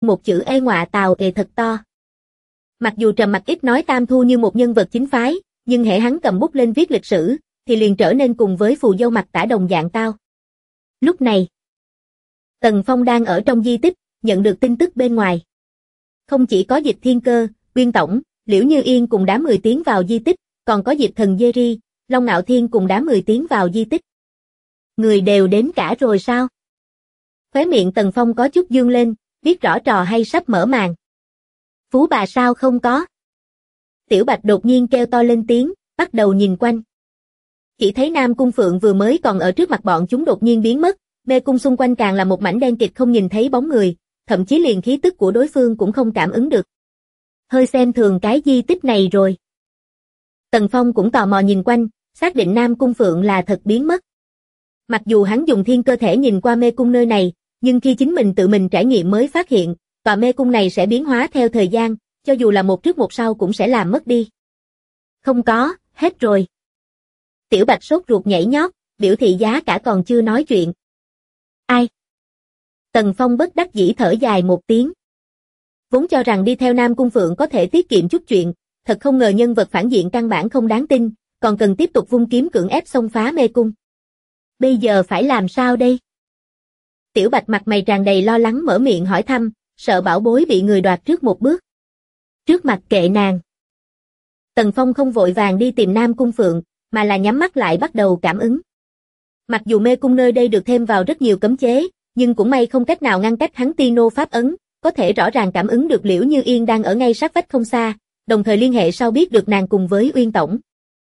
một chữ ê ngọa tào ề thật to. Mặc dù Trầm Mặc ít nói Tam Thu như một nhân vật chính phái, nhưng hễ hắn cầm bút lên viết lịch sử, thì liền trở nên cùng với phù dâu Mặc Tả đồng dạng tao. Lúc này, Tần Phong đang ở trong di tích, nhận được tin tức bên ngoài. Không chỉ có Dịch Thiên Cơ, Uyên Tổng, Liễu Như Yên cùng đám 10 tiến vào di tích, còn có Dịch Thần Jerry, Long Ngạo Thiên cùng đám 10 tiến vào di tích. Người đều đến cả rồi sao? Khóe miệng Tần Phong có chút dương lên, biết rõ trò hay sắp mở màn. Phú bà sao không có? Tiểu Bạch đột nhiên kêu to lên tiếng, bắt đầu nhìn quanh. Chỉ thấy Nam Cung Phượng vừa mới còn ở trước mặt bọn chúng đột nhiên biến mất, mê cung xung quanh càng là một mảnh đen kịt không nhìn thấy bóng người, thậm chí liền khí tức của đối phương cũng không cảm ứng được. Hơi xem thường cái di tích này rồi. Tần Phong cũng tò mò nhìn quanh, xác định Nam Cung Phượng là thật biến mất. Mặc dù hắn dùng thiên cơ thể nhìn qua mê cung nơi này, nhưng khi chính mình tự mình trải nghiệm mới phát hiện, tòa mê cung này sẽ biến hóa theo thời gian, cho dù là một trước một sau cũng sẽ làm mất đi. Không có, hết rồi. Tiểu Bạch sốt ruột nhảy nhót, biểu thị giá cả còn chưa nói chuyện. Ai? Tần Phong bất đắc dĩ thở dài một tiếng. Vốn cho rằng đi theo Nam Cung Phượng có thể tiết kiệm chút chuyện, thật không ngờ nhân vật phản diện căn bản không đáng tin, còn cần tiếp tục vung kiếm cưỡng ép xông phá mê cung. Bây giờ phải làm sao đây? Tiểu Bạch mặt mày tràn đầy lo lắng mở miệng hỏi thăm, sợ bảo bối bị người đoạt trước một bước. Trước mặt kệ nàng. Tần Phong không vội vàng đi tìm Nam Cung Phượng, mà là nhắm mắt lại bắt đầu cảm ứng. Mặc dù mê cung nơi đây được thêm vào rất nhiều cấm chế, nhưng cũng may không cách nào ngăn cách hắn tiên nô pháp ấn, có thể rõ ràng cảm ứng được Liễu Như Yên đang ở ngay sát vách không xa, đồng thời liên hệ sau biết được nàng cùng với Uyên Tổng.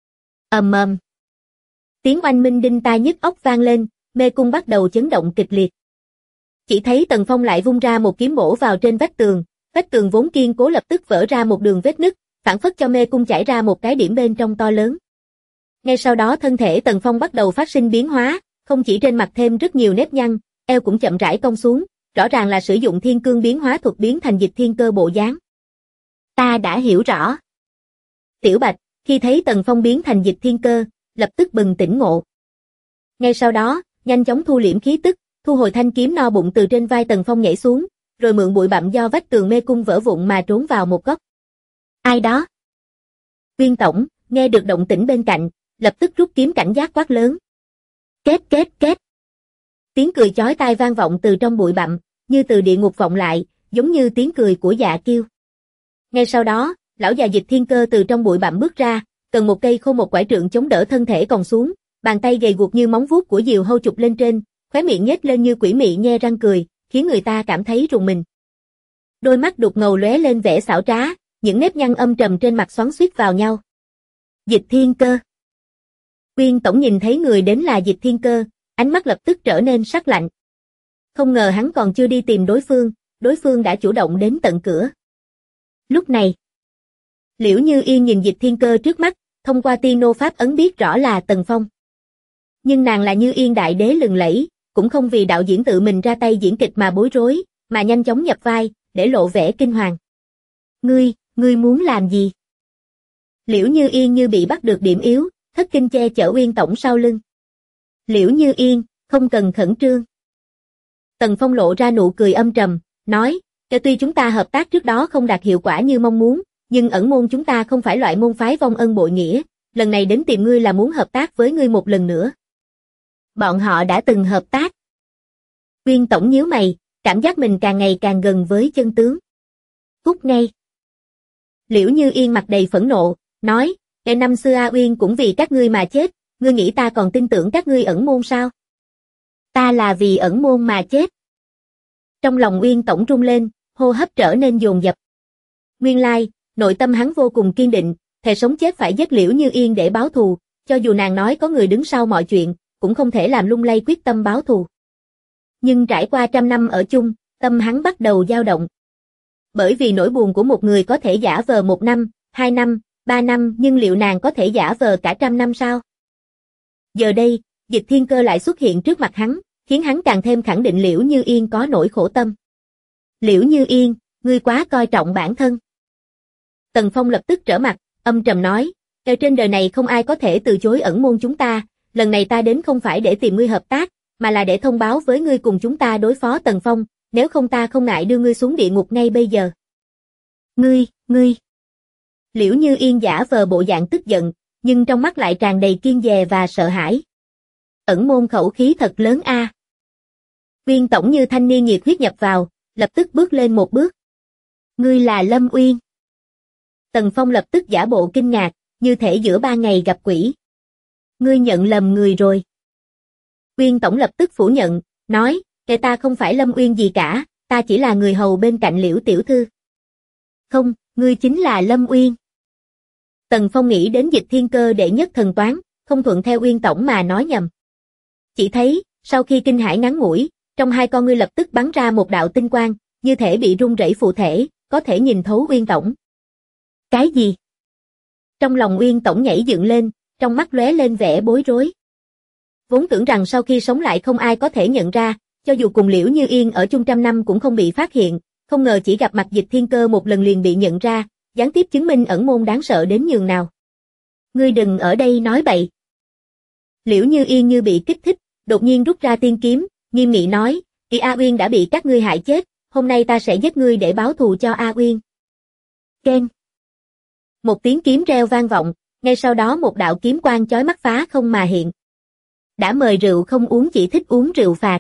Ầm ầm. Tiếng oanh minh đinh tai nhức óc vang lên, mê cung bắt đầu chấn động kịch liệt. Chỉ thấy Tần Phong lại vung ra một kiếm bổ vào trên vách tường vốn kiên cố lập tức vỡ ra một đường vết nứt, phản phất cho mê cung chảy ra một cái điểm bên trong to lớn. Ngay sau đó thân thể Tần Phong bắt đầu phát sinh biến hóa, không chỉ trên mặt thêm rất nhiều nếp nhăn, eo cũng chậm rãi cong xuống, rõ ràng là sử dụng thiên cương biến hóa thuật biến thành Dịch Thiên Cơ bộ dáng. Ta đã hiểu rõ. Tiểu Bạch, khi thấy Tần Phong biến thành Dịch Thiên Cơ, lập tức bừng tỉnh ngộ. Ngay sau đó, nhanh chóng thu liễm khí tức, thu hồi thanh kiếm no bụng từ trên vai Tần Phong nhảy xuống, rồi mượn bụi bặm do vách tường mê cung vỡ vụn mà trốn vào một góc. Ai đó? Uyên Tổng, nghe được động tĩnh bên cạnh, lập tức rút kiếm cảnh giác quát lớn. Két két két. Tiếng cười chói tai vang vọng từ trong bụi bặm, như từ địa ngục vọng lại, giống như tiếng cười của Dạ Kiêu. Ngay sau đó, lão già Dịch Thiên Cơ từ trong bụi bặm bước ra, cần một cây khô một quải trượng chống đỡ thân thể còn xuống, bàn tay gầy guộc như móng vuốt của diều hâu chụp lên trên, khóe miệng nhếch lên như quỷ mị nhe răng cười, khiến người ta cảm thấy rùng mình. Đôi mắt đục ngầu lóe lên vẻ xảo trá, những nếp nhăn âm trầm trên mặt xoắn xuýt vào nhau. Dịch Thiên Cơ. Uyên Tổng nhìn thấy người đến là Dịch Thiên Cơ, ánh mắt lập tức trở nên sắc lạnh. Không ngờ hắn còn chưa đi tìm đối phương đã chủ động đến tận cửa. Lúc này, Liễu Như Yên nhìn Dịch Thiên Cơ trước mắt, thông qua tiên nô pháp ấn biết rõ là Tần Phong. Nhưng nàng là Như Yên đại đế lừng lẫy, cũng không vì đạo diễn tự mình ra tay diễn kịch mà bối rối, mà nhanh chóng nhập vai, để lộ vẻ kinh hoàng. Ngươi muốn làm gì? Liễu Như Yên như bị bắt được điểm yếu, thất kinh che chở Uyên Tổng sau lưng. Liễu Như Yên, không cần khẩn trương. Tần Phong lộ ra nụ cười âm trầm, nói, tuy chúng ta hợp tác trước đó không đạt hiệu quả như mong muốn, nhưng ẩn môn chúng ta không phải loại môn phái vong ân bội nghĩa, lần này đến tìm ngươi là muốn hợp tác với ngươi một lần nữa. Bọn họ đã từng hợp tác. Uyên Tổng nhíu mày, cảm giác mình càng ngày càng gần với chân tướng. Cút ngay. Liễu Như Yên mặt đầy phẫn nộ, nói, năm xưa A Uyên cũng vì các ngươi mà chết, ngươi nghĩ ta còn tin tưởng các ngươi ẩn môn sao? Ta là vì ẩn môn mà chết. Trong lòng Uyên Tổng rung lên, hô hấp trở nên dồn dập. Nguyên lai, nội tâm hắn vô cùng kiên định, thề sống chết phải giết Liễu Như Yên để báo thù, cho dù nàng nói có người đứng sau mọi chuyện, cũng không thể làm lung lay quyết tâm báo thù. Nhưng trải qua 100 năm ở chung, tâm hắn bắt đầu dao động. Bởi vì nỗi buồn của một người có thể giả vờ 1 năm, 2 năm, 3 năm, nhưng liệu nàng có thể giả vờ cả 100 năm sao? Giờ đây, Dịch Thiên Cơ lại xuất hiện trước mặt hắn, khiến hắn càng thêm khẳng định Liễu Như Yên có nỗi khổ tâm. Liễu Như Yên, ngươi quá coi trọng bản thân. Tần Phong lập tức trở mặt, âm trầm nói, trên đời này không ai có thể từ chối ẩn môn chúng ta, lần này ta đến không phải để tìm ngươi hợp tác, mà là để thông báo với ngươi cùng chúng ta đối phó Tần Phong, nếu không ta không ngại đưa ngươi xuống địa ngục ngay bây giờ. Ngươi. Liễu Như Yên giả vờ bộ dạng tức giận, nhưng trong mắt lại tràn đầy kiêng dè và sợ hãi. Ẩn môn khẩu khí thật lớn a. Uyên tổng như thanh niên nhiệt huyết nhập vào, lập tức bước lên một bước. Ngươi là Lâm Uyên. Tần Phong lập tức giả bộ kinh ngạc, như thể giữa 3 ngày gặp quỷ. Ngươi nhận lầm người rồi. Uyên tổng lập tức phủ nhận, nói, kẻ ta không phải Lâm Uyên gì cả, ta chỉ là người hầu bên cạnh Liễu tiểu thư. Không, ngươi chính là Lâm Uyên. Tần Phong nghĩ đến Dịch Thiên Cơ đệ nhất thần toán, không thuận theo Uyên tổng mà nói nhầm. Chỉ thấy, sau khi kinh hãi ngắn ngủi, trong hai con ngươi lập tức bắn ra một đạo tinh quang, như thể bị rung rẩy phụ thể, có thể nhìn thấu Uyên tổng. Cái gì? Trong lòng Uyên tổng nhảy dựng lên, trong mắt lóe lên vẻ bối rối. Vốn tưởng rằng sau khi sống lại không ai có thể nhận ra, cho dù cùng Liễu Như Yên ở chung trăm năm cũng không bị phát hiện, không ngờ chỉ gặp mặt Dịch Thiên Cơ một lần liền bị nhận ra, gián tiếp chứng minh ẩn môn đáng sợ đến nhường nào. Ngươi đừng ở đây nói bậy. Liễu Như Yên như bị kích thích, đột nhiên rút ra tiên kiếm, nghiêm nghị nói, Y A Uyên đã bị các ngươi hại chết, hôm nay ta sẽ giết ngươi để báo thù cho A Uyên. Keng. Một tiếng kiếm reo vang vọng, ngay sau đó một đạo kiếm quang chói mắt phá không mà hiện. Đã mời rượu không uống chỉ thích uống rượu phạt.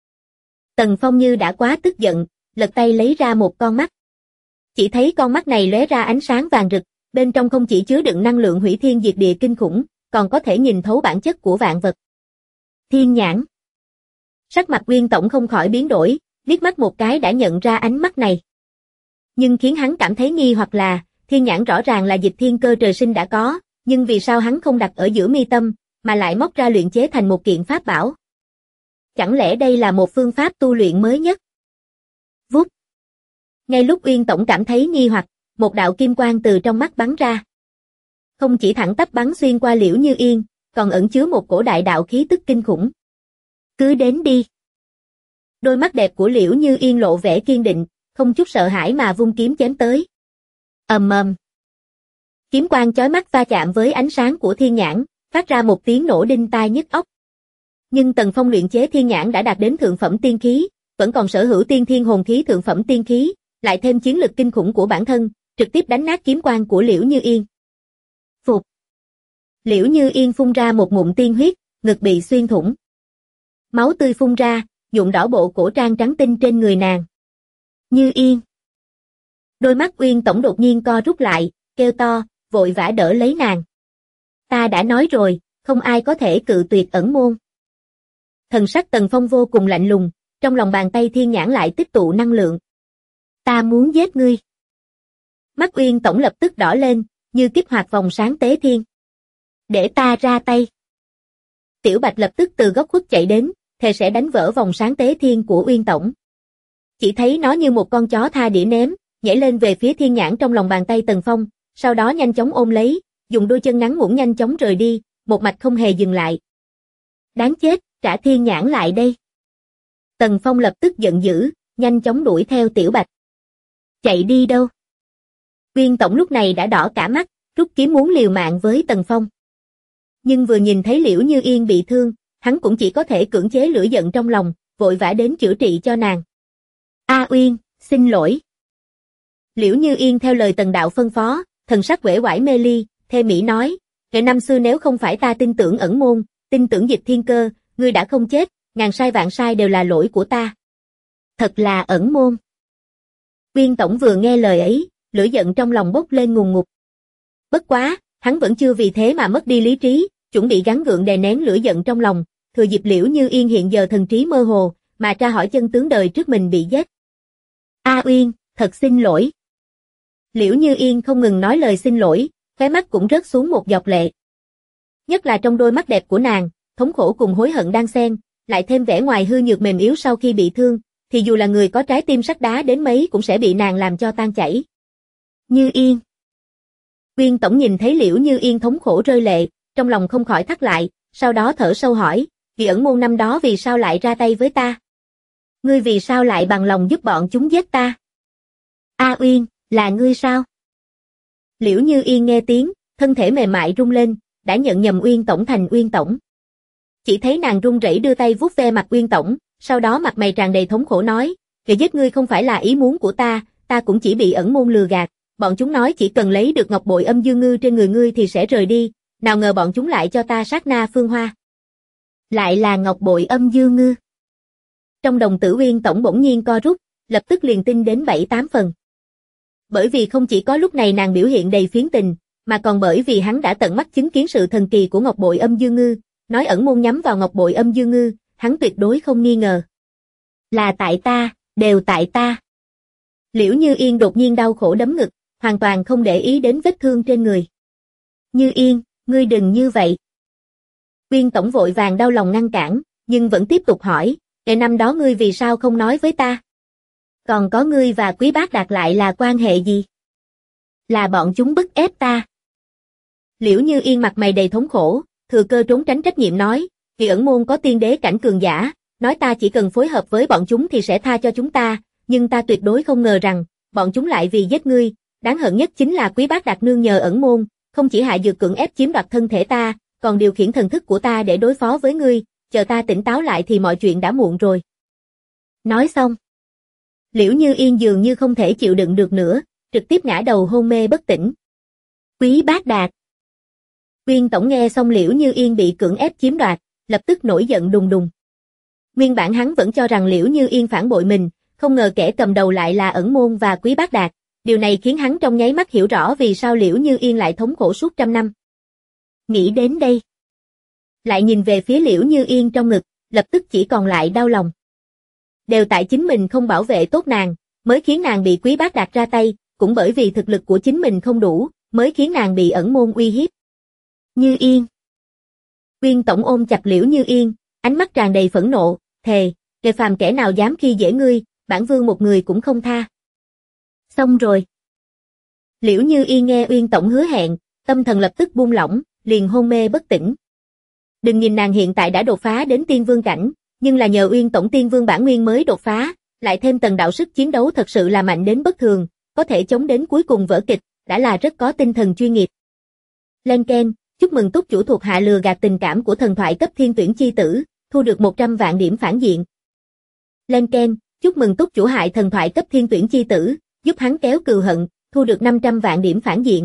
Tần Phong như đã quá tức giận, lật tay lấy ra một con mắt. Chỉ thấy con mắt này lóe ra ánh sáng vàng rực, bên trong không chỉ chứa đựng năng lượng hủy thiên diệt địa kinh khủng, còn có thể nhìn thấu bản chất của vạn vật. Thiên nhãn. Sắc mặt Uyên tổng không khỏi biến đổi, liếc mắt một cái đã nhận ra ánh mắt này. Nhưng khiến hắn cảm thấy nghi hoặc là, thiên nhãn rõ ràng là Dịch Thiên Cơ trời sinh đã có, nhưng vì sao hắn không đặt ở giữa mi tâm, mà lại móc ra luyện chế thành một kiện pháp bảo? Chẳng lẽ đây là một phương pháp tu luyện mới nhất? Vút. Ngay lúc Uyên tổng cảm thấy nghi hoặc, một đạo kim quang từ trong mắt bắn ra. Không chỉ thẳng tắp bắn xuyên qua Liễu Như Yên, còn ẩn chứa một cổ đại đạo khí tức kinh khủng. Cứ đến đi. Đôi mắt đẹp của Liễu Như Yên lộ vẻ kiên định, không chút sợ hãi mà vung kiếm chém tới. Ầm ầm. Kiếm quang chói mắt va chạm với ánh sáng của thiên nhãn, phát ra một tiếng nổ đinh tai nhức óc. Nhưng Tần Phong luyện chế thiên nhãn đã đạt đến thượng phẩm tiên khí, vẫn còn sở hữu tiên thiên hồn khí thượng phẩm tiên khí, lại thêm chiến lực kinh khủng của bản thân, trực tiếp đánh nát kiếm quang của Liễu Như Yên. Phục. Liễu Như Yên phun ra một ngụm tiên huyết, ngực bị xuyên thủng. Máu tươi phun ra, nhuộm đỏ bộ cổ trang trắng tinh trên người nàng. Như Yên. Đôi mắt Uyên tổng đột nhiên co rút lại, kêu to, vội vã đỡ lấy nàng. Ta đã nói rồi, không ai có thể cự tuyệt ẩn môn. Thần sắc Tần Phong vô cùng lạnh lùng, trong lòng bàn tay thiên nhãn lại tích tụ năng lượng. Ta muốn giết ngươi. Mắt Uyên tổng lập tức đỏ lên, như kích hoạt vòng sáng tế thiên. Để ta ra tay. Tiểu Bạch lập tức từ góc khuất chạy đến, thề sẽ đánh vỡ vòng sáng tế thiên của Uyên tổng. Chỉ thấy nó như một con chó tha đĩa ném, nhảy lên về phía thiên nhãn trong lòng bàn tay Tần Phong, sau đó nhanh chóng ôm lấy, dùng đôi chân ngắn ngủn nhanh chóng rời đi, một mạch không hề dừng lại. Đáng chết, trả thiên nhãn lại đây. Tần Phong lập tức giận dữ, nhanh chóng đuổi theo Tiểu Bạch. Chạy đi đâu? Uyên tổng lúc này đã đỏ cả mắt, rút kiếm muốn liều mạng với Tần Phong. Nhưng vừa nhìn thấy Liễu Như Yên bị thương, hắn cũng chỉ có thể cưỡng chế lửa giận trong lòng, vội vã đến chữa trị cho nàng. A Uyên, xin lỗi. Liễu Như Yên theo lời Tần đạo phân phó, thần sắc uể oải mê ly, thê mỹ nói, kể năm xưa nếu không phải ta tin tưởng ẩn môn, tin tưởng Dịch Thiên Cơ, ngươi đã không chết, ngàn sai vạn sai đều là lỗi của ta. Thật là ẩn môn. Uyên tổng vừa nghe lời ấy, lửa giận trong lòng bốc lên ngùn ngụt. Bất quá, hắn vẫn chưa vì thế mà mất đi lý trí, chuẩn bị gắng gượng đè nén lửa giận trong lòng, thừa dịp Liễu Như Yên hiện giờ thần trí mơ hồ, mà tra hỏi chân tướng đời trước mình bị giết. A Uyên, thật xin lỗi. Liễu Như Yên không ngừng nói lời xin lỗi, khóe mắt cũng rớt xuống một giọt lệ. Nhất là trong đôi mắt đẹp của nàng, thống khổ cùng hối hận đang xen, lại thêm vẻ ngoài hư nhược mềm yếu sau khi bị thương, thì dù là người có trái tim sắt đá đến mấy cũng sẽ bị nàng làm cho tan chảy. Như Yên. Uyên tổng nhìn thấy Liễu Như Yên thống khổ rơi lệ, trong lòng không khỏi thắt lại, sau đó thở sâu hỏi, vì ẩn môn năm đó vì sao lại ra tay với ta? Ngươi vì sao lại bằng lòng giúp bọn chúng giết ta? A Uyên, là ngươi sao? Liễu Như Yên nghe tiếng, thân thể mềm mại rung lên, đã nhận nhầm Uyên tổng thành Uyên tổng. Chỉ thấy nàng run rẩy đưa tay vuốt ve mặt Uyên tổng, sau đó mặt mày tràn đầy thống khổ nói, Kẻ giết ngươi không phải là ý muốn của ta cũng chỉ bị ẩn môn lừa gạt, bọn chúng nói chỉ cần lấy được ngọc bội âm dương ngư trên người ngươi thì sẽ rời đi, nào ngờ bọn chúng lại cho ta sát na phương hoa. Lại là ngọc bội âm dương ngư. Trong đồng tử Uyên Tổng bỗng nhiên co rút, lập tức liền tin đến 7-8 phần. Bởi vì không chỉ có lúc này nàng biểu hiện đầy phiến tình, mà còn bởi vì hắn đã tận mắt chứng kiến sự thần kỳ của ngọc bội âm dương ngư, nói ẩn môn nhắm vào ngọc bội âm dương ngư, hắn tuyệt đối không nghi ngờ. Là tại ta, đều tại ta. Liễu Như Yên đột nhiên đau khổ đấm ngực, hoàn toàn không để ý đến vết thương trên người. Như Yên, ngươi đừng như vậy. Uyên Tổng vội vàng đau lòng ngăn cản, nhưng vẫn tiếp tục hỏi, ngày năm đó ngươi vì sao không nói với ta? Còn có ngươi và Quý Bác Đạt lại là quan hệ gì? Là bọn chúng bức ép ta. Liễu Như Yên mặt mày đầy thống khổ, thừa cơ trốn tránh trách nhiệm nói, vì ẩn môn có tiên đế cảnh cường giả, nói ta chỉ cần phối hợp với bọn chúng thì sẽ tha cho chúng ta, nhưng ta tuyệt đối không ngờ rằng, bọn chúng lại vì giết ngươi, đáng hận nhất chính là Quý Bác Đạt nương nhờ ẩn môn, không chỉ hạ dược cưỡng ép chiếm đoạt thân thể ta, còn điều khiển thần thức của ta để đối phó với ngươi, chờ ta tỉnh táo lại thì mọi chuyện đã muộn rồi. Nói xong, Liễu Như Yên dường như không thể chịu đựng được nữa, trực tiếp ngã đầu hôn mê bất tỉnh. Quý Bác Đạt. Uyên Tổng nghe xong Liễu Như Yên bị cưỡng ép chiếm đoạt, lập tức nổi giận đùng đùng. Nguyên bản hắn vẫn cho rằng Liễu Như Yên phản bội mình, không ngờ kẻ cầm đầu lại là ẩn môn và Quý Bác Đạt, điều này khiến hắn trong nháy mắt hiểu rõ vì sao Liễu Như Yên lại thống khổ suốt trăm năm. Nghĩ đến đây, lại nhìn về phía Liễu Như Yên trong ngực, lập tức chỉ còn lại đau lòng. Đều tại chính mình không bảo vệ tốt nàng, mới khiến nàng bị Quý Bác Đạt ra tay, cũng bởi vì thực lực của chính mình không đủ, mới khiến nàng bị ẩn môn uy hiếp. Như Yên. Uyên Tổng ôm chặt Liễu Như Yên, ánh mắt tràn đầy phẫn nộ, thề, kẻ phàm kẻ nào dám khi dễ ngươi, bản vương một người cũng không tha. Xong rồi. Liễu Như Yên nghe Uyên Tổng hứa hẹn, tâm thần lập tức buông lỏng, liền hôn mê bất tỉnh. Đừng nhìn nàng hiện tại đã đột phá đến tiên vương cảnh, nhưng là nhờ Uyên Tổng tiên vương bản nguyên mới đột phá, lại thêm tầng đạo sức chiến đấu thật sự là mạnh đến bất thường, có thể chống đến cuối cùng vở kịch, đã là rất có tinh thần chuyên nghiệp. Lên Ken, chúc mừng túc chủ thuộc hạ lừa gạt tình cảm của thần thoại cấp thiên tuyển chi tử, thu được 100 vạn điểm phản diện. Lên Ken, chúc mừng túc chủ hại thần thoại cấp thiên tuyển chi tử, giúp hắn kéo cừu hận, thu được 500 vạn điểm phản diện.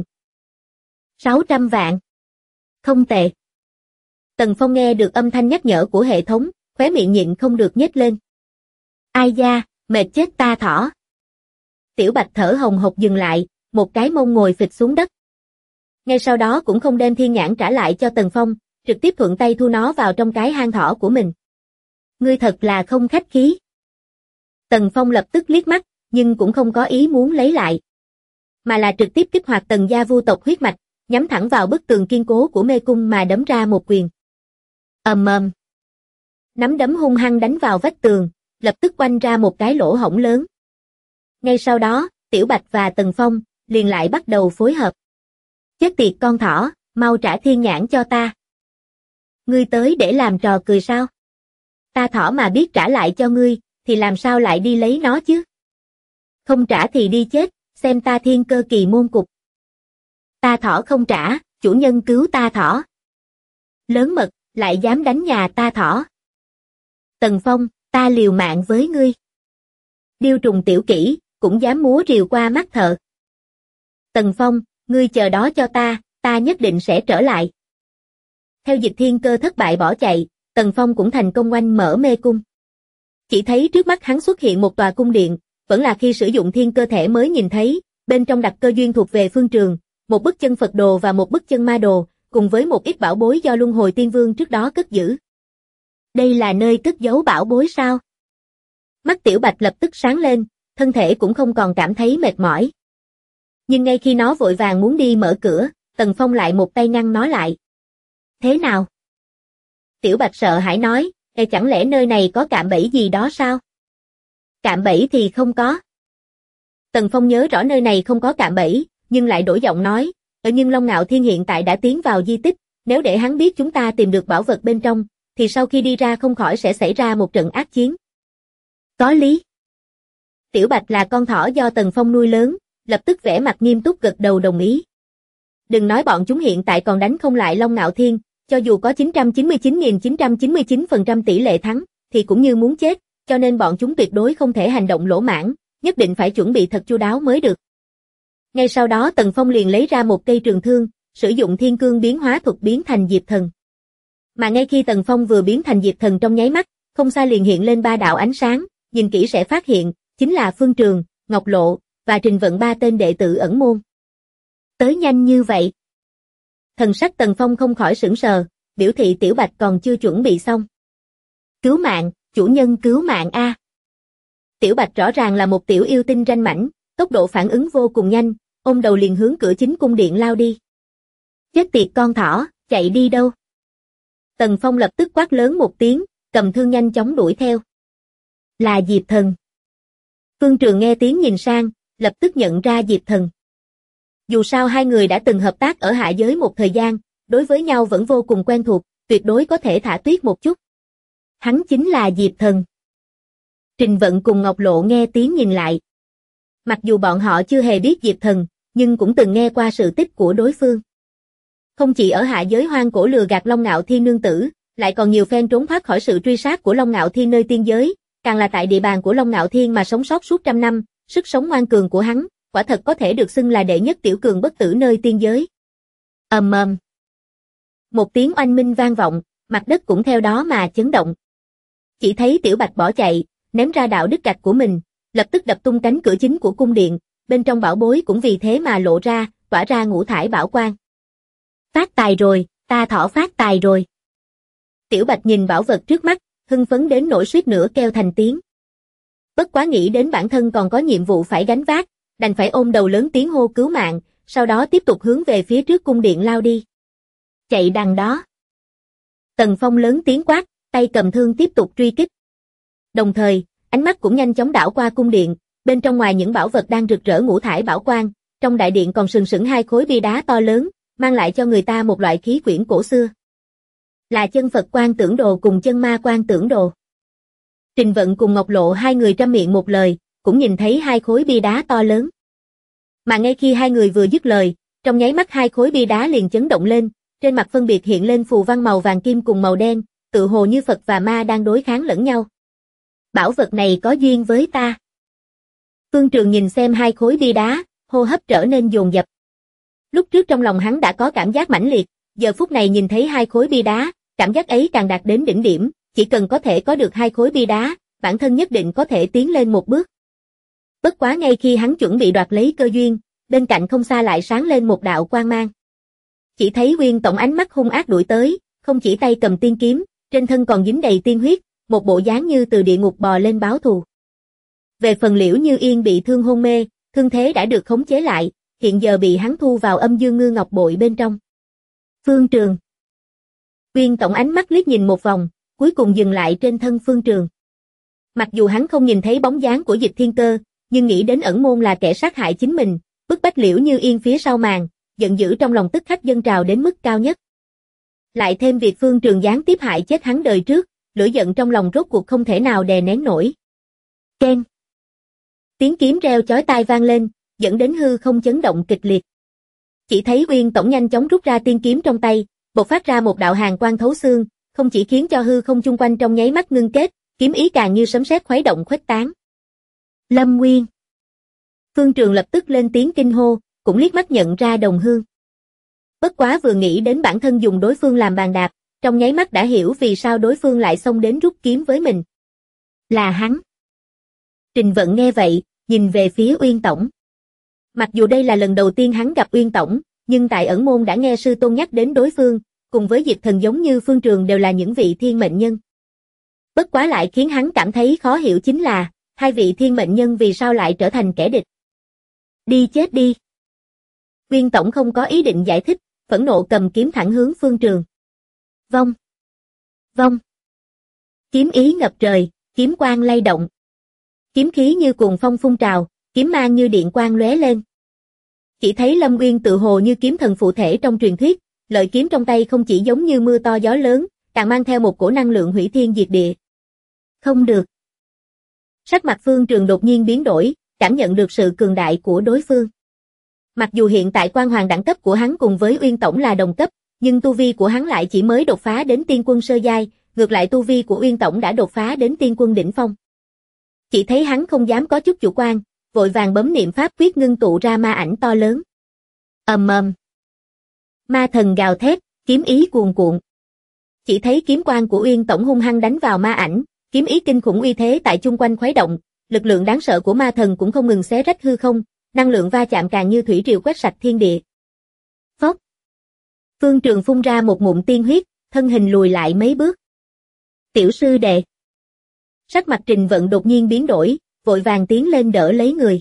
600 vạn. Không tệ. Tần Phong nghe được âm thanh nhắc nhở của hệ thống, khóe miệng nhịn không được nhếch lên. Ai da, mệt chết ta thỏ. Tiểu Bạch thở hồng hộc dừng lại, một cái mông ngồi phịch xuống đất. Ngay sau đó cũng không đem thiên nhãn trả lại cho Tần Phong, trực tiếp thuận tay thu nó vào trong cái hang thỏ của mình. Ngươi thật là không khách khí. Tần Phong lập tức liếc mắt, nhưng cũng không có ý muốn lấy lại. Mà là trực tiếp kích hoạt Tần gia vu tộc huyết mạch, nhắm thẳng vào bức tường kiên cố của mê cung mà đấm ra một quyền. Ầm ầm. Nắm đấm hung hăng đánh vào vách tường, lập tức oanh ra một cái lỗ hổng lớn. Ngay sau đó, Tiểu Bạch và Tần Phong liền lại bắt đầu phối hợp. Chết tiệt con thỏ, mau trả thiên nhãn cho ta. Ngươi tới để làm trò cười sao? Ta thỏ mà biết trả lại cho ngươi, thì làm sao lại đi lấy nó chứ? Không trả thì đi chết, xem ta thiên cơ kỳ môn cục. Ta thỏ không trả, chủ nhân cứu ta thỏ. Lớn mật, lại dám đánh nhà ta thỏ. Tần Phong, ta liều mạng với ngươi. Điêu trùng tiểu kỹ, cũng dám múa rìu qua mắt thợ. Tần Phong, ngươi chờ đó cho ta nhất định sẽ trở lại. Theo Dịch Thiên Cơ thất bại bỏ chạy, Tần Phong cũng thành công oanh mở mê cung. Chỉ thấy trước mắt hắn xuất hiện một tòa cung điện, vẫn là khi sử dụng thiên cơ thể mới nhìn thấy, bên trong đặt cơ duyên thuộc về Phương Trường, một bức chân Phật đồ và một bức chân Ma đồ, cùng với một ít bảo bối do Luân Hồi Tiên Vương trước đó cất giữ. Đây là nơi cất giấu bảo bối sao? Mắt Tiểu Bạch lập tức sáng lên, thân thể cũng không còn cảm thấy mệt mỏi. Nhưng ngay khi nó vội vàng muốn đi mở cửa, Tần Phong lại một tay ngăn nó lại. Thế nào? Tiểu Bạch sợ hãi nói, chẳng lẽ nơi này có cạm bẫy gì đó sao? Cạm bẫy thì không có. Tần Phong nhớ rõ nơi này không có cạm bẫy, nhưng lại đổi giọng nói, nhưng Long Ngạo Thiên hiện tại đã tiến vào di tích, nếu để hắn biết chúng ta tìm được bảo vật bên trong, thì sau khi đi ra không khỏi sẽ xảy ra một trận ác chiến. Có lý. Tiểu Bạch là con thỏ do Tần Phong nuôi lớn, lập tức vẻ mặt nghiêm túc gật đầu đồng ý. Đừng nói bọn chúng hiện tại còn đánh không lại Long Ngạo Thiên, cho dù có 999.999% tỷ lệ thắng, thì cũng như muốn chết, cho nên bọn chúng tuyệt đối không thể hành động lỗ mãng, nhất định phải chuẩn bị thật chu đáo mới được. Ngay sau đó Tần Phong liền lấy ra một cây trường thương, sử dụng thiên cương biến hóa thuật biến thành Diệp Thần. Mà ngay khi Tần Phong vừa biến thành Diệp Thần trong nháy mắt, không xa liền hiện lên 3 đạo ánh sáng, nhìn kỹ sẽ phát hiện, chính là Phương Trường, Ngọc Lộ, và Trình Vận 3 tên đệ tử ẩn môn. Tới nhanh như vậy. Thần sắc Tần Phong không khỏi sửng sờ, biểu thị Tiểu Bạch còn chưa chuẩn bị xong. Cứu mạng, chủ nhân cứu mạng a. Tiểu Bạch rõ ràng là một tiểu yêu tinh ranh mãnh, tốc độ phản ứng vô cùng nhanh, ôm đầu liền hướng cửa chính cung điện lao đi. Chết tiệt con thỏ, chạy đi đâu? Tần Phong lập tức quát lớn một tiếng, cầm thương nhanh chóng đuổi theo. Là Diệp Thần. Phương Trường nghe tiếng nhìn sang, lập tức nhận ra Diệp Thần. Dù sao hai người đã từng hợp tác ở hạ giới một thời gian, đối với nhau vẫn vô cùng quen thuộc, tuyệt đối có thể thả tuyết một chút. Hắn chính là Diệp Thần. Trình Vận cùng Ngọc Lộ nghe tiếng nhìn lại. Mặc dù bọn họ chưa hề biết Diệp Thần, nhưng cũng từng nghe qua sự tích của đối phương. Không chỉ ở hạ giới hoang cổ lừa gạt Long Ngạo Thiên nương tử, lại còn nhiều phen trốn thoát khỏi sự truy sát của Long Ngạo Thiên nơi tiên giới, càng là tại địa bàn của Long Ngạo Thiên mà sống sót suốt trăm năm, sức sống ngoan cường của hắn, quả thật có thể được xưng là đệ nhất tiểu cường bất tử nơi tiên giới. Ầm ầm. Một tiếng oanh minh vang vọng, mặt đất cũng theo đó mà chấn động. Chỉ thấy Tiểu Bạch bỏ chạy, ném ra đạo đức gạch của mình, lập tức đập tung cánh cửa chính của cung điện, bên trong bảo bối cũng vì thế mà lộ ra, tỏa ra ngũ thải bảo quang. Phát tài rồi, ta thỏ phát tài rồi. Tiểu Bạch nhìn bảo vật trước mắt, hưng phấn đến nỗi suýt nữa kêu thành tiếng. Bất quá nghĩ đến bản thân còn có nhiệm vụ phải gánh vác, đành phải ôm đầu lớn tiếng hô cứu mạng, sau đó tiếp tục hướng về phía trước cung điện lao đi. Chạy đằng đó. Tần Phong lớn tiếng quát, tay cầm thương tiếp tục truy kích. Đồng thời, ánh mắt cũng nhanh chóng đảo qua cung điện, bên trong ngoài những bảo vật đang rực rỡ ngũ thải bảo quang, trong đại điện còn sừng sững 2 khối bia đá to lớn, mang lại cho người ta một loại khí quyển cổ xưa. Là chân Phật Quan Tưởng Đồ cùng chân Ma Quan Tưởng Đồ. Trình Vận cùng Ngọc Lộ hai người trăm miệng một lời, cũng nhìn thấy 2 khối bia đá to lớn. Mà ngay khi hai người vừa dứt lời, trong nháy mắt 2 khối bia đá liền chấn động lên, trên mặt phân biệt hiện lên phù văn màu vàng kim cùng màu đen, tự hồ như Phật và ma đang đối kháng lẫn nhau. Bảo vật này có duyên với ta. Phương Trường nhìn xem 2 khối bia đá, hô hấp trở nên dồn dập. Lúc trước trong lòng hắn đã có cảm giác mãnh liệt, giờ phút này nhìn thấy 2 khối bia đá, cảm giác ấy càng đạt đến đỉnh điểm, chỉ cần có thể có được 2 khối bia đá, bản thân nhất định có thể tiến lên một bước. Bất quá ngay khi hắn chuẩn bị đoạt lấy cơ duyên, bên cạnh không xa lại sáng lên một đạo quang mang. Chỉ thấy Nguyên Tổng ánh mắt hung ác đuổi tới, không chỉ tay cầm tiên kiếm, trên thân còn dính đầy tiên huyết, một bộ dáng như từ địa ngục bò lên báo thù. Về phần Liễu Như Yên bị thương hôn mê, thương thế đã được khống chế lại, hiện giờ bị hắn thu vào âm dương ngư ngọc bội bên trong. Phương Trường. Nguyên Tổng ánh mắt liếc nhìn một vòng, cuối cùng dừng lại trên thân Phương Trường. Mặc dù hắn không nhìn thấy bóng dáng của Dịch Thiên Cơ, nhưng nghĩ đến ẩn môn là kẻ sát hại chính mình, bức bách Liễu Như Yên phía sau màn, giận dữ trong lòng tức khắc dâng trào đến mức cao nhất. Lại thêm việc Phương Trường gián tiếp hại chết hắn đời trước, lửa giận trong lòng rốt cuộc không thể nào đè nén nổi. Keng. Tiếng kiếm reo chói tai vang lên, dẫn đến hư không chấn động kịch liệt. Chỉ thấy Nguyên Tổng nhanh chóng rút ra tiên kiếm trong tay, bộc phát ra một đạo hàn quang thấu xương, không chỉ khiến cho hư không chung quanh trong nháy mắt ngưng kết, kiếm ý càng như sấm sét khuấy động khuếch tán. Lâm Nguyên. Phương Trường lập tức lên tiếng kinh hô, cũng liếc mắt nhận ra đồng hương. Bất quá vừa nghĩ đến bản thân dùng đối phương làm bàn đạp, trong nháy mắt đã hiểu vì sao đối phương lại xông đến rút kiếm với mình. Là hắn. Trình Vận nghe vậy, nhìn về phía Uyên Tổng. Mặc dù đây là lần đầu tiên hắn gặp Uyên Tổng, nhưng tại ẩn môn đã nghe sư tôn nhắc đến đối phương, cùng với Diệp Thần giống như Phương Trường đều là những vị thiên mệnh nhân. Bất quá lại khiến hắn cảm thấy khó hiểu chính là, hai vị thiên mệnh nhân vì sao lại trở thành kẻ địch. Đi chết đi. Uyên Tổng không có ý định giải thích, phẫn nộ cầm kiếm thẳng hướng Phương Trường. Vong. Vong. Kiếm ý ngập trời, kiếm quang lay động. Kiếm khí như cuồng phong phun trào, kiếm mang như điện quang lóe lên. Chỉ thấy Lâm Uyên tự hồ như kiếm thần phụ thể trong truyền thuyết, lợi kiếm trong tay không chỉ giống như mưa to gió lớn, càng mang theo một cổ năng lượng hủy thiên diệt địa. Không được. Sắc mặt Phương Trường đột nhiên biến đổi, cảm nhận được sự cường đại của đối phương. Mặc dù hiện tại quan hoàng đẳng cấp của hắn cùng với Uyên Tổng là đồng cấp, nhưng tu vi của hắn lại chỉ mới đột phá đến tiên quân sơ giai, ngược lại tu vi của Uyên Tổng đã đột phá đến tiên quân đỉnh phong. Chỉ thấy hắn không dám có chút chủ quan, vội vàng bấm niệm pháp quyết ngưng tụ ra ma ảnh to lớn. Ầm ầm. Ma thần gào thét, kiếm ý cuồn cuộn. Chỉ thấy kiếm quang của Uyên Tổng hung hăng đánh vào ma ảnh, kiếm ý kinh khủng uy thế tại chung quanh khuấy động, lực lượng đáng sợ của ma thần cũng không ngừng xé rách hư không, năng lượng va chạm càng như thủy triều quét sạch thiên địa. Phốc. Phương Trường phun ra một ngụm tiên huyết, thân hình lùi lại mấy bước. Tiểu sư đệ. Sắc mặt Trình Vận đột nhiên biến đổi, vội vàng tiến lên đỡ lấy người.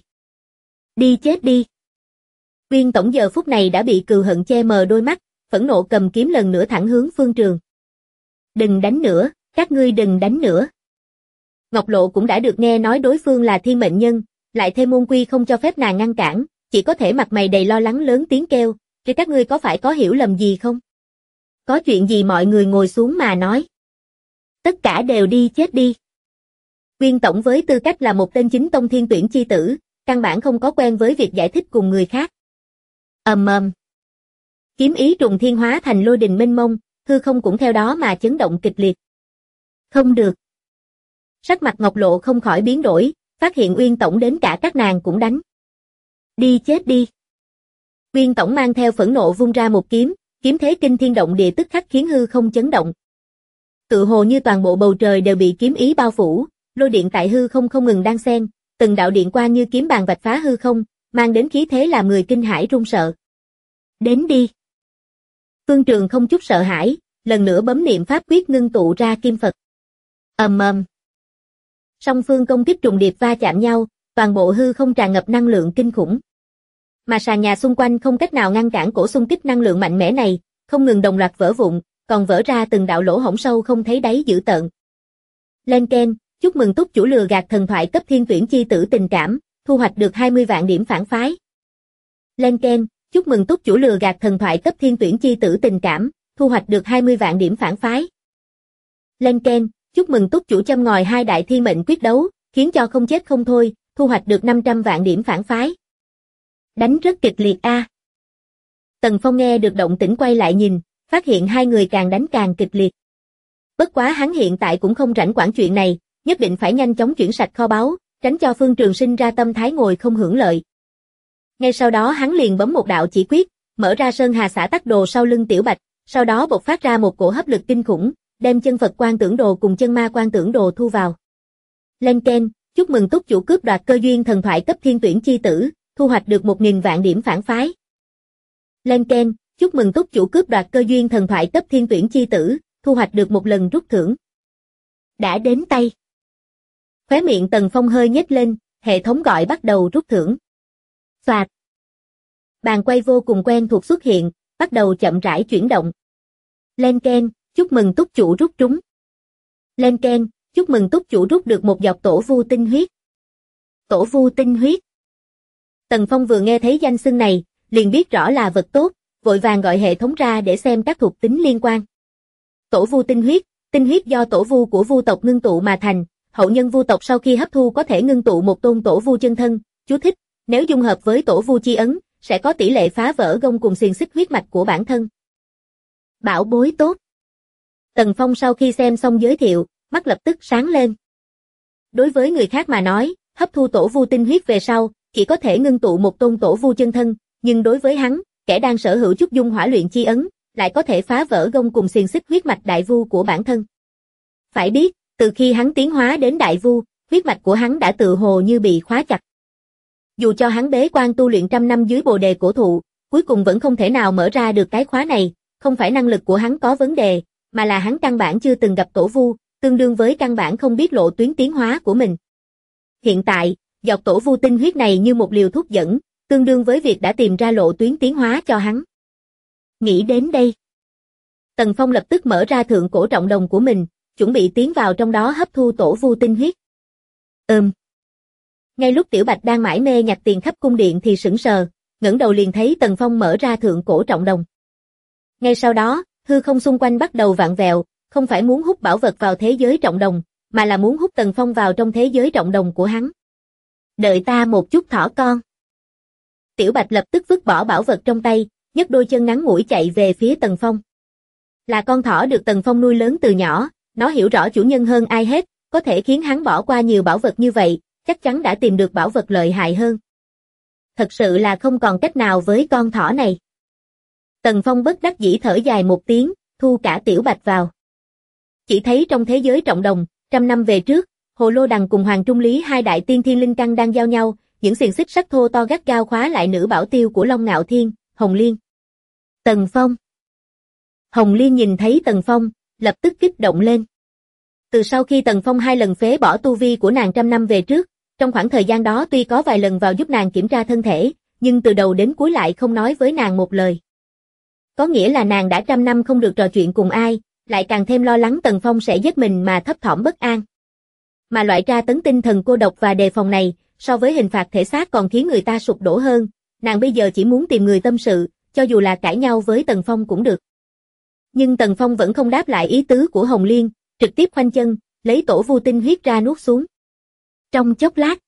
Đi chết đi. Uyên Tổng giờ phút này đã bị cừu hận che mờ đôi mắt, phẫn nộ cầm kiếm lần nữa thẳng hướng Phương Trường. Đừng đánh nữa, các ngươi đừng đánh nữa. Ngọc Lộ cũng đã được nghe nói đối phương là thiên mệnh nhân, lại thêm môn quy không cho phép nàng ngăn cản, chỉ có thể mặt mày đầy lo lắng lớn tiếng kêu, "Chứ các ngươi có phải có hiểu lầm gì không? Có chuyện gì mọi người ngồi xuống mà nói. Tất cả đều đi chết đi." Uyên Tổng với tư cách là một tên chính tông thiên tuyển chi tử, căn bản không có quen với việc giải thích cùng người khác. Ầm ầm. Kiếm ý trùng thiên hóa thành lôi đình mênh mông, hư không cũng theo đó mà chấn động kịch liệt. Không được. Sắc mặt Ngọc Lộ không khỏi biến đổi, phát hiện Uyên Tổng đến cả các nàng cũng đánh. Đi chết đi. Uyên Tổng mang theo phẫn nộ vung ra một kiếm, kiếm thế kinh thiên động địa tức khắc khiến hư không chấn động. Tự hồ như toàn bộ bầu trời đều bị kiếm ý bao phủ, lôi điện tại hư không không ngừng đan xen, từng đạo điện quang như kiếm bàn vạch phá hư không, mang đến khí thế làm người kinh hãi run sợ. Đến đi. Phương Trường không chút sợ hãi, lần nữa bấm niệm pháp quyết ngưng tụ ra kim Phật. Ầm ầm. Song phương công kích trùng điệp va chạm nhau, toàn bộ hư không tràn ngập năng lượng kinh khủng. Mà sàn nhà xung quanh không cách nào ngăn cản cổ xung kích năng lượng mạnh mẽ này, không ngừng đồng loạt vỡ vụn, còn vỡ ra từng đạo lỗ hổng sâu không thấy đáy dữ tợn. Lên Ken, chúc mừng túc chủ lừa gạt thần thoại cấp thiên tuyển chi tử tình cảm, thu hoạch được 20 vạn điểm phản phái. Lên Ken, chúc mừng túc chủ lừa gạt thần thoại cấp thiên tuyển chi tử tình cảm, thu hoạch được 20 vạn điểm phản phái. Lên Ken, chúc mừng túc chủ châm ngòi hai đại thiên mệnh quyết đấu, khiến cho không chết không thôi, thu hoạch được 500 vạn điểm phản phái. Đánh rất kịch liệt a. Tần Phong nghe được động tĩnh quay lại nhìn, phát hiện hai người càng đánh càng kịch liệt. Bất quá hắn hiện tại cũng không rảnh quản chuyện này, nhất định phải nhanh chóng chuyển sạch kho báu, tránh cho Phương Trường sinh ra tâm thái ngồi không hưởng lợi. Ngay sau đó hắn liền bấm một đạo chỉ quyết, mở ra Sơn Hà Xã Tắc Đồ sau lưng Tiểu Bạch, sau đó bộc phát ra một cổ hấp lực kinh khủng, đem chân Phật Quan Tưởng Đồ cùng chân Ma Quan Tưởng Đồ thu vào. Lên Ken, chúc mừng túc chủ cướp đoạt cơ duyên thần thoại cấp thiên tuyển chi tử, thu hoạch được 1000 vạn điểm phản phái. Lên Ken, chúc mừng túc chủ cướp đoạt cơ duyên thần thoại cấp thiên tuyển chi tử, thu hoạch được một lần rút thưởng. Đã đến tay. Khóe miệng Tần Phong hơi nhếch lên, hệ thống gọi bắt đầu rút thưởng. Phạt. Bàn quay vô cùng quen thuộc xuất hiện, bắt đầu chậm rãi chuyển động. Lên Ken, chúc mừng túc chủ rút trúng. Lên Ken, chúc mừng túc chủ rút được một giọt tổ vu tinh huyết. Tổ vu tinh huyết. Tần Phong vừa nghe thấy danh xưng này, liền biết rõ là vật tốt, vội vàng gọi hệ thống ra để xem các thuộc tính liên quan. Tổ vu tinh huyết do tổ vu của vu tộc ngưng tụ mà thành, hậu nhân vu tộc sau khi hấp thu có thể ngưng tụ một tôn tổ vu chân thân, chú thích, nếu dung hợp với tổ vu chi ấn, sẽ có tỷ lệ phá vỡ gông cùng xiềng xích huyết mạch của bản thân. Bảo bối tốt. Tần Phong sau khi xem xong giới thiệu, mắt lập tức sáng lên. Đối với người khác mà nói, hấp thu tổ vu tinh huyết về sau, chỉ có thể ngưng tụ một tôn tổ vu chân thân, nhưng đối với hắn, kẻ đang sở hữu chút dung hỏa luyện chi ấn, lại có thể phá vỡ gông cùng xiềng xích huyết mạch đại vu của bản thân. Phải biết, từ khi hắn tiến hóa đến đại vu, huyết mạch của hắn đã tự hồ như bị khóa chặt. Dù cho hắn bế quan tu luyện trăm năm dưới bồ đề cổ thụ, cuối cùng vẫn không thể nào mở ra được cái khóa này, không phải năng lực của hắn có vấn đề, mà là hắn căn bản chưa từng gặp tổ vu, tương đương với căn bản không biết lộ tuyến tiến hóa của mình. Hiện tại, giọt tổ vu tinh huyết này như một liều thuốc dẫn, tương đương với việc đã tìm ra lộ tuyến tiến hóa cho hắn. Nghĩ đến đây, Tần Phong lập tức mở ra thượng cổ trọng đồng của mình, chuẩn bị tiến vào trong đó hấp thu tổ vu tinh huyết. Ngay lúc Tiểu Bạch đang mải mê nhặt tiền khắp cung điện thì sững sờ, ngẩng đầu liền thấy Tần Phong mở ra thượng cổ trọng đồng. Ngay sau đó, hư không xung quanh bắt đầu vặn vẹo, không phải muốn hút bảo vật vào thế giới trọng đồng, mà là muốn hút Tần Phong vào trong thế giới trọng đồng của hắn. Đợi ta một chút thỏ con. Tiểu Bạch lập tức vứt bỏ bảo vật trong tay, nhấc đôi chân ngắn ngủi chạy về phía Tần Phong. Là con thỏ được Tần Phong nuôi lớn từ nhỏ, nó hiểu rõ chủ nhân hơn ai hết, có thể khiến hắn bỏ qua nhiều bảo vật như vậy, chắc chắn đã tìm được bảo vật lợi hại hơn. Thật sự là không còn cách nào với con thỏ này. Tần Phong bất đắc dĩ thở dài một tiếng, thu cả Tiểu Bạch vào. Chỉ thấy trong thế giới Trọng Đồng, 100 năm về trước, Hồ Lô Đằng cùng Hoàng Trung Lý hai đại tiên thiên linh căn đang giao nhau, những xiềng xích sắt thô to gắt gao khóa lại nữ bảo tiêu của Long Ngạo Thiên, Hồng Liên. Tần Phong. Hồng Liên nhìn thấy Tần Phong, lập tức kích động lên. Từ sau khi Tần Phong 2 lần phế bỏ tu vi của nàng 100 năm về trước, trong khoảng thời gian đó tuy có vài lần vào giúp nàng kiểm tra thân thể, nhưng từ đầu đến cuối lại không nói với nàng một lời. Có nghĩa là nàng đã 100 năm không được trò chuyện cùng ai, lại càng thêm lo lắng Tần Phong sẽ giết mình mà thấp thỏm bất an. Mà loại tra tấn tinh thần cô độc và đề phòng này, so với hình phạt thể xác còn khiến người ta sụp đổ hơn, nàng bây giờ chỉ muốn tìm người tâm sự, cho dù là cãi nhau với Tần Phong cũng được. Nhưng Tần Phong vẫn không đáp lại ý tứ của Hồng Liên, trực tiếp khoanh chân, lấy tổ vu tinh huyết ra nuốt xuống. Trong chốc lát,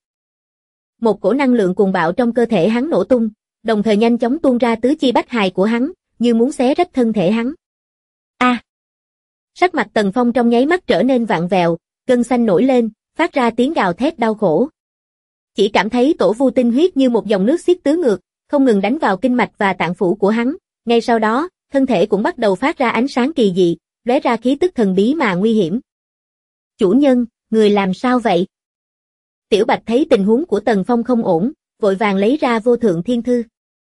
một cổ năng lượng cuồng bạo trong cơ thể hắn nổ tung, đồng thời nhanh chóng tuôn ra tứ chi bách hài của hắn, như muốn xé rách thân thể hắn. A! Sắc mặt Tần Phong trong nháy mắt trở nên vặn vẹo, gân xanh nổi lên, phát ra tiếng gào thét đau khổ. Chỉ cảm thấy tổ vu tinh huyết như một dòng nước xiết tứ ngược, không ngừng đánh vào kinh mạch và tạng phủ của hắn, ngay sau đó, thân thể cũng bắt đầu phát ra ánh sáng kỳ dị, lóe ra khí tức thần bí mà nguy hiểm. Chủ nhân, người làm sao vậy? Tiểu Bạch thấy tình huống của Tần Phong không ổn, vội vàng lấy ra vô thượng thiên thư.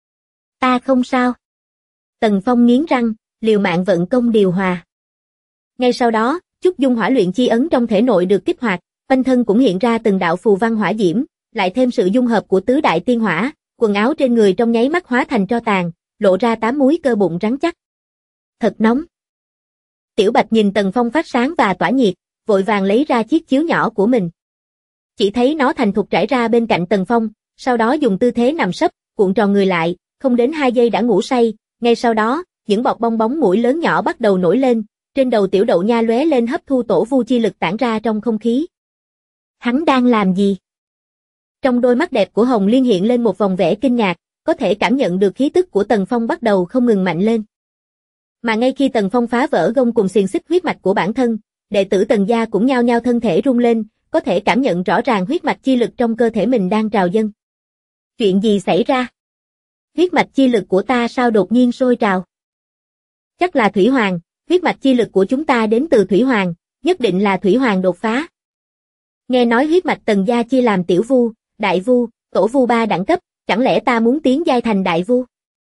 Ta không sao. Tần Phong nghiến răng, liều mạng vận công điều hòa. Ngay sau đó, chút dung hỏa luyện chi ấn trong thể nội được kích hoạt, quanh thân cũng hiện ra từng đạo phù văn hỏa diễm, lại thêm sự dung hợp của tứ đại tiên hỏa, quần áo trên người trong nháy mắt hóa thành tro tàn, lộ ra 8 múi cơ bụng rắn chắc. Thật nóng. Tiểu Bạch nhìn Tần Phong phát sáng và tỏa nhiệt, vội vàng lấy ra chiếc chiếu nhỏ của mình. Chỉ thấy nó thành thục trải ra bên cạnh Tần Phong, sau đó dùng tư thế nằm sấp, cuộn tròn người lại, không đến 2 giây đã ngủ say, ngay sau đó, những bọt bong bóng mũi lớn nhỏ bắt đầu nổi lên, trên đầu Tiểu Đậu Nha lóe lên hấp thu tổ vu chi lực tản ra trong không khí. Hắn đang làm gì? Trong đôi mắt đẹp của Hồng Liên hiện lên một vòng vẻ kinh ngạc, có thể cảm nhận được khí tức của Tần Phong bắt đầu không ngừng mạnh lên. Mà ngay khi Tần Phong phá vỡ gông cùng xiềng xích huyết mạch của bản thân, đệ tử Tần gia cũng nhao nhao thân thể rung lên, có thể cảm nhận rõ ràng huyết mạch chi lực trong cơ thể mình đang trào dâng. Chuyện gì xảy ra? Huyết mạch chi lực của ta sao đột nhiên sôi trào? Chắc là Thủy Hoàng, huyết mạch chi lực của chúng ta đến từ Thủy Hoàng, nhất định là Thủy Hoàng đột phá. Nghe nói huyết mạch Tần gia chia làm tiểu vu, đại vu, tổ vu 3 đẳng cấp, chẳng lẽ ta muốn tiến giai thành đại vu?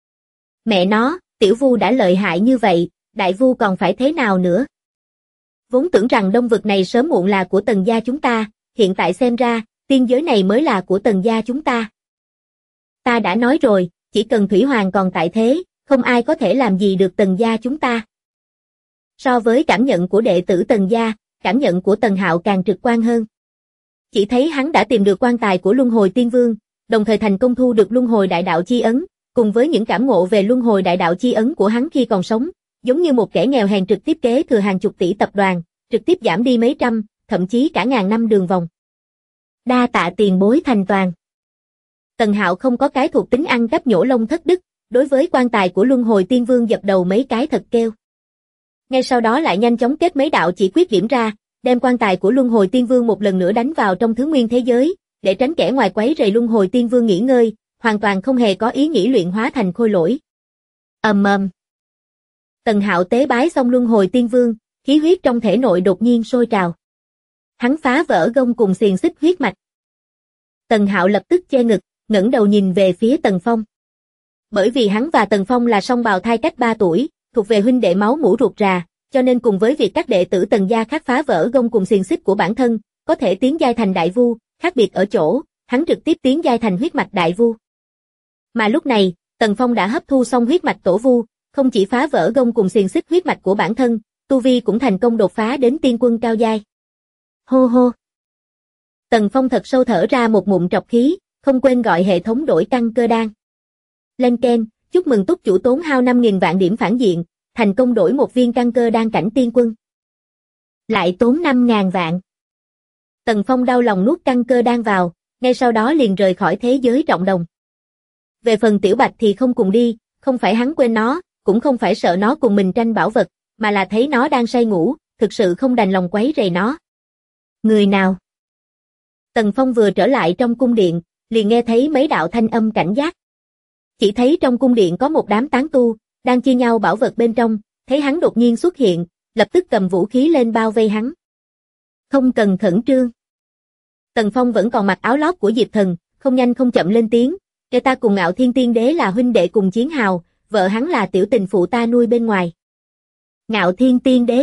Mẹ nó, tiểu vu đã lợi hại như vậy, đại vu còn phải thế nào nữa? Vốn tưởng rằng đông vực này sớm muộn là của Tần gia chúng ta, hiện tại xem ra, tiên giới này mới là của Tần gia chúng ta. Ta đã nói rồi, chỉ cần Thủy Hoàng còn tại thế, không ai có thể làm gì được Tần gia chúng ta. So với cảm nhận của đệ tử Tần gia, cảm nhận của Tần Hạo càng trực quan hơn. Chỉ thấy hắn đã tìm được quan tài của Luân Hồi Tiên Vương, đồng thời thành công thu được Luân Hồi Đại Đạo Chi Ấn, cùng với những cảm ngộ về Luân Hồi Đại Đạo Chi Ấn của hắn khi còn sống, giống như một kẻ nghèo hèn trực tiếp kế thừa hàng chục tỷ tập đoàn, trực tiếp giảm đi mấy trăm, thậm chí cả ngàn năm đường vòng. Đa tạ tiền bối thành toàn. Tần Hạo không có cái thuộc tính ăn cắp nhổ lông thất đức, đối với quan tài của Luân Hồi Tiên Vương dập đầu mấy cái thật kêu. Ngay sau đó lại nhanh chóng kết mấy đạo chỉ quyết điểm ra, đem quan tài của Luân Hồi Tiên Vương một lần nữa đánh vào trong thứ nguyên thế giới, để tránh kẻ ngoài quấy rầy Luân Hồi Tiên Vương nghỉ ngơi, hoàn toàn không hề có ý nghĩ luyện hóa thành khôi lỗi. Ầm ầm. Tần Hạo tế bái xong Luân Hồi Tiên Vương, khí huyết trong thể nội đột nhiên sôi trào. Hắn phá vỡ gông cùng xiềng xích huyết mạch. Tần Hạo lập tức che ngực, ngẩng đầu nhìn về phía Tần Phong. Bởi vì hắn và Tần Phong là song bào thai cách 3 tuổi, thuộc về huynh đệ máu mủ ruột rà, cho nên cùng với việc các đệ tử Tần gia khác phá vỡ gông cùng xiềng xích của bản thân, có thể tiến giai thành đại vu, khác biệt ở chỗ, hắn trực tiếp tiến giai thành huyết mạch đại vu. Mà lúc này, Tần Phong đã hấp thu xong huyết mạch tổ vu, không chỉ phá vỡ gông cùng xiềng xích huyết mạch của bản thân, tu vi cũng thành công đột phá đến tiên quân cao giai. Hô hô. Tần Phong thật sâu thở ra một ngụm trọc khí, không quên gọi hệ thống đổi căn cơ đan. Lên keng, chúc mừng túc chủ tốn hao 5.000 vạn điểm phản diện, thành công đổi một viên căn cơ đan cảnh tiên quân. Lại tốn 5.000 vạn. Tần Phong đau lòng nuốt căn cơ đan vào, ngay sau đó liền rời khỏi thế giới Trọng Đồng. Về phần Tiểu Bạch thì không cùng đi, không phải hắn quên nó, cũng không phải sợ nó cùng mình tranh bảo vật, mà là thấy nó đang say ngủ, thực sự không đành lòng quấy rầy nó. Người nào? Tần Phong vừa trở lại trong cung điện, liền nghe thấy mấy đạo thanh âm cảnh giác. Chỉ thấy trong cung điện có một đám tán tu, đang chia nhau bảo vật bên trong, thấy hắn đột nhiên xuất hiện, lập tức cầm vũ khí lên bao vây hắn. Không cần khẩn trương. Tần Phong vẫn còn mặc áo lót của Diệp Thần, không nhanh không chậm lên tiếng, kẻ ta cùng Ngạo Thiên Tiên Đế là huynh đệ cùng chiến hào, vợ hắn là tiểu tình phụ ta nuôi bên ngoài. Ngạo Thiên Tiên Đế.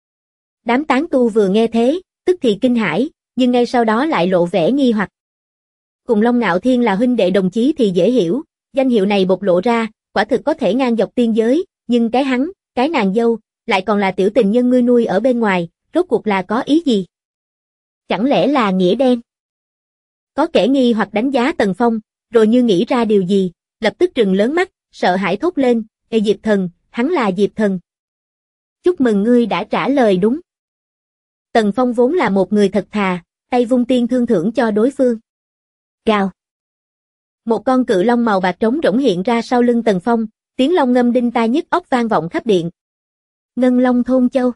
Đám tán tu vừa nghe thế, tức thì kinh hãi, nhưng ngay sau đó lại lộ vẻ nghi hoặc. Cùng Long Ngạo Thiên là huynh đệ đồng chí thì dễ hiểu, danh hiệu này bộc lộ ra, quả thực có thể ngang dọc tiên giới, nhưng cái hắn, cái nàng dâu, lại còn là tiểu tình nhân ngươi nuôi ở bên ngoài, rốt cuộc là có ý gì? Chẳng lẽ là nghĩa đen? Có kẻ nghi hoặc đánh giá Tần Phong, rồi như nghĩ ra điều gì, lập tức trừng lớn mắt, sợ hãi thốt lên, Ê Diệp Thần, hắn là Diệp Thần. Chúc mừng ngươi đã trả lời đúng. Tần Phong vốn là một người thật thà, tay vung tiên thương thưởng cho đối phương. Gào. Một con cự long màu bạc trống rỗng hiện ra sau lưng Tần Phong, tiếng long ngâm đinh tai nhức óc vang vọng khắp điện. Ngân Long Thôn Châu.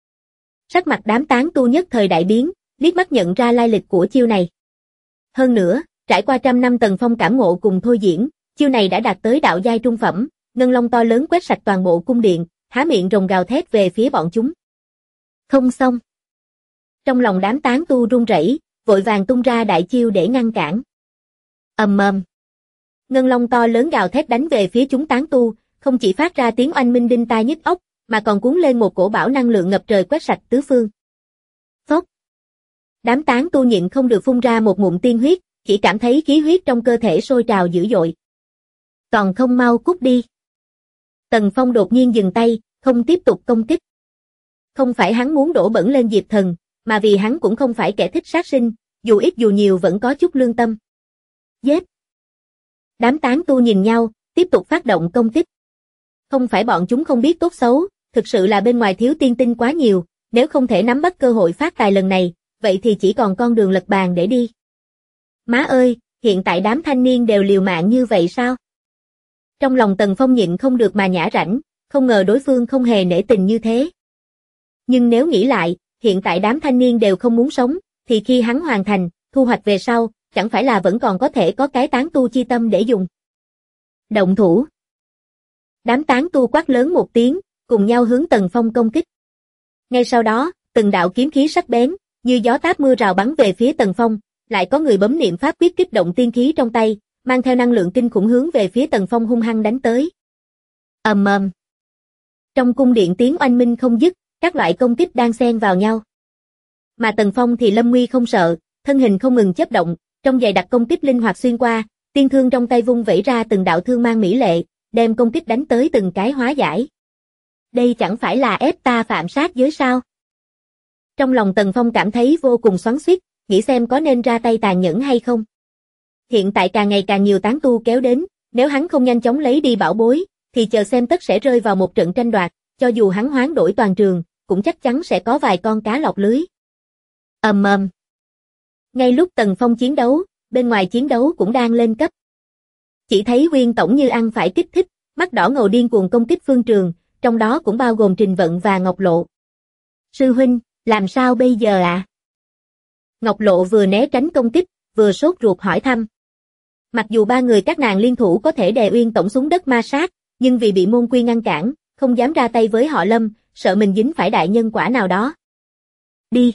Sắc mặt đám tán tu nhất thời đại biến, liếc mắt nhận ra lai lịch của chiêu này. Hơn nữa, trải qua trăm năm Tần Phong cảm ngộ cùng thôi diễn, chiêu này đã đạt tới đạo giai trung phẩm, ngân long to lớn quét sạch toàn bộ cung điện, há miệng rồng gào thét về phía bọn chúng. Không xong. Trong lòng đám tán tu run rẩy, vội vàng tung ra đại chiêu để ngăn cản. Ầm ầm. Ngân long to lớn gào thét đánh về phía chúng tán tu, không chỉ phát ra tiếng oanh minh đinh tai nhức óc, mà còn cuốn lên một cổ bão năng lượng ngập trời quét sạch tứ phương. Phốc. Đám tán tu nhịn không được phun ra một ngụm tiên huyết, chỉ cảm thấy khí huyết trong cơ thể sôi trào dữ dội. Còn không mau cút đi. Tần Phong đột nhiên dừng tay, không tiếp tục công kích. Không phải hắn muốn đổ bẩn lên Diệp Thần, mà vì hắn cũng không phải kẻ thích sát sinh, dù ít dù nhiều vẫn có chút lương tâm. Giết! Đám tán tu nhìn nhau, tiếp tục phát động công kích. Không phải bọn chúng không biết tốt xấu, thực sự là bên ngoài thiếu tiên tinh quá nhiều, nếu không thể nắm bắt cơ hội phát tài lần này, vậy thì chỉ còn con đường lật bàn để đi. Má ơi, hiện tại đám thanh niên đều liều mạng như vậy sao? Trong lòng Tần Phong nhịn không được mà nhả rãnh, không ngờ đối phương không hề nể tình như thế. Nhưng nếu nghĩ lại, hiện tại đám thanh niên đều không muốn sống, thì khi hắn hoàn thành, thu hoạch về sau, chẳng phải là vẫn còn có thể có cái tán tu chi tâm để dùng. Động thủ. Đám tán tu quát lớn một tiếng, cùng nhau hướng Tần Phong công kích. Ngay sau đó, từng đạo kiếm khí sắc bén, như gió táp mưa rào bắn về phía Tần Phong, lại có người bấm niệm pháp quyết kích động tiên khí trong tay, mang theo năng lượng kinh khủng hướng về phía Tần Phong hung hăng đánh tới. Ầm ầm. Trong cung điện tiếng oanh minh không dứt, các loại công kích đang xen vào nhau. Mà Tần Phong thì lâm nguy không sợ, thân hình không ngừng chớp động, trong dày đặc công kích linh hoạt xuyên qua, tiên thương trong tay vung vẩy ra từng đạo thương mang mỹ lệ, đem công kích đánh tới từng cái hóa giải. Đây chẳng phải là ép ta phạm sát giới sao? Trong lòng Tần Phong cảm thấy vô cùng xoắn xuýt, nghĩ xem có nên ra tay tàn nhẫn hay không. Hiện tại càng ngày càng nhiều tán tu kéo đến, nếu hắn không nhanh chóng lấy đi bảo bối, thì chờ xem tất sẽ rơi vào một trận tranh đoạt, cho dù hắn hoán đổi toàn trường, cũng chắc chắn sẽ có vài con cá lọt lưới. Ầm ầm. Ngay lúc Tần Phong chiến đấu, bên ngoài chiến đấu cũng đang lên cấp. Chỉ thấy Uyên Tổng như ăn phải kích thích, mắt đỏ ngầu điên cuồng công kích phương trường, trong đó cũng bao gồm Trình Vận và Ngọc Lộ. Sư huynh, làm sao bây giờ ạ? Ngọc Lộ vừa né tránh công kích, vừa sốt ruột hỏi thăm. Mặc dù ba người các nàng liên thủ có thể đè Uyên Tổng xuống đất ma sát, nhưng vì bị môn quy ngăn cản, không dám ra tay với họ Lâm, sợ mình dính phải đại nhân quả nào đó. Đi.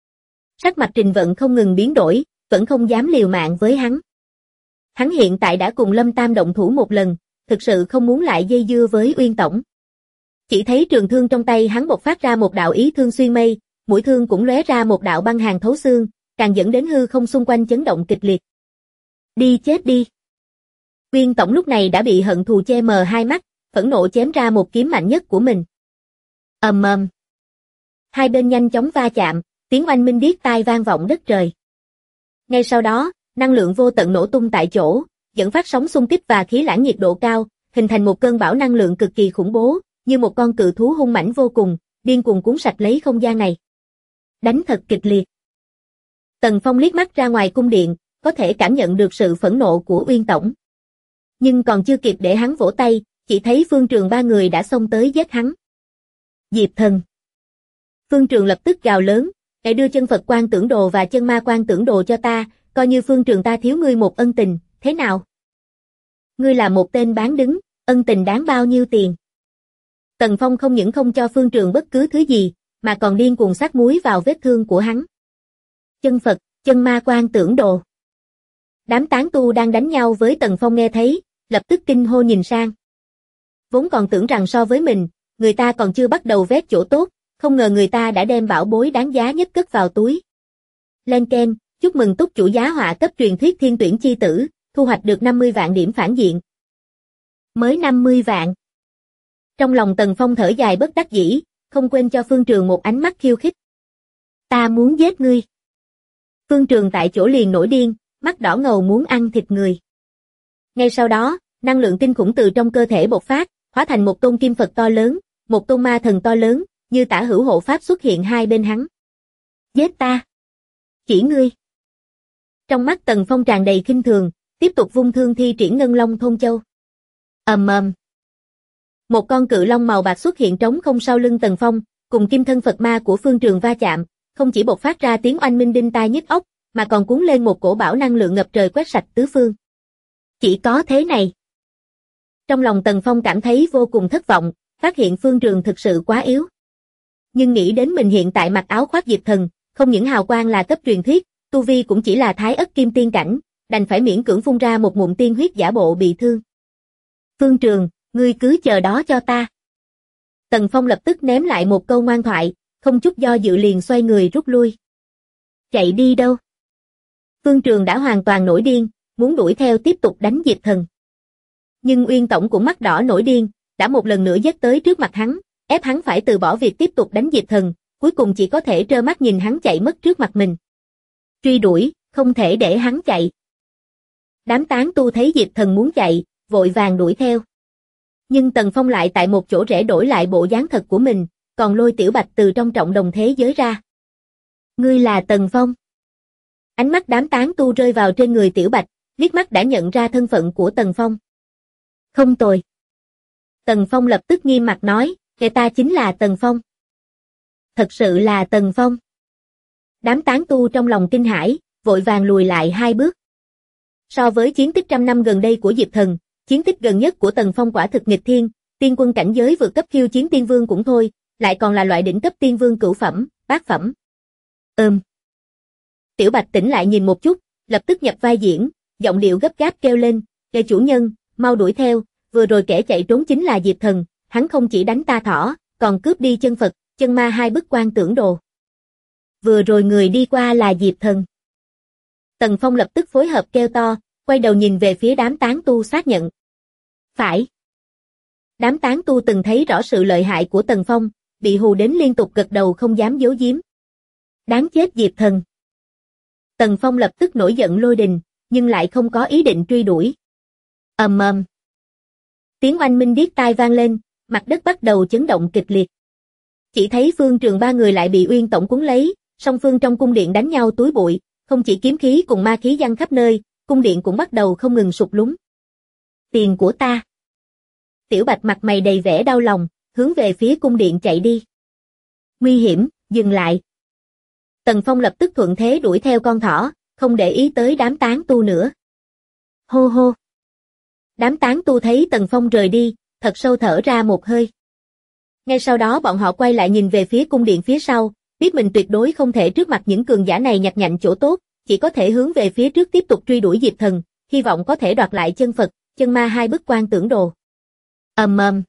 Sắc mặt Trình Vận không ngừng biến đổi, vẫn không dám liều mạng với hắn. Hắn hiện tại đã cùng Lâm Tam động thủ một lần, thực sự không muốn lại dây dưa với Uyên Tổng. Chỉ thấy trường thương trong tay hắn bộc phát ra một đạo ý thương xuyên mây, mũi thương cũng lóe ra một đạo băng hàn thấu xương, càng dẫn đến hư không xung quanh chấn động kịch liệt. Đi chết đi. Uyên Tổng lúc này đã bị hận thù che mờ hai mắt, phẫn nộ chém ra một kiếm mạnh nhất của mình. Ầm ầm. Hai bên nhanh chóng va chạm, tiếng oanh minh điếc tai vang vọng đất trời. Ngay sau đó, năng lượng vô tận nổ tung tại chỗ, dẫn phát sóng xung kích và khí lãng nhiệt độ cao, hình thành một cơn bão năng lượng cực kỳ khủng bố, như một con cự thú hung mãnh vô cùng, điên cuồng cuốn sạch lấy không gian này. Đánh thật kịch liệt. Tần Phong liếc mắt ra ngoài cung điện, có thể cảm nhận được sự phẫn nộ của Uyên Tổng. Nhưng còn chưa kịp để hắn vỗ tay, chỉ thấy Phương Trường ba người đã xông tới giết hắn. Diệp Thần. Phương Trường lập tức gào lớn, hãy đưa chân Phật Quan Tưởng Đồ và chân Ma Quan Tưởng Đồ cho ta, coi như phương trường ta thiếu ngươi một ân tình, thế nào? Ngươi là một tên bán đứng, ân tình đáng bao nhiêu tiền? Tần Phong không những không cho phương trường bất cứ thứ gì, mà còn điên cuồng xát muối vào vết thương của hắn. Chân Phật, chân Ma Quan Tưởng Đồ. Đám tán tu đang đánh nhau với Tần Phong nghe thấy, lập tức kinh hô nhìn sang. Vốn còn tưởng rằng so với mình, người ta còn chưa bắt đầu vét chỗ tốt, không ngờ người ta đã đem bảo bối đáng giá nhất cất vào túi. Lên keng, chúc mừng túc chủ giá họa cấp truyền thuyết thiên tuyển chi tử, thu hoạch được 50 vạn điểm phản diện. Mới 50 vạn. Trong lòng Tần Phong thở dài bất đắc dĩ, không quên cho Phương Trường một ánh mắt khiêu khích. Ta muốn giết ngươi. Phương Trường tại chỗ liền nổi điên, mắt đỏ ngầu muốn ăn thịt người. Ngay sau đó, năng lượng kinh khủng từ trong cơ thể bộc phát, hóa thành một tôn kim Phật to lớn, một tôn ma thần to lớn, như tả hữu hộ pháp xuất hiện hai bên hắn. Giết ta! Chỉ ngươi! Trong mắt Tần Phong tràn đầy khinh thường, tiếp tục vung thương thi triển ngân long thôn châu. Ầm ầm. Một con cự long màu bạc xuất hiện trống không sau lưng Tần Phong, cùng kim thân Phật ma của Phương Trường va chạm, không chỉ bộc phát ra tiếng oanh minh đinh tai nhức óc, mà còn cuốn lên một cổ bão năng lượng ngập trời quét sạch tứ phương. Chỉ có thế này. Trong lòng Tần Phong cảm thấy vô cùng thất vọng, phát hiện Phương Trường thực sự quá yếu. Nhưng nghĩ đến mình hiện tại mặc áo khoác Diệp Thần, không những hào quang là cấp truyền thuyết, tu vi cũng chỉ là thái ất kim tiên cảnh, đành phải miễn cưỡng phun ra một ngụm tiên huyết giả bộ bị thương. Phương Trường, ngươi cứ chờ đó cho ta. Tần Phong lập tức ném lại một câu ngoan thoại, không chút do dự liền xoay người rút lui. Chạy đi đâu? Phương Trường đã hoàn toàn nổi điên, muốn đuổi theo tiếp tục đánh Diệp Thần. Nhưng Uyên Tổng cũng mắt đỏ nổi điên, đã một lần nữa giết tới trước mặt hắn, ép hắn phải từ bỏ việc tiếp tục đánh Diệp Thần, cuối cùng chỉ có thể trơ mắt nhìn hắn chạy mất trước mặt mình. Truy đuổi, không thể để hắn chạy. Đám tán tu thấy Diệp Thần muốn chạy, vội vàng đuổi theo. Nhưng Tần Phong lại tại một chỗ rẽ đổi lại bộ dáng thật của mình, còn lôi Tiểu Bạch từ trong trọng đồng thế giới ra. Ngươi là Tần Phong. Ánh mắt đám tán tu rơi vào trên người Tiểu Bạch, liếc mắt đã nhận ra thân phận của Tần Phong. Không tồi. Tần Phong lập tức nghiêm mặt nói, kẻ ta chính là Tần Phong. Thật sự là Tần Phong. Đám tán tu trong lòng kinh hãi, vội vàng lùi lại hai bước. So với chiến tích trăm năm gần đây của Diệp Thần, chiến tích gần nhất của Tần Phong quả thực nghịch thiên, tiên quân cảnh giới vượt cấp khiêu chiến tiên vương cũng thôi, lại còn là loại đỉnh cấp tiên vương cửu phẩm, bát phẩm. Tiểu Bạch tỉnh lại nhìn một chút, lập tức nhập vai diễn, giọng điệu gấp gáp kêu lên, kẻ chủ nhân, mau đuổi theo, vừa rồi kẻ chạy trốn chính là Diệp Thần, hắn không chỉ đánh ta thỏ, còn cướp đi chân Phật, chân ma hai bức quan tưởng đồ. Vừa rồi người đi qua là Diệp Thần. Tần Phong lập tức phối hợp kêu to, quay đầu nhìn về phía đám tán tu xác nhận. Phải. Đám tán tu từng thấy rõ sự lợi hại của Tần Phong, bị hù đến liên tục gật đầu không dám giấu giếm. Đáng chết Diệp Thần. Tần Phong lập tức nổi giận lôi đình, nhưng lại không có ý định truy đuổi. Ầm ầm. Tiếng oanh minh điếc tai vang lên, mặt đất bắt đầu chấn động kịch liệt. Chỉ thấy Phương Trường ba người lại bị Uyên Tổng cuốn lấy, song phương trong cung điện đánh nhau túi bụi, không chỉ kiếm khí cùng ma khí văng khắp nơi, cung điện cũng bắt đầu không ngừng sụp lún. Tiền của ta. Tiểu Bạch mặt mày đầy vẻ đau lòng, hướng về phía cung điện chạy đi. Nguy hiểm, dừng lại. Tần Phong lập tức thuận thế đuổi theo con thỏ, không để ý tới đám tán tu nữa. Hô hô. Đám tán tu thấy Tần Phong rời đi, thật sâu thở ra một hơi. Ngay sau đó bọn họ quay lại nhìn về phía cung điện phía sau, biết mình tuyệt đối không thể trước mặt những cường giả này nhặt nhạnh chỗ tốt, chỉ có thể hướng về phía trước tiếp tục truy đuổi Diệp Thần, hy vọng có thể đoạt lại chân Phật, chân ma hai bức quan tưởng đồ. Ầm ầm.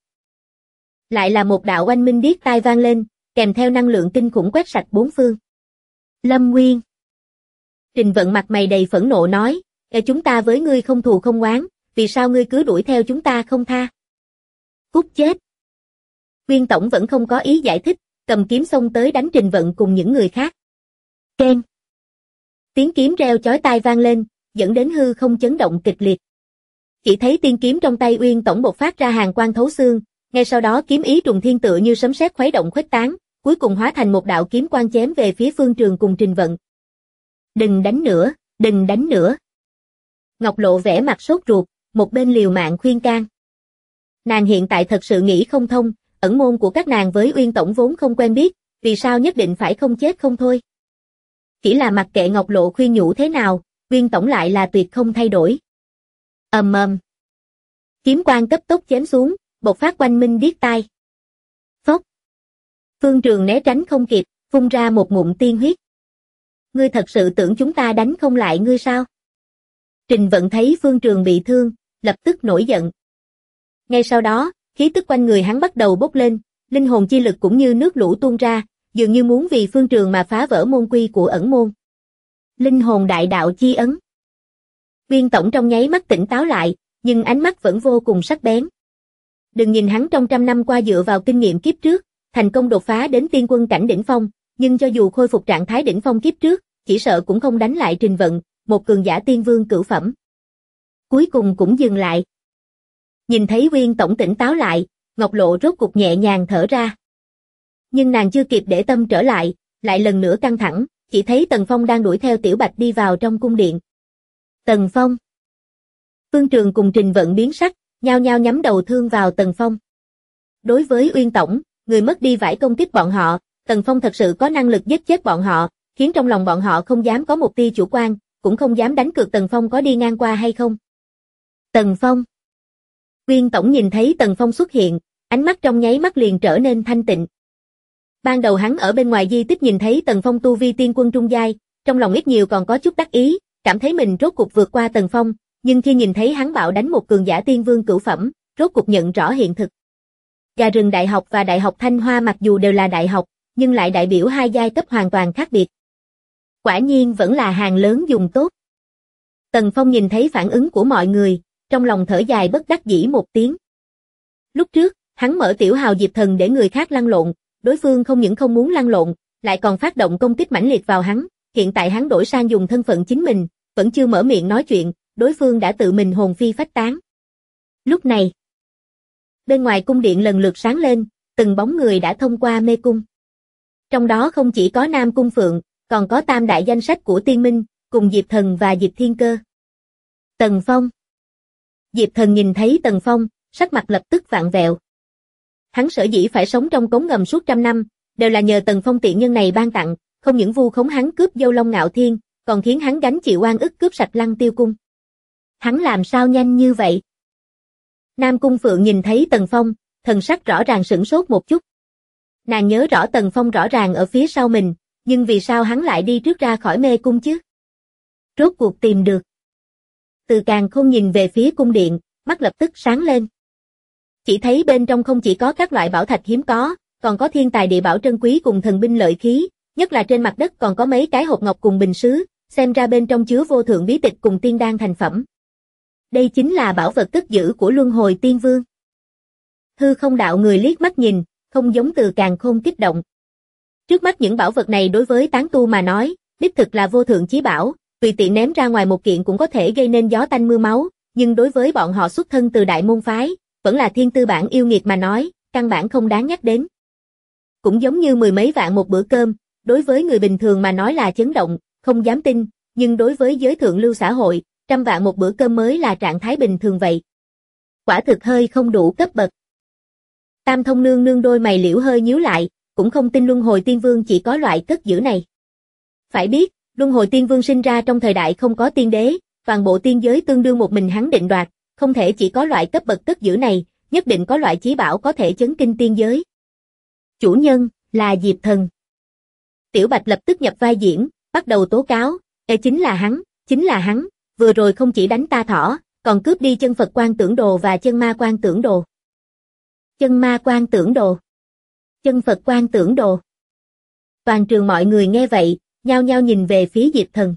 Lại là một đạo oanh minh điếc tai vang lên, kèm theo năng lượng kinh khủng quét sạch bốn phương. Lâm Nguyên. Trình Vận mặt mày đầy phẫn nộ nói, chúng ta với ngươi không thù không oán, vì sao ngươi cứ đuổi theo chúng ta không tha? Cút chết. Uyên Tổng vẫn không có ý giải thích, cầm kiếm xông tới đánh Trình Vận cùng những người khác. Keng. Tiếng kiếm reo chói tai vang lên, dẫn đến hư không chấn động kịch liệt. Chỉ thấy tiên kiếm trong tay Uyên Tổng bộc phát ra hàn quang thấu xương, ngay sau đó kiếm ý trùng thiên tựa như sấm sét khuấy động khuếch tán, cuối cùng hóa thành một đạo kiếm quang chém về phía Phương Trường cùng Trình Vận. Đừng đánh nữa, đừng đánh nữa. Ngọc Lộ vẻ mặt sốt ruột, một bên liều mạng khuyên can. Nàng hiện tại thật sự nghĩ không thông, ẩn môn của các nàng với Uyên Tổng vốn không quen biết, vì sao nhất định phải không chết không thôi. Chỉ là mặc kệ Ngọc Lộ khuyên nhủ thế nào, Viên tổng lại là tuyệt không thay đổi. Ầm ầm. Kiếm quang cấp tốc chém xuống, bộc phát oanh minh điếc tai. Phốc. Phương Trường né tránh không kịp, phun ra một ngụm tiên huyết. Ngươi thật sự tưởng chúng ta đánh không lại ngươi sao? Trình Vận thấy Phương Trường bị thương, lập tức nổi giận. Ngay sau đó, khí tức quanh người hắn bắt đầu bốc lên, linh hồn chi lực cũng như nước lũ tuôn ra, dường như muốn vì Phương Trường mà phá vỡ môn quy của ẩn môn. Linh hồn đại đạo chi ấn. Viên tổng trong nháy mắt tỉnh táo lại, nhưng ánh mắt vẫn vô cùng sắc bén. Đừng nhìn hắn trong trăm năm qua dựa vào kinh nghiệm kiếp trước, thành công đột phá đến tiên quân cảnh đỉnh phong, nhưng cho dù khôi phục trạng thái đỉnh phong kiếp trước, chỉ sợ cũng không đánh lại Trình Vận, một cường giả tiên vương cửu phẩm. Cuối cùng cũng dừng lại. Nhìn thấy Viên tổng tỉnh táo lại, Ngọc Lộ rốt cục nhẹ nhàng thở ra. Nhưng nàng chưa kịp để tâm trở lại, lại lần nữa căng thẳng, chỉ thấy Tần Phong đang đuổi theo Tiểu Bạch đi vào trong cung điện. Tần Phong. Phương Trường cùng Trình Vận biến sắc, nhao nhao nhắm đầu thương vào Tần Phong. Đối với Uyên tổng, người mất đi vải công kích bọn họ, Tần Phong thật sự có năng lực giết chết bọn họ, khiến trong lòng bọn họ không dám có một tia chủ quan, cũng không dám đánh cược Tần Phong có đi ngang qua hay không. Tần Phong. Uyên tổng nhìn thấy Tần Phong xuất hiện, ánh mắt trong nháy mắt liền trở nên thanh tịnh. Ban đầu hắn ở bên ngoài di tích nhìn thấy Tần Phong tu vi tiên quân trung giai, trong lòng ít nhiều còn có chút đắc ý, cảm thấy mình rốt cuộc vượt qua Tần Phong, nhưng khi nhìn thấy hắn bạo đánh một cường giả tiên vương cửu phẩm, rốt cuộc nhận rõ hiện thực. Gà rừng đại học và đại học Thanh Hoa mặc dù đều là đại học, nhưng lại đại biểu hai giai cấp hoàn toàn khác biệt. Quả nhiên vẫn là hàng lớn dùng tốt. Tần Phong nhìn thấy phản ứng của mọi người, trong lòng thở dài bất đắc dĩ một tiếng. Lúc trước, hắn mở tiểu hào Diệp Thần để người khác lăn lộn, đối phương không những không muốn lăn lộn, lại còn phát động công kích mãnh liệt vào hắn, hiện tại hắn đổi sang dùng thân phận chính mình, vẫn chưa mở miệng nói chuyện, đối phương đã tự mình hồn phi phách tán. Lúc này, bên ngoài cung điện lần lượt sáng lên, từng bóng người đã thông qua mê cung. Trong đó không chỉ có Nam Cung Phượng, còn có tam đại danh sách của Tiên Minh, cùng Diệp Thần và Diệp Thiên Cơ. Tần Phong. Diệp Thần nhìn thấy Tần Phong, sắc mặt lập tức vạn vẹo. Hắn sở dĩ phải sống trong cống ngầm suốt trăm năm, đều là nhờ Tần Phong tiện nhân này ban tặng, không những vu khống hắn cướp Dâu Long Ngạo Thiên, còn khiến hắn gánh chịu oan ức cướp sạch Lăng Tiêu Cung. Hắn làm sao nhanh như vậy? Nam Cung Phượng nhìn thấy Tần Phong, thần sắc rõ ràng sửng sốt một chút. Nàng nhớ rõ Tần Phong rõ ràng ở phía sau mình, nhưng vì sao hắn lại đi trước ra khỏi mê cung chứ? Rốt cuộc tìm được. Từ Càn Khôn nhìn về phía cung điện, mắt lập tức sáng lên. Chỉ thấy bên trong không chỉ có các loại bảo thạch hiếm có, còn có thiên tài địa bảo trân quý cùng thần binh lợi khí, nhất là trên mặt đất còn có mấy cái hộp ngọc cùng bình sứ, xem ra bên trong chứa vô thượng bí tịch cùng tiên đan thành phẩm. Đây chính là bảo vật cất giữ của Luân Hồi Tiên Vương. Hư Không đạo người liếc mắt nhìn, không giống Từ Càn Khôn kích động. Trước mắt những bảo vật này đối với tán tu mà nói, đích thực là vô thượng chí bảo, tùy tiện ném ra ngoài một kiện cũng có thể gây nên gió tanh mưa máu, nhưng đối với bọn họ xuất thân từ đại môn phái, vẫn là thiên tư bản yêu nghiệt mà nói, căn bản không đáng nhắc đến. Cũng giống như mười mấy vạn một bữa cơm, đối với người bình thường mà nói là chấn động, không dám tin, nhưng đối với giới thượng lưu xã hội, trăm vạn một bữa cơm mới là trạng thái bình thường vậy. Quả thực hơi không đủ cấp bậc. Tam Thông nương nương đôi mày liễu hơi nhíu lại, cũng không tin Luân Hồi Tiên Vương chỉ có loại cất giữ này. Phải biết, Luân Hồi Tiên Vương sinh ra trong thời đại không có tiên đế, toàn bộ tiên giới tương đương một mình hắn định đoạt, không thể chỉ có loại cấp bậc cất giữ này, nhất định có loại chí bảo có thể chấn kinh tiên giới. Chủ nhân, là Diệp Thần. Tiểu Bạch lập tức nhập vai diễn, bắt đầu tố cáo, chính là hắn, vừa rồi không chỉ đánh ta thỏ, còn cướp đi chân Phật Quan Tưởng Đồ và chân Ma Quan Tưởng Đồ. Chân Ma Quan Tưởng Đồ. Chân Phật Quan Tưởng Đồ. Toàn trường mọi người nghe vậy, nhao nhao nhìn về phía Diệp Thần.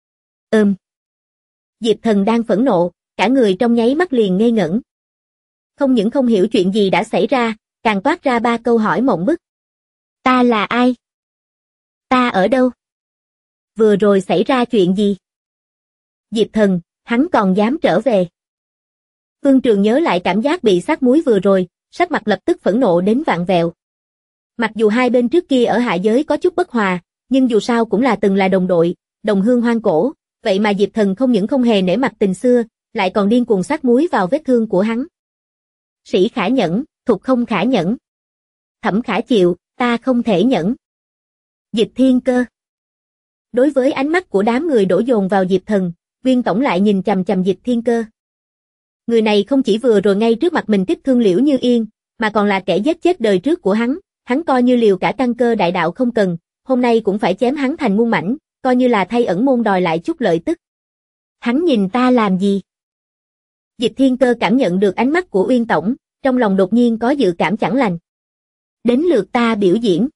Diệp Thần đang phẫn nộ, cả người trong nháy mắt liền ngây ngẩn. Không những không hiểu chuyện gì đã xảy ra, càng toát ra ba câu hỏi mộng bức. Ta là ai? Ta ở đâu? Vừa rồi xảy ra chuyện gì? Diệp Thần, hắn còn dám trở về. Phương Trường nhớ lại cảm giác bị sát muối vừa rồi, sắc mặt lập tức phẫn nộ đến vạn vẹo. Mặc dù hai bên trước kia ở hạ giới có chút bất hòa, nhưng dù sao cũng là từng là đồng đội, đồng hương hoang cổ, vậy mà Diệp Thần không những không hề nể mặt tình xưa, lại còn điên cuồng sát muối vào vết thương của hắn. Sĩ khả nhẫn, Thục không khả nhẫn. Thẩm khả chịu, ta không thể nhẫn. Dịch Thiên Cơ. Đối với ánh mắt của đám người đổ dồn vào Diệp Thần, Viên tổng lại nhìn chằm chằm Dịch Thiên Cơ. Người này không chỉ vừa rồi ngay trước mặt mình tiếp thương Liễu Như Yên, mà còn là kẻ giết chết đời trước của hắn coi như liều cả căn cơ đại đạo không cần, hôm nay cũng phải chém hắn thành muôn mảnh, coi như là thay ẩn môn đòi lại chút lợi tức. Hắn nhìn ta làm gì? Dịch Thiên Cơ cảm nhận được ánh mắt của Uyên tổng, trong lòng đột nhiên có dự cảm chẳng lành. Đến lượt ta biểu diễn.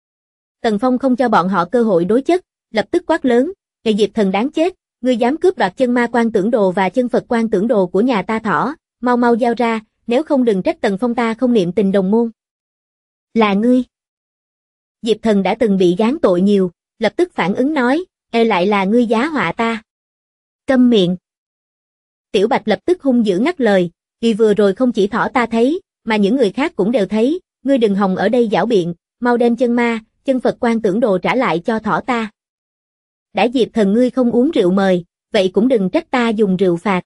Tần Phong không cho bọn họ cơ hội đối chất, lập tức quát lớn, "Kẻ Diệp Thần đáng chết, ngươi dám cướp đoạt chân ma quan tưởng đồ và chân Phật quan tưởng đồ của nhà ta thỏ, mau mau giao ra, nếu không đừng trách Tần Phong ta không niệm tình đồng môn." Là ngươi. Diệp Thần đã từng bị gán tội nhiều, lập tức phản ứng nói, lại là ngươi giá họa ta. Câm miệng. Tiểu Bạch lập tức hung dữ ngắt lời, vì vừa rồi không chỉ thỏ ta thấy, mà những người khác cũng đều thấy, ngươi đừng hòng ở đây giảo biện, mau đem chân ma, chân Phật quan tưởng đồ trả lại cho thỏ ta. Đã Diệp Thần ngươi không uống rượu mời, vậy cũng đừng trách ta dùng rượu phạt.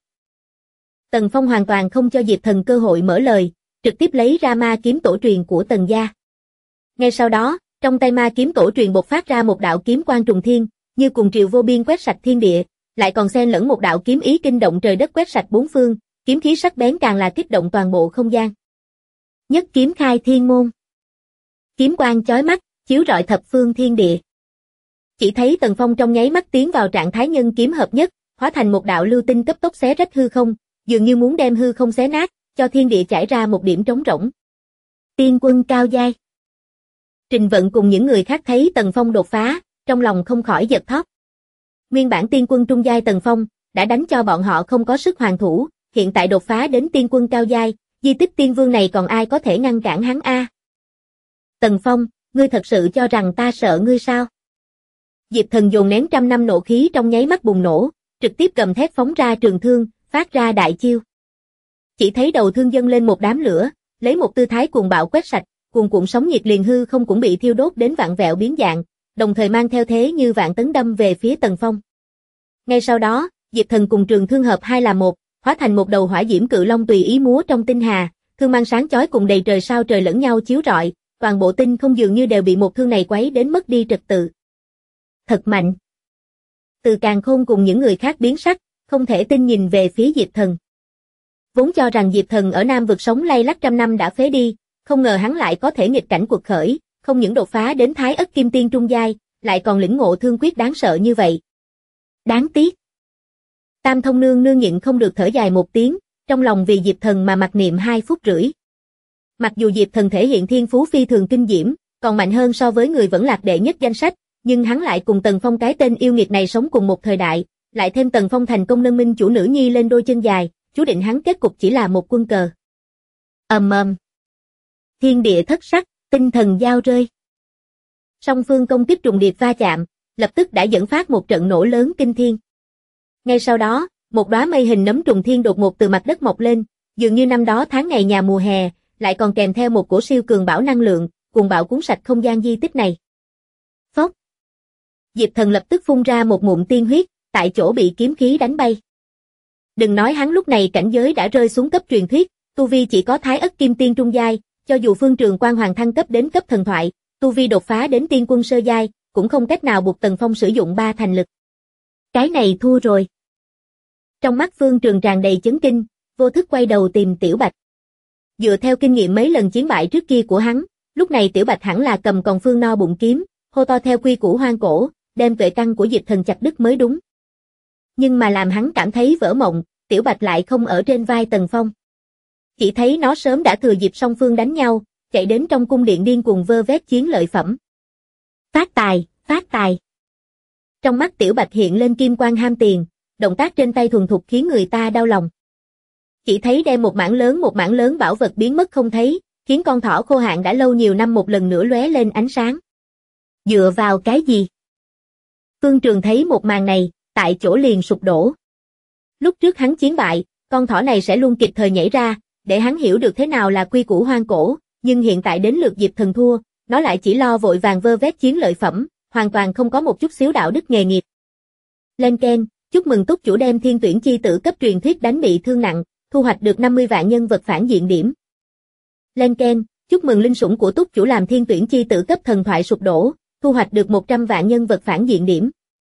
Tần Phong hoàn toàn không cho Diệp Thần cơ hội mở lời, trực tiếp lấy ra ma kiếm tổ truyền của Tần gia. Ngay sau đó, trong tay ma kiếm tổ truyền bộc phát ra một đạo kiếm quang trùng thiên, như cùng triều vô biên quét sạch thiên địa, lại còn xen lẫn một đạo kiếm ý kinh động trời đất quét sạch bốn phương, kiếm khí sắc bén càng là kích động toàn bộ không gian. Nhất kiếm khai thiên môn. Kiếm quang chói mắt, chiếu rọi thập phương thiên địa. Chỉ thấy Tần Phong trong nháy mắt tiến vào trạng thái nhân kiếm hợp nhất, hóa thành một đạo lưu tinh cấp tốc xé rách hư không, dường như muốn đem hư không xé nát, cho thiên địa trải ra một điểm trống rỗng. Tiên quân cao giai. Trình Vận cùng những người khác thấy Tần Phong đột phá, trong lòng không khỏi giật thót. Nguyên bản tiên quân trung giai Tần Phong đã đánh cho bọn họ không có sức hoàn thủ, hiện tại đột phá đến tiên quân cao giai, di tích tiên vương này còn ai có thể ngăn cản hắn a? Tần Phong, ngươi thật sự cho rằng ta sợ ngươi sao? Diệp Thần dồn nén trăm năm nộ khí trong nháy mắt bùng nổ, trực tiếp gầm thét phóng ra trường thương, phát ra đại chiêu. Chỉ thấy đầu thương dâng lên một đám lửa, lấy một tư thái cuồng bạo quét sạch, cuồn cuộn sóng nhiệt liền hư không cũng bị thiêu đốt đến vạn vẹo biến dạng, đồng thời mang theo thế như vạn tấn đâm về phía Tần Phong. Ngay sau đó, Diệp Thần cùng trường thương hợp hai là một, hóa thành một đầu hỏa diễm cự long tùy ý múa trong tinh hà, thương mang sáng chói cùng đầy trời sao trời lẫn nhau chiếu rọi, toàn bộ tinh không dường như đều bị một thương này quấy đến mất đi trật tự. Thật mạnh. Từ Càn Khôn cùng những người khác biến sắc, không thể tin nhìn về phía Diệp Thần. Vốn cho rằng Diệp Thần ở Nam vực sống lay lắt trăm năm đã phế đi, không ngờ hắn lại có thể nghịch cảnh cuộc khởi, không những đột phá đến Thái Ất Kim Tiên trung giai, lại còn lĩnh ngộ thương quyết đáng sợ như vậy. Đáng tiếc. Tam Thông nương nương nhịn không được thở dài một tiếng, trong lòng vì Diệp Thần mà mặc niệm 2 phút rưỡi. Mặc dù Diệp Thần thể hiện thiên phú phi thường kinh diễm, còn mạnh hơn so với người vẫn lạc đệ nhất danh sách, nhưng hắn lại cùng Tần Phong cái tên yêu nghiệt này sống cùng một thời đại, lại thêm Tần Phong thành công nâng minh chủ nữ nhi lên đôi chân dài, chú định hắn kết cục chỉ là một quân cờ. Ầm ầm. Thiên địa thất sắc, tinh thần giao rơi. Song phương công kích trùng điệp va chạm, lập tức đã dẫn phát một trận nổ lớn kinh thiên. Ngay sau đó, một đóa mây hình nấm trùng thiên đột ngột từ mặt đất mọc lên, dường như năm đó tháng ngày nhà mùa hè, lại còn kèm theo một cổ siêu cường bão năng lượng, cuồng bạo cuốn sạch không gian di tích này. Phốc. Diệp Thần lập tức phun ra một ngụm tiên huyết, tại chỗ bị kiếm khí đánh bay. Đừng nói hắn lúc này cảnh giới đã rơi xuống cấp truyền thuyết, tu vi chỉ có Thái Ất Kim Tiên trung giai, cho dù Phương Trường Quang Hoàng thăng cấp đến cấp thần thoại, tu vi đột phá đến tiên quân sơ giai, cũng không cách nào buộc Tần Phong sử dụng 3 thành lực. Cái này thua rồi. Trong mắt Phương Trường tràn đầy chấn kinh, vô thức quay đầu tìm Tiểu Bạch. Dựa theo kinh nghiệm mấy lần chiến bại trước kia của hắn, lúc này Tiểu Bạch hẳn là cầm còn phương no bụng kiếm, hô to theo quy củ hoang cổ, đem tuệ căn của Diệp Thần chặt đứt mới đúng. Nhưng mà làm hắn cảm thấy vỡ mộng, Tiểu Bạch lại không ở trên vai Tần Phong. Chỉ thấy nó sớm đã thừa dịp song phương đánh nhau, chạy đến trong cung điện điên cuồng vơ vét chiến lợi phẩm. Phát tài, phát tài. Trong mắt Tiểu Bạch hiện lên kim quang ham tiền, động tác trên tay thuần thục khiến người ta đau lòng. Chỉ thấy đem một mảng lớn bảo vật biến mất không thấy, khiến con thỏ khô hạn đã lâu nhiều năm một lần nữa lóe lên ánh sáng. Dựa vào cái gì? Phương Trường thấy một màn này, tại chỗ liền sụp đổ. Lúc trước hắn chiến bại, con thỏ này sẽ luôn kịp thời nhảy ra, để hắn hiểu được thế nào là quy củ hoang cổ, nhưng hiện tại đến lượt Diệp Thần thua, nó lại chỉ lo vội vàng vơ vét chiến lợi phẩm, hoàn toàn không có một chút xíu đạo đức nghề nghiệp. Lên keng, chúc mừng túc chủ đem Thiên Tuyển chi tử cấp truyền thuyết đánh bị thương nặng, thu hoạch được 50 vạn nhân vật phản diện điểm. Lên keng, chúc mừng linh sủng của túc chủ làm Thiên Tuyển chi tử cấp thần thoại sụp đổ, thu hoạch được 100 vạn nhân vật phản diện điểm.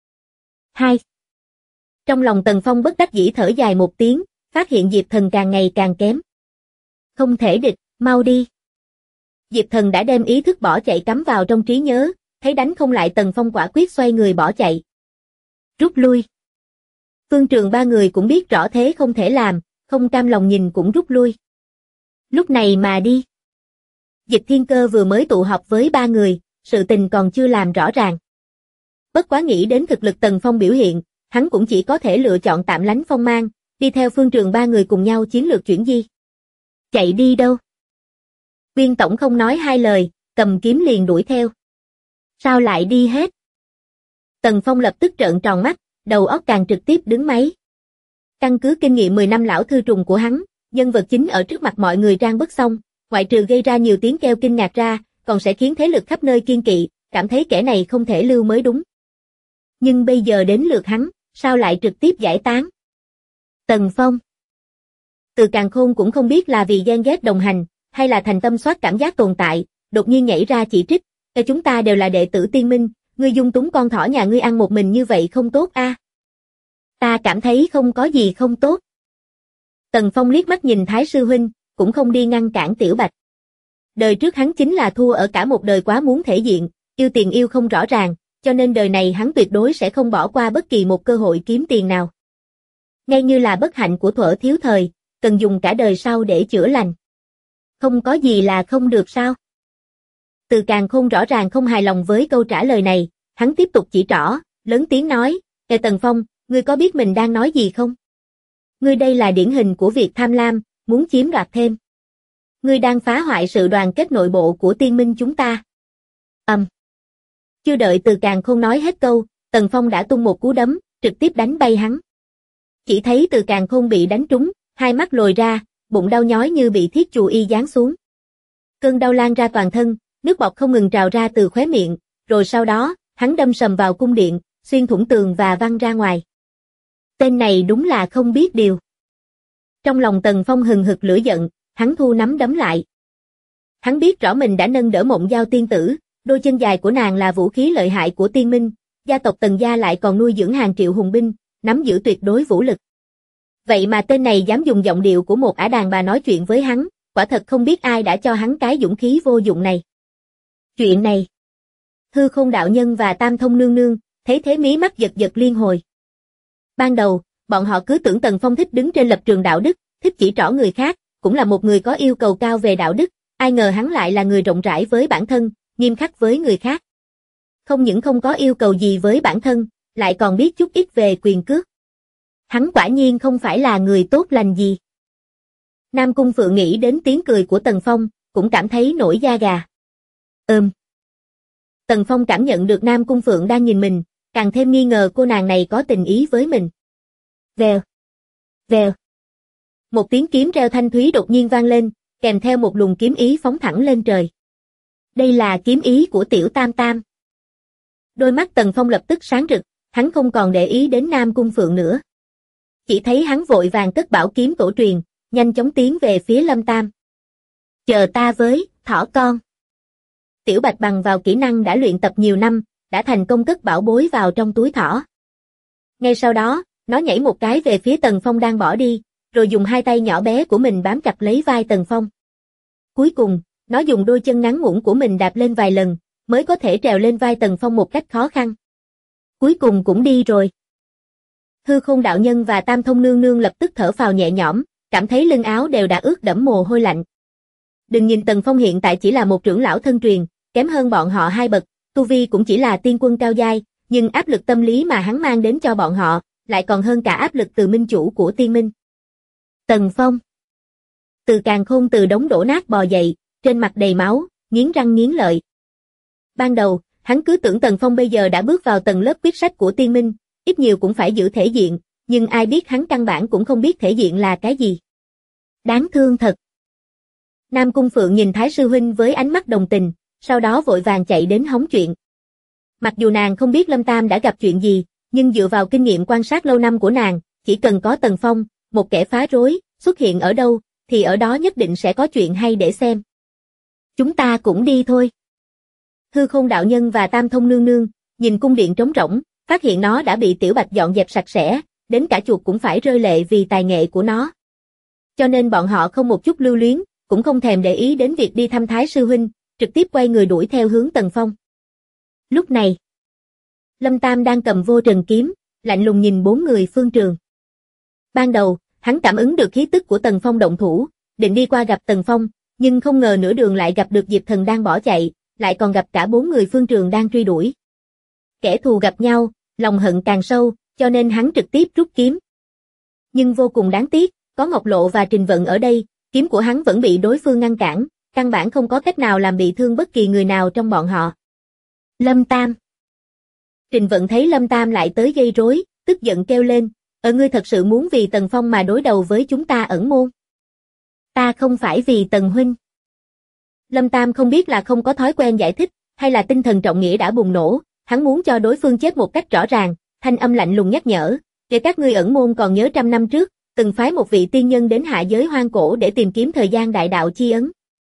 2. Trong lòng Tần Phong bất đắc dĩ thở dài một tiếng, phát hiện Diệp Thần càng ngày càng kém. Không thể địch, mau đi. Diệp Thần đã đem ý thức bỏ chạy cắm vào trong trí nhớ, thấy đánh không lại Tần Phong quả quyết xoay người bỏ chạy. Rút lui. Phương Trường ba người cũng biết rõ thế không thể làm, không cam lòng nhìn cũng rút lui. Lúc này mà đi. Dịch Thiên Cơ vừa mới tụ họp với ba người, sự tình còn chưa làm rõ ràng. Bất quá nghĩ đến thực lực Tần Phong biểu hiện, hắn cũng chỉ có thể lựa chọn tạm lánh phong mang, đi theo Phương Trường ba người cùng nhau chiến lược chuyển di. Chạy đi đâu? Viên tổng không nói hai lời, cầm kiếm liền đuổi theo. Sao lại đi hết? Tần Phong lập tức trợn tròn mắt, đầu óc càng trực tiếp đứng máy. Căn cứ kinh nghiệm 10 năm lão thư trùng của hắn, nhân vật chính ở trước mặt mọi người trang bức xong, ngoại trừ gây ra nhiều tiếng kêu kinh ngạc ra, còn sẽ khiến thế lực khắp nơi kiên kỵ, cảm thấy kẻ này không thể lưu mới đúng. Nhưng bây giờ đến lượt hắn, sao lại trực tiếp giải tán? Tần Phong. Từ Càn Khôn cũng không biết là vì ghen ghét đồng hành, hay là thành tâm soát cảm giác tồn tại, đột nhiên nhảy ra chỉ trích, chúng ta đều là đệ tử Tiên Minh, ngươi dung túng con thỏ nhà ngươi ăn một mình như vậy không tốt a. Ta cảm thấy không có gì không tốt. Tần Phong liếc mắt nhìn Thái sư huynh, cũng không đi ngăn cản Tiểu Bạch. Đời trước hắn chính là thua ở cả một đời quá muốn thể diện, yêu tiền yêu không rõ ràng, cho nên đời này hắn tuyệt đối sẽ không bỏ qua bất kỳ một cơ hội kiếm tiền nào. Ngay như là bất hạnh của thuở thiếu thời, cần dùng cả đời sau để chữa lành. Không có gì là không được sao? Từ Càn Khôn rõ ràng không hài lòng với câu trả lời này, hắn tiếp tục chỉ trỏ, lớn tiếng nói, Tần Phong, ngươi có biết mình đang nói gì không? Ngươi đây là điển hình của việc tham lam, muốn chiếm đoạt thêm. Ngươi đang phá hoại sự đoàn kết nội bộ của Tiên Minh chúng ta. Chưa đợi Từ Càn Khôn nói hết câu, Tần Phong đã tung một cú đấm, trực tiếp đánh bay hắn. Chỉ thấy Từ Càn Khôn bị đánh trúng, hai mắt lồi ra, bụng đau nhói như bị thiết chù y giáng xuống. Cơn đau lan ra toàn thân, nước bọt không ngừng trào ra từ khóe miệng, rồi sau đó, hắn đâm sầm vào cung điện, xuyên thủng tường và văng ra ngoài. Tên này đúng là không biết điều. Trong lòng Tần Phong hừng hực lửa giận, hắn thu nắm đấm lại. Hắn biết rõ mình đã nâng đỡ Mộng Giao tiên tử, đôi chân dài của nàng là vũ khí lợi hại của Tiên Minh, gia tộc Tần gia lại còn nuôi dưỡng hàng triệu hùng binh, nắm giữ tuyệt đối vũ lực. Vậy mà tên này dám dùng giọng điệu của một ả đàn bà nói chuyện với hắn, quả thật không biết ai đã cho hắn cái dũng khí vô dụng này. Chuyện này, Hư Không đạo nhân và Tam Thông nương nương, thấy thế mí mắt giật giật liên hồi. Ban đầu, bọn họ cứ tưởng Tần Phong thích đứng trên lập trường đạo đức, thích chỉ trỏ người khác, cũng là một người có yêu cầu cao về đạo đức, ai ngờ hắn lại là người rộng rãi với bản thân, nghiêm khắc với người khác. Không những không có yêu cầu gì với bản thân, lại còn biết chút ít về quyền cước. Hắn quả nhiên không phải là người tốt lành gì. Nam Cung Phượng nghĩ đến tiếng cười của Tần Phong, cũng cảm thấy nổi da gà. Tần Phong cảm nhận được Nam Cung Phượng đang nhìn mình, càng thêm nghi ngờ cô nàng này có tình ý với mình. Vèo, vèo. Một tiếng kiếm reo thanh thúy đột nhiên vang lên, kèm theo một luồng kiếm ý phóng thẳng lên trời. Đây là kiếm ý của Tiểu Tam Tam. Đôi mắt Tần Phong lập tức sáng rực, hắn không còn để ý đến Nam Cung Phượng nữa. Chỉ thấy hắn vội vàng cất bảo kiếm tổ truyền, nhanh chóng tiến về phía Lâm Tam. Chờ ta với, thỏ con. Tiểu Bạch bằng vào kỹ năng đã luyện tập nhiều năm, đã thành công cất bảo bối vào trong túi thỏ. Ngay sau đó, nó nhảy một cái về phía Tần Phong đang bỏ đi, rồi dùng hai tay nhỏ bé của mình bám chặt lấy vai Tần Phong. Cuối cùng, nó dùng đôi chân ngắn ngủn của mình đạp lên vài lần, mới có thể trèo lên vai Tần Phong một cách khó khăn. Cuối cùng cũng đi rồi. Hư Không đạo nhân và Tam Thông nương nương lập tức thở phào nhẹ nhõm, cảm thấy lưng áo đều đã ướt đẫm mồ hôi lạnh. Đừng nhìn Tần Phong hiện tại chỉ là một trưởng lão thân truyền, kém hơn bọn họ hai bậc, tu vi cũng chỉ là tiên quân cao giai, nhưng áp lực tâm lý mà hắn mang đến cho bọn họ, lại còn hơn cả áp lực từ minh chủ của Tiên Minh. Tần Phong. Từ Càn Khôn từ đống đổ nát bò dậy, trên mặt đầy máu, nghiến răng nghiến lợi. Ban đầu, hắn cứ tưởng Tần Phong bây giờ đã bước vào tầng lớp quyết sách của Tiên Minh, ít nhiều cũng phải giữ thể diện, nhưng ai biết hắn căn bản cũng không biết thể diện là cái gì. Đáng thương thật. Nam Cung Phượng nhìn Thái sư huynh với ánh mắt đồng tình, sau đó vội vàng chạy đến hóng chuyện. Mặc dù nàng không biết Lâm Tam đã gặp chuyện gì, nhưng dựa vào kinh nghiệm quan sát lâu năm của nàng, chỉ cần có Tần Phong, một kẻ phá rối, xuất hiện ở đâu, thì ở đó nhất định sẽ có chuyện hay để xem. Chúng ta cũng đi thôi. Hư Không đạo nhân và Tam Thông nương nương, nhìn cung điện trống rỗng, phát hiện nó đã bị Tiểu Bạch dọn dẹp sạch sẽ, đến cả chuột cũng phải rơi lệ vì tài nghệ của nó. Cho nên bọn họ không một chút lưu luyến, cũng không thèm để ý đến việc đi thăm Thái sư huynh, trực tiếp quay người đuổi theo hướng Tần Phong. Lúc này, Lâm Tam đang cầm vô trần kiếm, lạnh lùng nhìn bốn người Phương Trường. Ban đầu, hắn cảm ứng được khí tức của Tần Phong động thủ, định đi qua gặp Tần Phong, nhưng không ngờ nửa đường lại gặp được Diệp Thần đang bỏ chạy, lại còn gặp cả bốn người Phương Trường đang truy đuổi. Kẻ thù gặp nhau, lòng hận càng sâu, cho nên hắn trực tiếp rút kiếm. Nhưng vô cùng đáng tiếc, có Ngọc Lộ và Trình Vận ở đây, kiếm của hắn vẫn bị đối phương ngăn cản, căn bản không có cách nào làm bị thương bất kỳ người nào trong bọn họ. Lâm Tam. Trình Vận thấy Lâm Tam lại tới gây rối, tức giận kêu lên, ngươi thật sự muốn vì Tần Phong mà đối đầu với chúng ta Ẩn Môn? Ta không phải vì Tần huynh. Lâm Tam không biết là không có thói quen giải thích, hay là tinh thần trọng nghĩa đã bùng nổ, hắn muốn cho đối phương chết một cách rõ ràng, thanh âm lạnh lùng nhắc nhở, để các ngươi Ẩn Môn còn nhớ 100 năm trước, từng phái một vị tiên nhân đến hạ giới hoang cổ để tìm kiếm thời gian đại đạo chi ấn.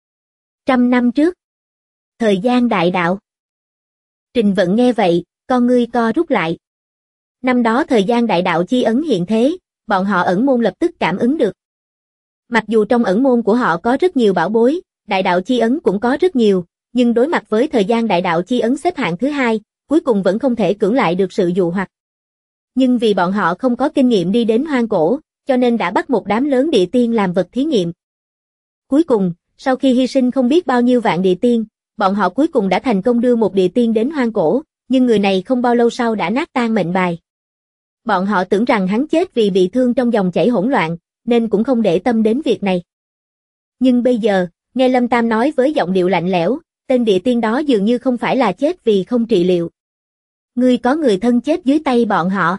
100 năm trước. Thời gian đại đạo. Trình Vận nghe vậy, con ngươi co rút lại. Năm đó thời gian đại đạo chi ấn hiện thế, bọn họ Ẩn Môn lập tức cảm ứng được. Mặc dù trong Ẩn Môn của họ có rất nhiều bảo bối, đại đạo chi ấn cũng có rất nhiều, nhưng đối mặt với thời gian đại đạo chi ấn xếp hạng thứ hai, cuối cùng vẫn không thể cưỡng lại được sự dụ hoặc. Nhưng vì bọn họ không có kinh nghiệm đi đến hoang cổ, cho nên đã bắt một đám lớn địa tiên làm vật thí nghiệm. Cuối cùng, sau khi hy sinh không biết bao nhiêu vạn địa tiên, bọn họ cuối cùng đã thành công đưa một địa tiên đến hoang cổ, nhưng người này không bao lâu sau đã nát tan mệnh bài. Bọn họ tưởng rằng hắn chết vì bị thương trong dòng chảy hỗn loạn, nên cũng không để tâm đến việc này. Nhưng bây giờ, nghe Lâm Tam nói với giọng điệu lạnh lẽo, tên địa tiên đó dường như không phải là chết vì không trị liệu. Ngươi có người thân chết dưới tay bọn họ.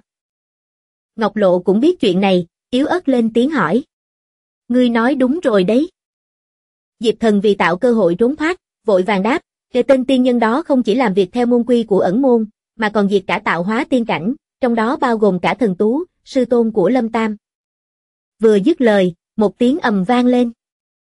Ngọc Lộ cũng biết chuyện này, yếu ớt lên tiếng hỏi. Ngươi nói đúng rồi đấy. Diệp Thần vì tạo cơ hội trốn thoát, vội vàng đáp, cái tên tiên nhân đó không chỉ làm việc theo môn quy của Ẩn Môn, mà còn diệt cả tạo hóa tiên cảnh, trong đó bao gồm cả thần tú, sư tôn của Lâm Tam. Vừa dứt lời, một tiếng ầm vang lên.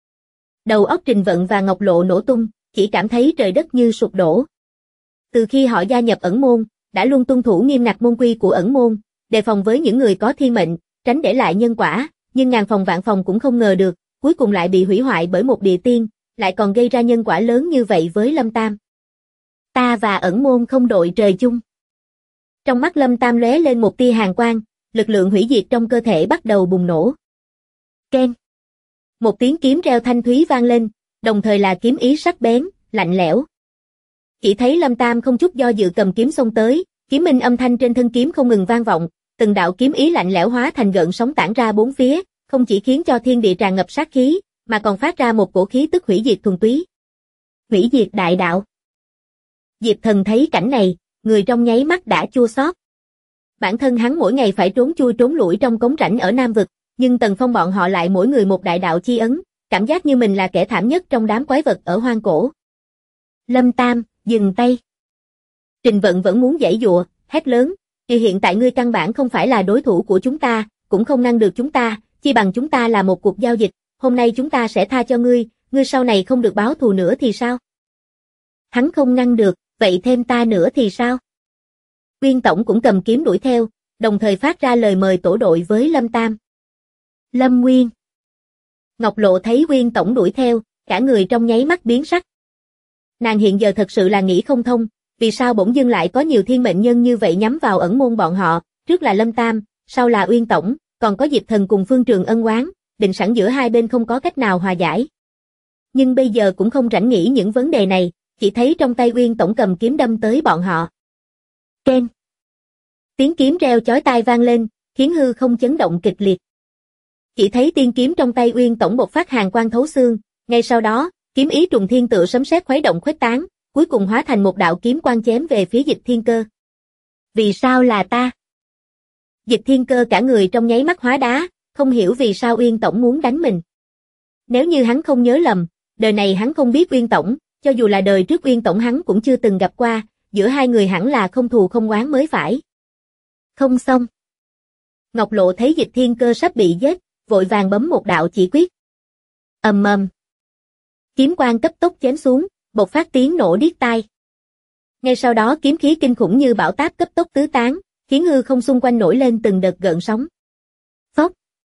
Đầu óc Trình Vận và Ngọc Lộ nổ tung, chỉ cảm thấy trời đất như sụp đổ. Từ khi họ gia nhập Ẩn Môn, đã luôn tuân thủ nghiêm ngặt môn quy của Ẩn Môn, đề phòng với những người có thiên mệnh, tránh để lại nhân quả, nhưng ngàn phòng vạn phòng cũng không ngờ được, cuối cùng lại bị hủy hoại bởi một địa tiên, lại còn gây ra nhân quả lớn như vậy với Lâm Tam. Ta và Ẩn Môn không đội trời chung. Trong mắt Lâm Tam lóe lên một tia hàn quang, lực lượng hủy diệt trong cơ thể bắt đầu bùng nổ. Keng. Một tiếng kiếm reo thanh thúy vang lên, đồng thời là kiếm ý sắc bén, lạnh lẽo. Chỉ thấy Lâm Tam không chút do dự cầm kiếm xông tới, kiếm minh âm thanh trên thân kiếm không ngừng vang vọng, từng đạo kiếm ý lạnh lẽo hóa thành gợn sóng tản ra bốn phía, không chỉ khiến cho thiên địa tràn ngập sát khí, mà còn phát ra một cổ khí tức hủy diệt thuần túy. Hủy diệt đại đạo. Diệp Thần thấy cảnh này, người trong nháy mắt đã chua xót. Bản thân hắn mỗi ngày phải trốn chui trốn lủi trong cống rãnh ở Nam Vực, nhưng Tần Phong bọn họ lại mỗi người một đại đạo chi ấn, cảm giác như mình là kẻ thảm nhất trong đám quái vật ở hoang cổ. Lâm Tam, dừng tay. Trình Vận vẫn muốn giãy giụa, hét lớn, hiện tại ngươi căn bản không phải là đối thủ của chúng ta, cũng không ngăn được chúng ta, chi bằng chúng ta là một cuộc giao dịch, hôm nay chúng ta sẽ tha cho ngươi sau này không được báo thù nữa thì sao? Hắn không ngăn được, vậy thêm ta nữa thì sao? Uyên Tổng cũng cầm kiếm đuổi theo, đồng thời phát ra lời mời tổ đội với Lâm Tam. Lâm Nguyên. Ngọc Lộ thấy Uyên Tổng đuổi theo, cả người trong nháy mắt biến sắc. Nàng hiện giờ thật sự là nghĩ không thông, vì sao bỗng dưng lại có nhiều thiên mệnh nhân như vậy nhắm vào Ẩn Môn bọn họ, trước là Lâm Tam, sau là Uyên Tổng, còn có Diệp Thần cùng Phương Trường ân oán, định sẵn giữa hai bên không có cách nào hòa giải. Nhưng bây giờ cũng không rảnh nghĩ những vấn đề này, chỉ thấy trong tay Uyên Tổng cầm kiếm đâm tới bọn họ. Keng. Tiếng kiếm reo chói tai vang lên, khiến hư không chấn động kịch liệt. Chỉ thấy tiên kiếm trong tay Uyên Tổng bộc phát hàn quang thấu xương, ngay sau đó, kiếm ý trùng thiên tựa sấm sét khuấy động khuếch tán, cuối cùng hóa thành một đạo kiếm quang chém về phía Dịch Thiên Cơ. Vì sao là ta? Dịch Thiên Cơ cả người trong nháy mắt hóa đá, không hiểu vì sao Uyên Tổng muốn đánh mình. Nếu như hắn không nhớ lầm, đời này hắn không biết Uyên Tổng, cho dù là đời trước Uyên Tổng hắn cũng chưa từng gặp qua, giữa hai người hẳn là không thù không oán mới phải. Không xong. Ngọc Lộ thấy Dịch Thiên Cơ sắp bị giết, vội vàng bấm một đạo chỉ quyết. Ầm ầm. Kiếm quang cấp tốc chém xuống, bộc phát tiếng nổ điếc tai. Ngay sau đó kiếm khí kinh khủng như bão táp cấp tốc tứ tán, khiến hư không xung quanh nổi lên từng đợt gợn sóng. Phốc.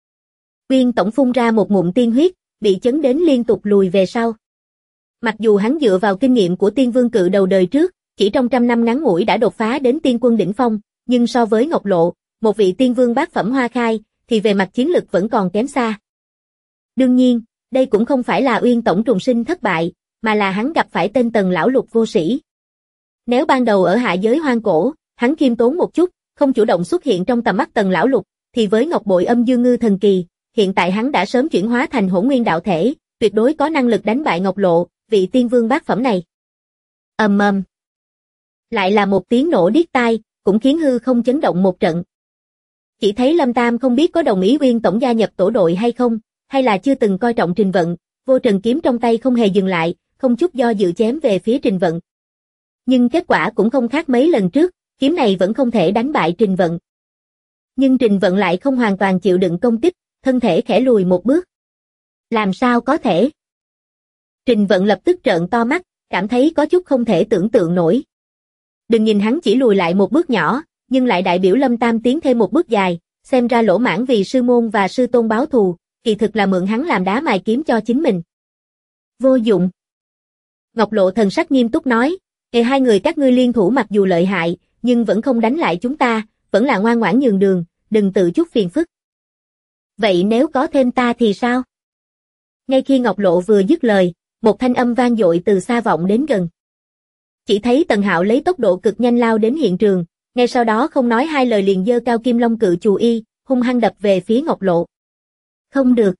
Uyên Tổng phun ra một ngụm tiên huyết, bị chấn đến liên tục lùi về sau. Mặc dù hắn dựa vào kinh nghiệm của tiên vương cự đầu đời trước, chỉ trong 100 năm ngắn ngủi đã đột phá đến tiên quân đỉnh phong, nhưng so với Ngọc Lộ, một vị tiên vương bát phẩm hoa khai, thì về mặt chiến lực vẫn còn kém xa. Đương nhiên, đây cũng không phải là Uyên Tổng trùng sinh thất bại, mà là hắn gặp phải tên Tần lão lục vô sĩ. Nếu ban đầu ở hạ giới hoang cổ, hắn khiêm tốn một chút, không chủ động xuất hiện trong tầm mắt Tần lão lục, thì với Ngọc Bội Âm Dương Ngư thần kỳ, hiện tại hắn đã sớm chuyển hóa thành Hỗn Nguyên đạo thể, tuyệt đối có năng lực đánh bại Ngọc Lộ, vị tiên vương bát phẩm này. Ầm ầm. Lại là một tiếng nổ điếc tai, cũng khiến hư không chấn động một trận. Chỉ thấy Lâm Tam không biết có đồng ý Uyên Tổng gia nhập tổ đội hay không, hay là chưa từng coi trọng Trình Vận, vô trần kiếm trong tay không hề dừng lại, không chút do dự chém về phía Trình Vận. Nhưng kết quả cũng không khác mấy lần trước, kiếm này vẫn không thể đánh bại Trình Vận. Nhưng Trình Vận lại không hoàn toàn chịu đựng công kích, thân thể khẽ lùi một bước. Làm sao có thể? Trình Vận lập tức trợn to mắt, cảm thấy có chút không thể tưởng tượng nổi. Đừng nhìn hắn chỉ lùi lại một bước nhỏ, nhưng lại đại biểu Lâm Tam tiến thêm một bước dài, xem ra lỗ mãng vì sư môn và sư tôn báo thù, kỳ thực là mượn hắn làm đá mài kiếm cho chính mình. Vô dụng. Ngọc Lộ thần sắc nghiêm túc nói, hai người các ngươi liên thủ mặc dù lợi hại, nhưng vẫn không đánh lại chúng ta, vẫn là ngoan ngoãn nhường đường, đừng tự chút phiền phức. Vậy nếu có thêm ta thì sao? Ngay khi Ngọc Lộ vừa dứt lời, một thanh âm vang dội từ xa vọng đến gần. Chỉ thấy Tần Hạo lấy tốc độ cực nhanh lao đến hiện trường, ngay sau đó không nói hai lời liền giơ cao Kim Long cự chù y, hung hăng đập về phía Ngọc Lộ. Không được.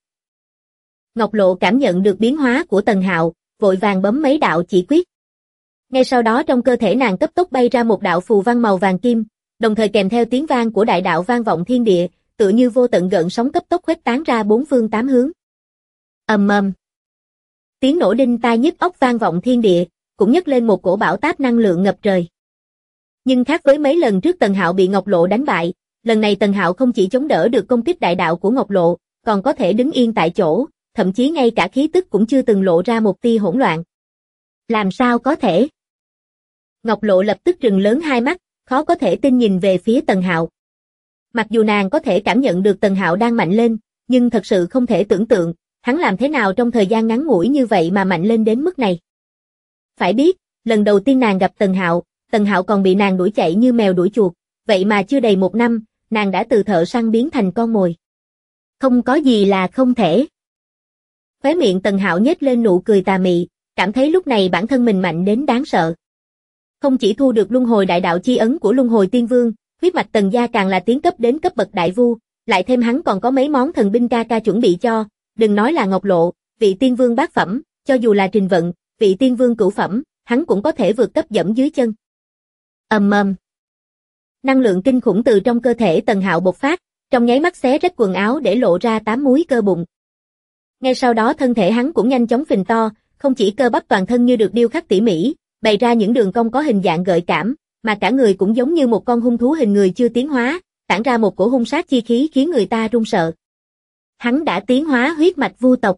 Ngọc Lộ cảm nhận được biến hóa của Tần Hạo, vội vàng bấm mấy đạo chỉ quyết. Ngay sau đó trong cơ thể nàng cấp tốc bay ra một đạo phù văn màu vàng kim, đồng thời kèm theo tiếng vang của đại đạo vang vọng thiên địa, tựa như vô tận gợn sóng cấp tốc khuếch tán ra bốn phương tám hướng. Ầm ầm. Tiếng nổ đinh tai nhức óc vang vọng thiên địa, cũng nhấc lên một cổ bão táp năng lượng ngập trời. Nhưng khác với mấy lần trước Tần Hạo bị Ngọc Lộ đánh bại, lần này Tần Hạo không chỉ chống đỡ được công kích đại đạo của Ngọc Lộ, còn có thể đứng yên tại chỗ, thậm chí ngay cả khí tức cũng chưa từng lộ ra một tia hỗn loạn. Làm sao có thể? Ngọc Lộ lập tức trừng lớn hai mắt, khó có thể tin nhìn về phía Tần Hạo. Mặc dù nàng có thể cảm nhận được Tần Hạo đang mạnh lên, nhưng thật sự không thể tưởng tượng, hắn làm thế nào trong thời gian ngắn ngủi như vậy mà mạnh lên đến mức này. Phải biết, lần đầu tiên nàng gặp Tần Hạo còn bị nàng đuổi chạy như mèo đuổi chuột, vậy mà chưa đầy 1 năm, nàng đã từ thợ săn biến thành con mồi. Không có gì là không thể. Khóe miệng Tần Hạo nhếch lên nụ cười tà mị, cảm thấy lúc này bản thân mình mạnh đến đáng sợ. Không chỉ thu được luân hồi đại đạo chi ấn của luân hồi tiên vương, huyết mạch Tần gia càng là tiến cấp đến cấp bậc đại vu, lại thêm hắn còn có mấy món thần binh ca ca chuẩn bị cho, đừng nói là Ngọc Lộ, vị tiên vương bát phẩm, cho dù là Trình Vận, vị tiên vương cửu phẩm, hắn cũng có thể vượt cấp dẫm dưới chân. Ầm ầm. Năng lượng kinh khủng từ trong cơ thể Tần Hạo bộc phát, trong nháy mắt xé rách quần áo để lộ ra 8 múi cơ bụng. Ngay sau đó thân thể hắn cũng nhanh chóng phình to, không chỉ cơ bắp toàn thân như được điêu khắc tỉ mỉ, bày ra những đường cong có hình dạng gợi cảm, mà cả người cũng giống như một con hung thú hình người chưa tiến hóa, tản ra một cổ hung sát chi khí khiến người ta run sợ. Hắn đã tiến hóa huyết mạch vu tộc.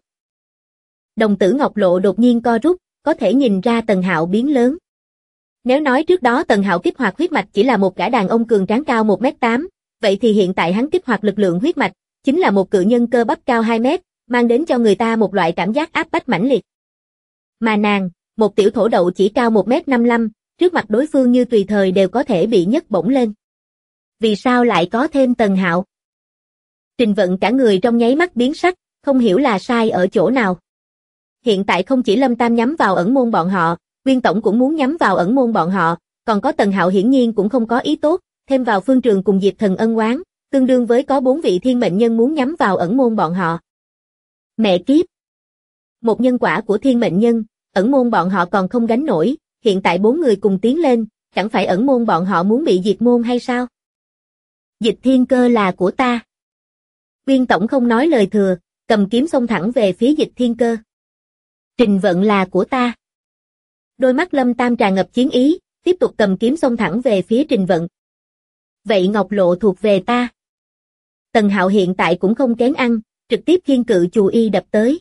Đồng tử Ngọc Lộ đột nhiên co rút, có thể nhìn ra Tần Hạo biến lớn. Nếu nói trước đó Tần Hạo kích hoạt huyết mạch chỉ là một gã đàn ông cường tráng cao 1m8, vậy thì hiện tại hắn kích hoạt lực lượng huyết mạch, chính là một cự nhân cơ bắp cao 2m, mang đến cho người ta một loại cảm giác áp bách mãnh liệt. Mà nàng, một tiểu thổ đậu chỉ cao 1m55, trước mặt đối phương như tùy thời đều có thể bị nhấc bổng lên. Vì sao lại có thêm Tần Hạo? Trình Vận cả người trong nháy mắt biến sắc, không hiểu là sai ở chỗ nào. Hiện tại không chỉ Lâm Tam nhắm vào ẩn môn bọn họ, Uyên Tổng cũng muốn nhắm vào ẩn môn bọn họ, còn có Tần Hạo hiển nhiên cũng không có ý tốt, thêm vào Phương Trường cùng Diệp Thần ân oán, tương đương với có 4 vị thiên mệnh nhân muốn nhắm vào ẩn môn bọn họ. Mẹ kiếp! Một nhân quả của thiên mệnh nhân, ẩn môn bọn họ còn không gánh nổi, hiện tại 4 người cùng tiến lên, chẳng phải ẩn môn bọn họ muốn bị diệt môn hay sao? Dịch Thiên Cơ là của ta. Uyên Tổng không nói lời thừa, cầm kiếm xông thẳng về phía Dịch Thiên Cơ. Trình Vận là của ta. Đôi mắt Lâm Tam tràn ngập chiến ý, tiếp tục cầm kiếm xông thẳng về phía Trình Vận. Vậy Ngọc Lộ thuộc về ta. Tần Hạo hiện tại cũng không kén ăn, trực tiếp khiên cự chù y đập tới.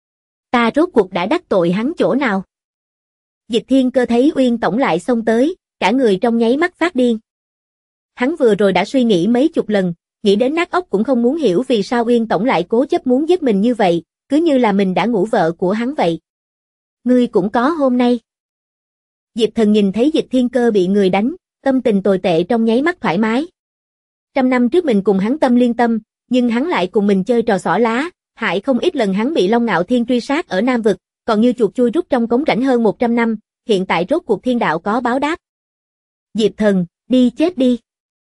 Ta rốt cuộc đã đắc tội hắn chỗ nào? Dịch Thiên Cơ thấy Uyên Tổng lại xông tới, cả người trong nháy mắt phát điên. Hắn vừa rồi đã suy nghĩ mấy chục lần, nghĩ đến nát óc cũng không muốn hiểu vì sao Uyên Tổng lại cố chấp muốn giết mình như vậy, cứ như là mình đã ngủ vợ của hắn vậy. Ngươi cũng có hôm nay. Diệp Thần nhìn thấy Dịch Thiên Cơ bị người đánh, tâm tình tồi tệ trong nháy mắt thoải mái. 100 năm trước mình cùng hắn tâm liên tâm, nhưng hắn lại cùng mình chơi trò xỏ lá, hại không ít lần hắn bị Long Ngạo Thiên truy sát ở Nam Vực, còn như chuột chui rút trong cống rãnh hơn 100 năm, hiện tại rốt cuộc thiên đạo có báo đáp. Diệp Thần, đi chết đi.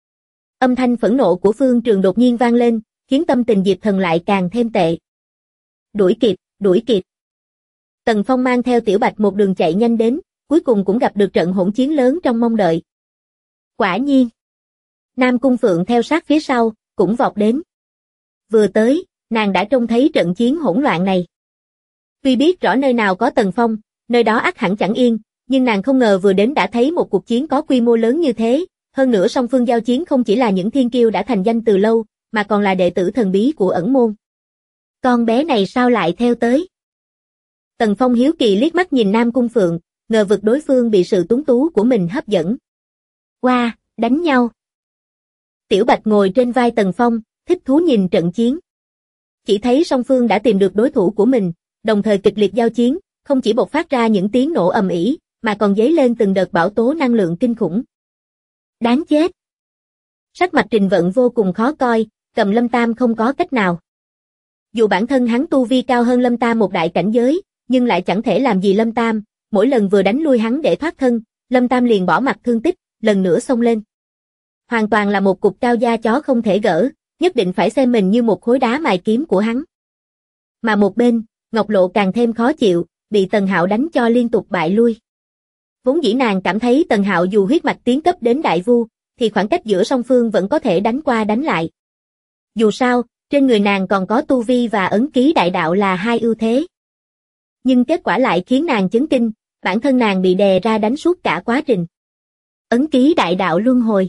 Âm thanh phẫn nộ của Phương Trường đột nhiên vang lên, khiến tâm tình Diệp Thần lại càng thêm tệ. Đuổi kịp, đuổi kịp. Tần Phong mang theo Tiểu Bạch một đường chạy nhanh đến, cuối cùng cũng gặp được trận hỗn chiến lớn trong mong đợi. Quả nhiên. Nam Cung Phượng theo sát phía sau, cũng vọt đến. Vừa tới, nàng đã trông thấy trận chiến hỗn loạn này. Tuy biết rõ nơi nào có Tần Phong, nơi đó ắt hẳn chẳng yên, nhưng nàng không ngờ vừa đến đã thấy một cuộc chiến có quy mô lớn như thế, hơn nữa song phương giao chiến không chỉ là những thiên kiêu đã thành danh từ lâu, mà còn là đệ tử thần bí của ẩn môn. Con bé này sao lại theo tới? Tần Phong hiếu kỳ liếc mắt nhìn Nam Cung Phượng, ngờ vực đối phương bị sự tuấn tú của mình hấp dẫn. Qua, đánh nhau. Tiểu Bạch ngồi trên vai Tần Phong, thích thú nhìn trận chiến. Chỉ thấy song phương đã tìm được đối thủ của mình, đồng thời kịch liệt giao chiến, không chỉ bộc phát ra những tiếng nổ ầm ĩ, mà còn dấy lên từng đợt bão tố năng lượng kinh khủng. Đáng chết. Sắc mặt Trình Vận vô cùng khó coi, Cầm Lâm Tam không có cách nào. Dù bản thân hắn tu vi cao hơn Lâm Tam một đại cảnh giới, nhưng lại chẳng thể làm gì Lâm Tam, mỗi lần vừa đánh lui hắn để thoát thân, Lâm Tam liền bỏ mặc thương tích, lần nữa xông lên. Hoàn toàn là một cục cao da chó không thể gỡ, nhất định phải xem mình như một khối đá mài kiếm của hắn. Mà một bên, Ngọc Lộ càng thêm khó chịu, bị Tần Hạo đánh cho liên tục bại lui. Vốn dĩ nàng cảm thấy Tần Hạo dù huyết mạch tiến cấp đến đại vu, thì khoảng cách giữa song phương vẫn có thể đánh qua đánh lại. Dù sao, trên người nàng còn có tu vi và ấn ký đại đạo là hai ưu thế. Nhưng kết quả lại khiến nàng chấn kinh, bản thân nàng bị đè ra đánh suốt cả quá trình. Ấn ký đại đạo luân hồi.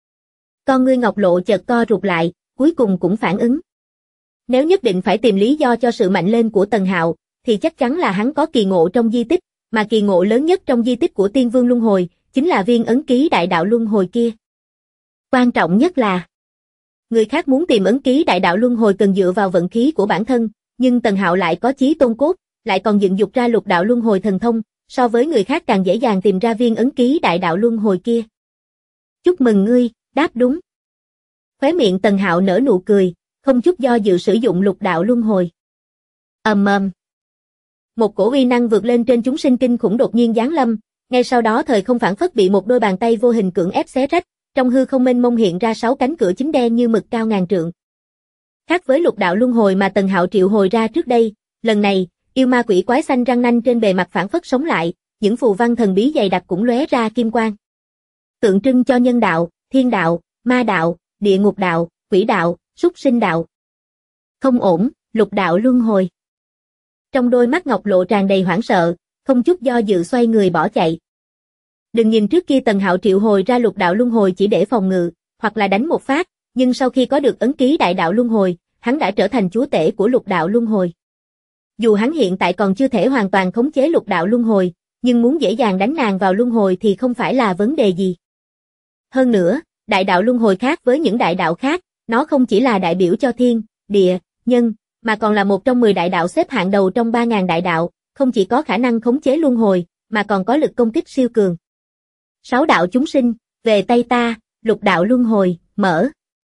Con ngươi Ngọc Lộ chợt co rụt lại, cuối cùng cũng phản ứng. Nếu nhất định phải tìm lý do cho sự mạnh lên của Tần Hạo, thì chắc chắn là hắn có kỳ ngộ trong di tích, mà kỳ ngộ lớn nhất trong di tích của Tiên Vương Luân Hồi, chính là viên ấn ký đại đạo luân hồi kia. Quan trọng nhất là, người khác muốn tìm ấn ký đại đạo luân hồi cần dựa vào vận khí của bản thân, nhưng Tần Hạo lại có chí tôn cốt, lại còn dựng dục ra lục đạo luân hồi thần thông, so với người khác càng dễ dàng tìm ra viên ấn ký đại đạo luân hồi kia. Chúc mừng ngươi, đáp đúng. Khóe miệng Tần Hạo nở nụ cười, không chút do dự sử dụng lục đạo luân hồi. Ầm ầm. Một cổ uy năng vượt lên trên chúng sinh kinh khủng đột nhiên giáng lâm, ngay sau đó thời không phảng phất bị một đôi bàn tay vô hình cưỡng ép xé rách, trong hư không mênh mông hiện ra 6 cánh cửa chính đen như mực cao ngàn trượng. Khác với lục đạo luân hồi mà Tần Hạo triệu hồi ra trước đây, lần này, yêu ma quỷ quái xanh răng nanh trên bề mặt phảng phất sống lại, những phù văn thần bí dày đặc cũng lóe ra kim quang. Tượng trưng cho nhân đạo, thiên đạo, ma đạo, địa ngục đạo, quỷ đạo, súc sinh đạo. Không ổn, lục đạo luân hồi. Trong đôi mắt Ngọc Lộ tràn đầy hoảng sợ, không chút do dự xoay người bỏ chạy. Đừng nhìn trước kia Tần Hạo triệu hồi ra lục đạo luân hồi chỉ để phòng ngự, hoặc là đánh một phát, nhưng sau khi có được ấn ký đại đạo luân hồi, hắn đã trở thành chúa tể của lục đạo luân hồi. Dù hắn hiện tại còn chưa thể hoàn toàn khống chế lục đạo luân hồi, nhưng muốn dễ dàng đánh nàng vào luân hồi thì không phải là vấn đề gì. Hơn nữa, đại đạo luân hồi khác với những đại đạo khác, nó không chỉ là đại biểu cho thiên, địa, nhân, mà còn là một trong 10 đại đạo xếp hạng đầu trong 3.000 đại đạo, không chỉ có khả năng khống chế luân hồi, mà còn có lực công kích siêu cường. 6 đạo chúng sinh, về tay ta, lục đạo luân hồi, mở.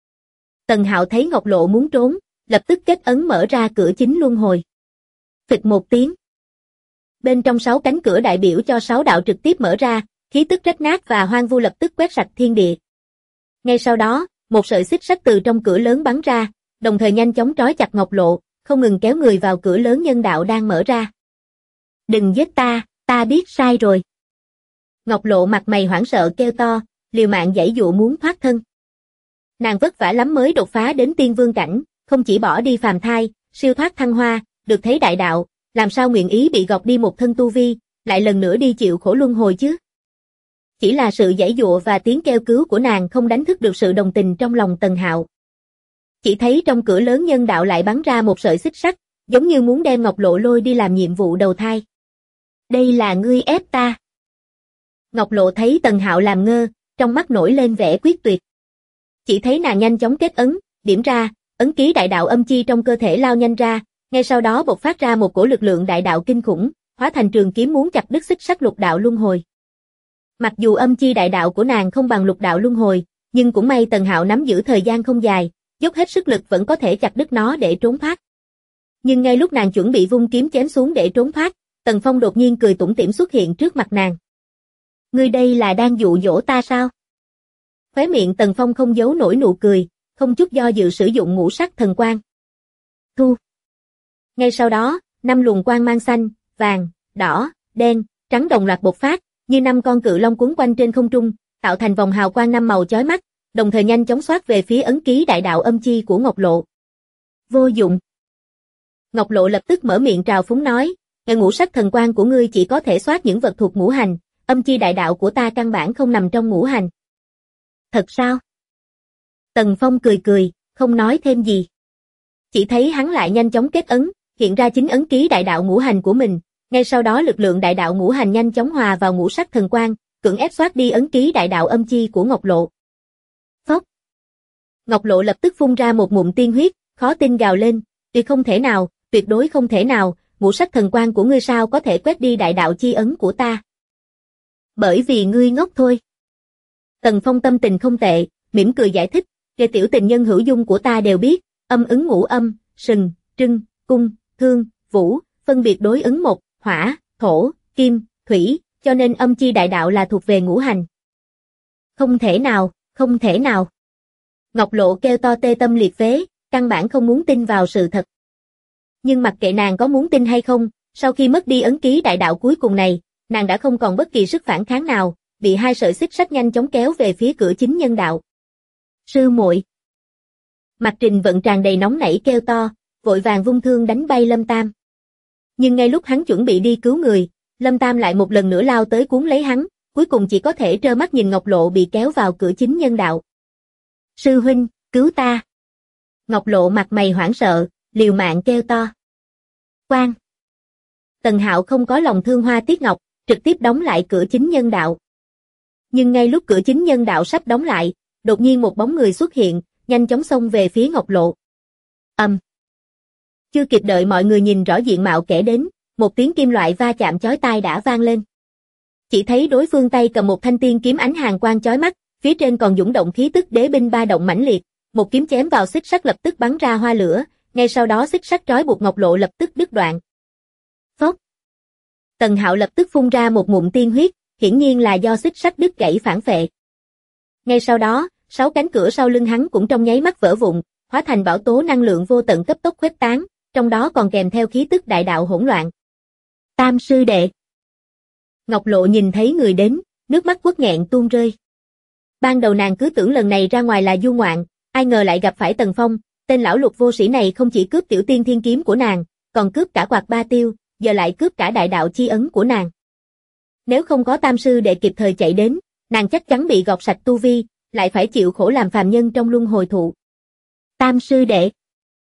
Tần Hạo thấy Ngọc Lộ muốn trốn, lập tức kết ấn mở ra cửa chính luân hồi. Phịch một tiếng. Bên trong 6 cánh cửa đại biểu cho 6 đạo trực tiếp mở ra, khí tức rách nát và hoang vu lập tức quét sạch thiên địa. Ngay sau đó, một sợi xích sắt từ trong cửa lớn bắn ra, đồng thời nhanh chóng trói chặt Ngọc Lộ, không ngừng kéo người vào cửa lớn nhân đạo đang mở ra. Đừng giết ta biết sai rồi. Ngọc Lộ mặt mày hoảng sợ kêu to, liều mạng giãy dụa muốn thoát thân. Nàng vất vả lắm mới đột phá đến tiên vương cảnh, không chỉ bỏ đi phàm thai, siêu thoát thăng hoa, được thấy đại đạo, làm sao nguyện ý bị gọt đi một thân tu vi, lại lần nữa đi chịu khổ luân hồi chứ. Chỉ là sự giãy dụa và tiếng kêu cứu của nàng không đánh thức được sự đồng tình trong lòng Tần Hạo. Chỉ thấy trong cửa lớn nhân đạo lại bắn ra một sợi xích sắt, giống như muốn đem Ngọc Lộ lôi đi làm nhiệm vụ đầu thai. Đây là ngươi ép ta. Ngọc Lộ thấy Tần Hạo làm ngơ, trong mắt nổi lên vẻ quyết tuyệt. Chỉ thấy nàng nhanh chóng kết ấn, điểm ra, ấn ký đại đạo âm chi trong cơ thể lao nhanh ra, ngay sau đó bộc phát ra một cổ lực lượng đại đạo kinh khủng, hóa thành trường kiếm muốn chặt đứt xích sắt lục đạo luân hồi. Mặc dù âm chi đại đạo của nàng không bằng lục đạo luân hồi, nhưng cũng may Tần Hạo nắm giữ thời gian không dài, dốc hết sức lực vẫn có thể chặt đứt nó để trốn thoát. Nhưng ngay lúc nàng chuẩn bị vung kiếm chém xuống để trốn thoát, Tần Phong đột nhiên cười tủm tỉm xuất hiện trước mặt nàng. Ngươi đây là đang dụ dỗ ta sao? Khóe miệng Tần Phong không giấu nổi nụ cười, không chút do dự sử dụng ngũ sắc thần quang. Thu. Ngay sau đó, 5 luồng quang mang xanh, vàng, đỏ, đen, trắng đồng loạt bộc phát, như 5 con cự long cuốn quanh trên không trung, tạo thành vòng hào quang 5 màu chói mắt, đồng thời nhanh chóng xoát về phía ấn ký đại đạo âm chi của Ngọc Lộ. Vô dụng. Ngọc Lộ lập tức mở miệng trào phúng nói, ngũ sắc thần quang của ngươi chỉ có thể xoát những vật thuộc ngũ hành, âm chi đại đạo của ta căn bản không nằm trong ngũ hành. Thật sao? Tần Phong cười cười, không nói thêm gì. Chỉ thấy hắn lại nhanh chóng kết ấn, hiện ra chính ấn ký đại đạo ngũ hành của mình, ngay sau đó lực lượng đại đạo ngũ hành nhanh chóng hòa vào ngũ sắc thần quang, cưỡng ép xoát đi ấn ký đại đạo âm chi của Ngọc Lộ. Phốc. Ngọc Lộ lập tức phun ra một ngụm tiên huyết, khó tin gào lên, tuyệt không thể nào, tuyệt đối không thể nào, ngũ sắc thần quang của ngươi sao có thể quét đi đại đạo chi ấn của ta? Bởi vì ngươi ngốc thôi. Tần Phong tâm tình không tệ, mỉm cười giải thích, kẻ tiểu tình nhân hữu dung của ta đều biết, âm ứng ngũ âm, sừng, trưng, cung, thương, vũ, phân biệt đối ứng một, hỏa, thổ, kim, thủy, cho nên âm chi đại đạo là thuộc về ngũ hành. Không thể nào, không thể nào. Ngọc Lộ kêu to tê tâm liệt phế, căn bản không muốn tin vào sự thật. Nhưng mặc kệ nàng có muốn tin hay không, sau khi mất đi ấn ký đại đạo cuối cùng này, nàng đã không còn bất kỳ sức phản kháng nào, bị 2 sợi xích sắt nhanh chóng kéo về phía cửa chính nhân đạo. Sư muội. Mạc Trình Vận tràn đầy nóng nảy kêu to, vội vàng vung thương đánh bay Lâm Tam. Nhưng ngay lúc hắn chuẩn bị đi cứu người, Lâm Tam lại một lần nữa lao tới cuốn lấy hắn, cuối cùng chỉ có thể trơ mắt nhìn Ngọc Lộ bị kéo vào cửa chính nhân đạo. Sư huynh, cứu ta. Ngọc Lộ mặt mày hoảng sợ, liều mạng kêu to. Quan. Tần Hạo không có lòng thương Hoa Tiết Ngọc, trực tiếp đóng lại cửa chính nhân đạo. Nhưng ngay lúc cửa chính nhân đạo sắp đóng lại, đột nhiên một bóng người xuất hiện, nhanh chóng xông về phía Ngọc Lộ. Chưa kịp đợi mọi người nhìn rõ diện mạo kẻ đến, một tiếng kim loại va chạm chói tai đã vang lên. Chỉ thấy đối phương tay cầm một thanh tiên kiếm ánh hàn quang chói mắt, phía trên còn dũng động khí tức đế binh ba động mãnh liệt, một kiếm chém vào xích sắt lập tức bắn ra hoa lửa, ngay sau đó xích sắt trói buộc Ngọc Lộ lập tức đứt đoạn. Phốc. Tần Hạo lập tức phun ra một ngụm tiên huyết, hiển nhiên là do xích sắt đứt gãy phản phệ. Ngay sau đó, 6 cánh cửa sau lưng hắn cũng trong nháy mắt vỡ vụn, hóa thành bão tố năng lượng vô tận cấp tốc khuếch tán, trong đó còn kèm theo khí tức đại đạo hỗn loạn. Tam sư đệ. Ngọc Lộ nhìn thấy người đến, nước mắt uất nghẹn tuôn rơi. Ban đầu nàng cứ tưởng lần này ra ngoài là du ngoạn, ai ngờ lại gặp phải Tần Phong, tên lão lục vô sĩ này không chỉ cướp tiểu tiên thiên kiếm của nàng, còn cướp cả quạt ba tiêu, giờ lại cướp cả đại đạo chi ấn của nàng. Nếu không có tam sư đệ kịp thời chạy đến, nàng chắc chắn bị gọt sạch tu vi, lại phải chịu khổ làm phàm nhân trong luân hồi thụ. Tam sư đệ.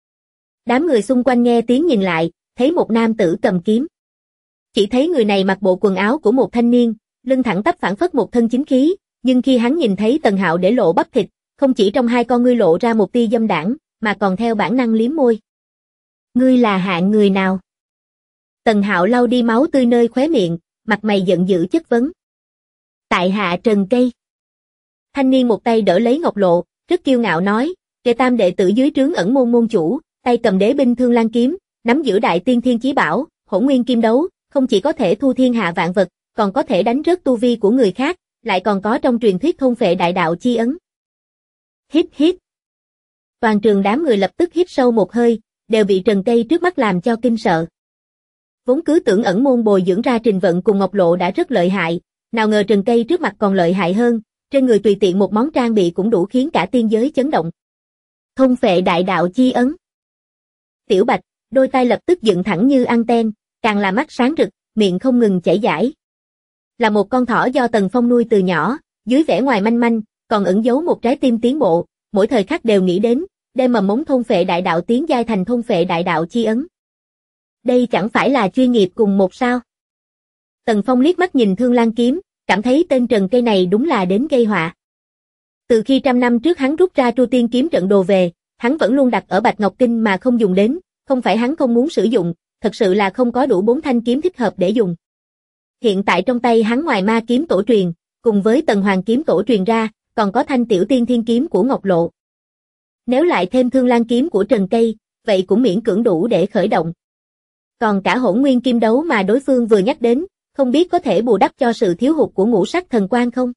Đám người xung quanh nghe tiếng nhìn lại, thấy một nam tử cầm kiếm. Chỉ thấy người này mặc bộ quần áo của một thanh niên, lưng thẳng tắp phảng phất một thân chính khí, nhưng khi hắn nhìn thấy Tần Hạo để lộ bắp thịt, không chỉ trong hai con ngươi lộ ra một tia dâm đãng, mà còn theo bản năng liếm môi. Ngươi là hạng người nào? Tần Hạo lau đi máu tươi nơi khóe miệng, mặt mày giận dữ chất vấn. Tại hạ Trần Cây. Thanh niên một tay đỡ lấy Ngọc Lộ, rất kiêu ngạo nói, đệ tam đệ tử dưới trướng ẩn môn môn chủ, tay cầm đế binh Thương Lan kiếm, nắm giữ đại tiên thiên chí bảo, hỗn nguyên kim đấu, không chỉ có thể thu thiên hạ vạn vật, còn có thể đánh rớt tu vi của người khác, lại còn có trong truyền thuyết thôn phệ đại đạo chi ấn. Hít hít. Toàn trường đám người lập tức hít sâu một hơi, đều bị Trần Cây trước mắt làm cho kinh sợ. Vốn cứ tưởng ẩn môn bồi dưỡng ra Trình Vận cùng Ngọc Lộ đã rất lợi hại, nào ngờ Trần Cây trước mặt còn lợi hại hơn, trên người tùy tiện một món trang bị cũng đủ khiến cả tiên giới chấn động. Thôn phệ đại đạo chi ấn. Tiểu Bạch, đôi tay lập tức dựng thẳng như anten, càng là mắt sáng rực, miệng không ngừng chảy dãi. Là một con thỏ do Tần Phong nuôi từ nhỏ, dưới vẻ ngoài manh manh, còn ẩn giấu một trái tim tiến bộ, mỗi thời khắc đều nghĩ đến, đem mầm mống thôn phệ đại đạo tiến giai thành thôn phệ đại đạo chi ấn. Đây chẳng phải là chuyên nghiệp cùng một sao? Tần Phong liếc mắt nhìn Thương Lan kiếm, cảm thấy tên Trần Cây này đúng là đến gây họa. Từ khi 100 năm trước hắn rút ra Tru Tiên kiếm trận đồ về, hắn vẫn luôn đặt ở Bạch Ngọc Kinh mà không dùng đến, không phải hắn không muốn sử dụng, thật sự là không có đủ 4 thanh kiếm thích hợp để dùng. Hiện tại trong tay hắn ngoài ma kiếm tổ truyền, cùng với Tần Hoàng kiếm tổ truyền ra, còn có thanh Tiểu Tiên Thiên kiếm của Ngọc Lộ. Nếu lại thêm Thương Lan kiếm của Trần Cây, vậy cũng miễn cưỡng đủ để khởi động. Còn cả Hỗn Nguyên Kim Đấu mà đối phương vừa nhắc đến, không biết có thể bù đắp cho sự thiếu hụt của Ngũ Sắc Thần Quang không?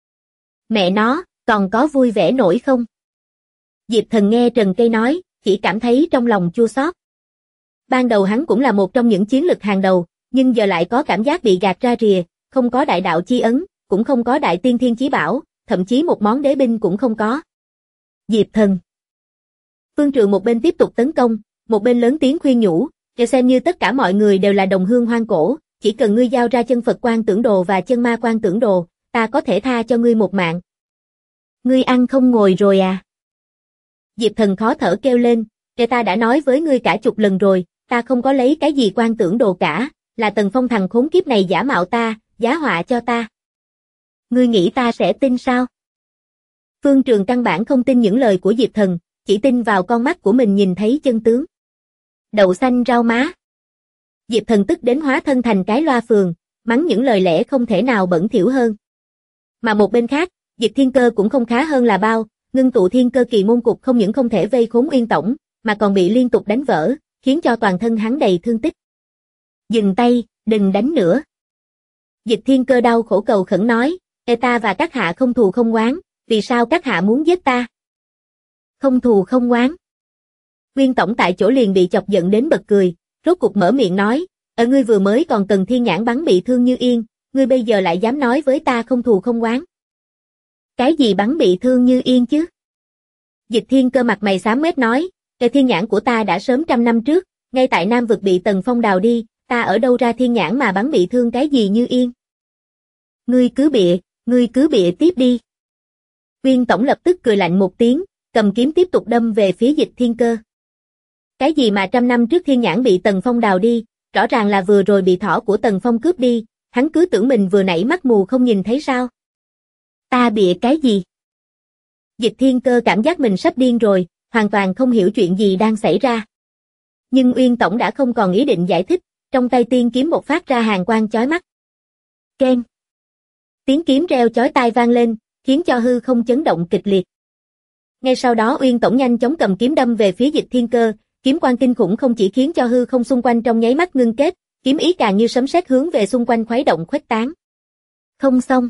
Mẹ nó, còn có vui vẻ nổi không? Diệp Thần nghe Trần Cây nói, chỉ cảm thấy trong lòng chua xót. Ban đầu hắn cũng là một trong những chiến lực hàng đầu, nhưng giờ lại có cảm giác bị gạt ra rìa, không có đại đạo chi ấn, cũng không có đại tiên thiên chí bảo, thậm chí một món đế binh cũng không có. Diệp Thần. Phương Trượng một bên tiếp tục tấn công, một bên lớn tiếng khuyên nhủ, để xem như tất cả mọi người đều là đồng hương hoang cổ, chỉ cần ngươi giao ra chân Phật Quan Tưởng Đồ và chân Ma Quan Tưởng Đồ, ta có thể tha cho ngươi một mạng. Ngươi ăn không ngồi rồi à? Diệp Thần khó thở kêu lên, ta đã nói với ngươi cả chục lần rồi, ta không có lấy cái gì Quan Tưởng Đồ cả, là Tần Phong thằng khốn kiếp này giả mạo ta, giá họa cho ta. Ngươi nghĩ ta sẽ tin sao? Phương Trường căn bản không tin những lời của Diệp Thần, chỉ tin vào con mắt của mình nhìn thấy chân tướng. Đậu xanh rau má. Diệp Thần tức đến hóa thân thành cái loa phường, mắng những lời lẽ không thể nào bẩn thỉu hơn. Mà một bên khác, Diệp Thiên Cơ cũng không khá hơn là bao, ngưng tụ thiên cơ kỳ môn cục không những không thể vây khốn Uyên Tổng, mà còn bị liên tục đánh vỡ, khiến cho toàn thân hắn đầy thương tích. Dừng tay, đừng đánh nữa. Diệp Thiên Cơ đau khổ cầu khẩn nói, ta và các hạ không thù không oán, vì sao các hạ muốn giết ta? Không thù không oán. Uyên Tổng tại chỗ liền bị chọc giận đến bật cười, rốt cục mở miệng nói, ngươi vừa mới còn cần thiên nhãn bắn bị thương Như Yên, ngươi bây giờ lại dám nói với ta không thù không oán. Cái gì bắn bị thương Như Yên chứ? Dịch Thiên Cơ mặt mày xám mét nói, cái thiên nhãn của ta đã sớm 100 năm trước, ngay tại Nam Vực bị Tần Phong đào đi, ta ở đâu ra thiên nhãn mà bắn bị thương cái gì Như Yên? Ngươi cứ bịa tiếp đi. Uyên Tổng lập tức cười lạnh một tiếng, cầm kiếm tiếp tục đâm về phía Dịch Thiên Cơ. Cái gì mà 100 năm trước thiên nhãn bị Tần Phong đào đi, rõ ràng là vừa rồi bị thỏ của Tần Phong cướp đi, hắn cứ tưởng mình vừa nãy mắt mù không nhìn thấy sao? Ta bịa cái gì? Dịch Thiên Cơ cảm giác mình sắp điên rồi, hoàn toàn không hiểu chuyện gì đang xảy ra. Nhưng Uyên Tổng đã không còn ý định giải thích, trong tay tiên kiếm bộc phát ra hàn quang chói mắt. Keng. Tiếng kiếm reo chói tai vang lên, khiến cho hư không chấn động kịch liệt. Ngay sau đó Uyên Tổng nhanh chóng cầm kiếm đâm về phía Dịch Thiên Cơ, kiếm quang kinh khủng không chỉ khiến cho hư không xung quanh trong nháy mắt ngưng kết, kiếm ý càng như sấm sét hướng về xung quanh khuấy động khuếch tán. Không xong.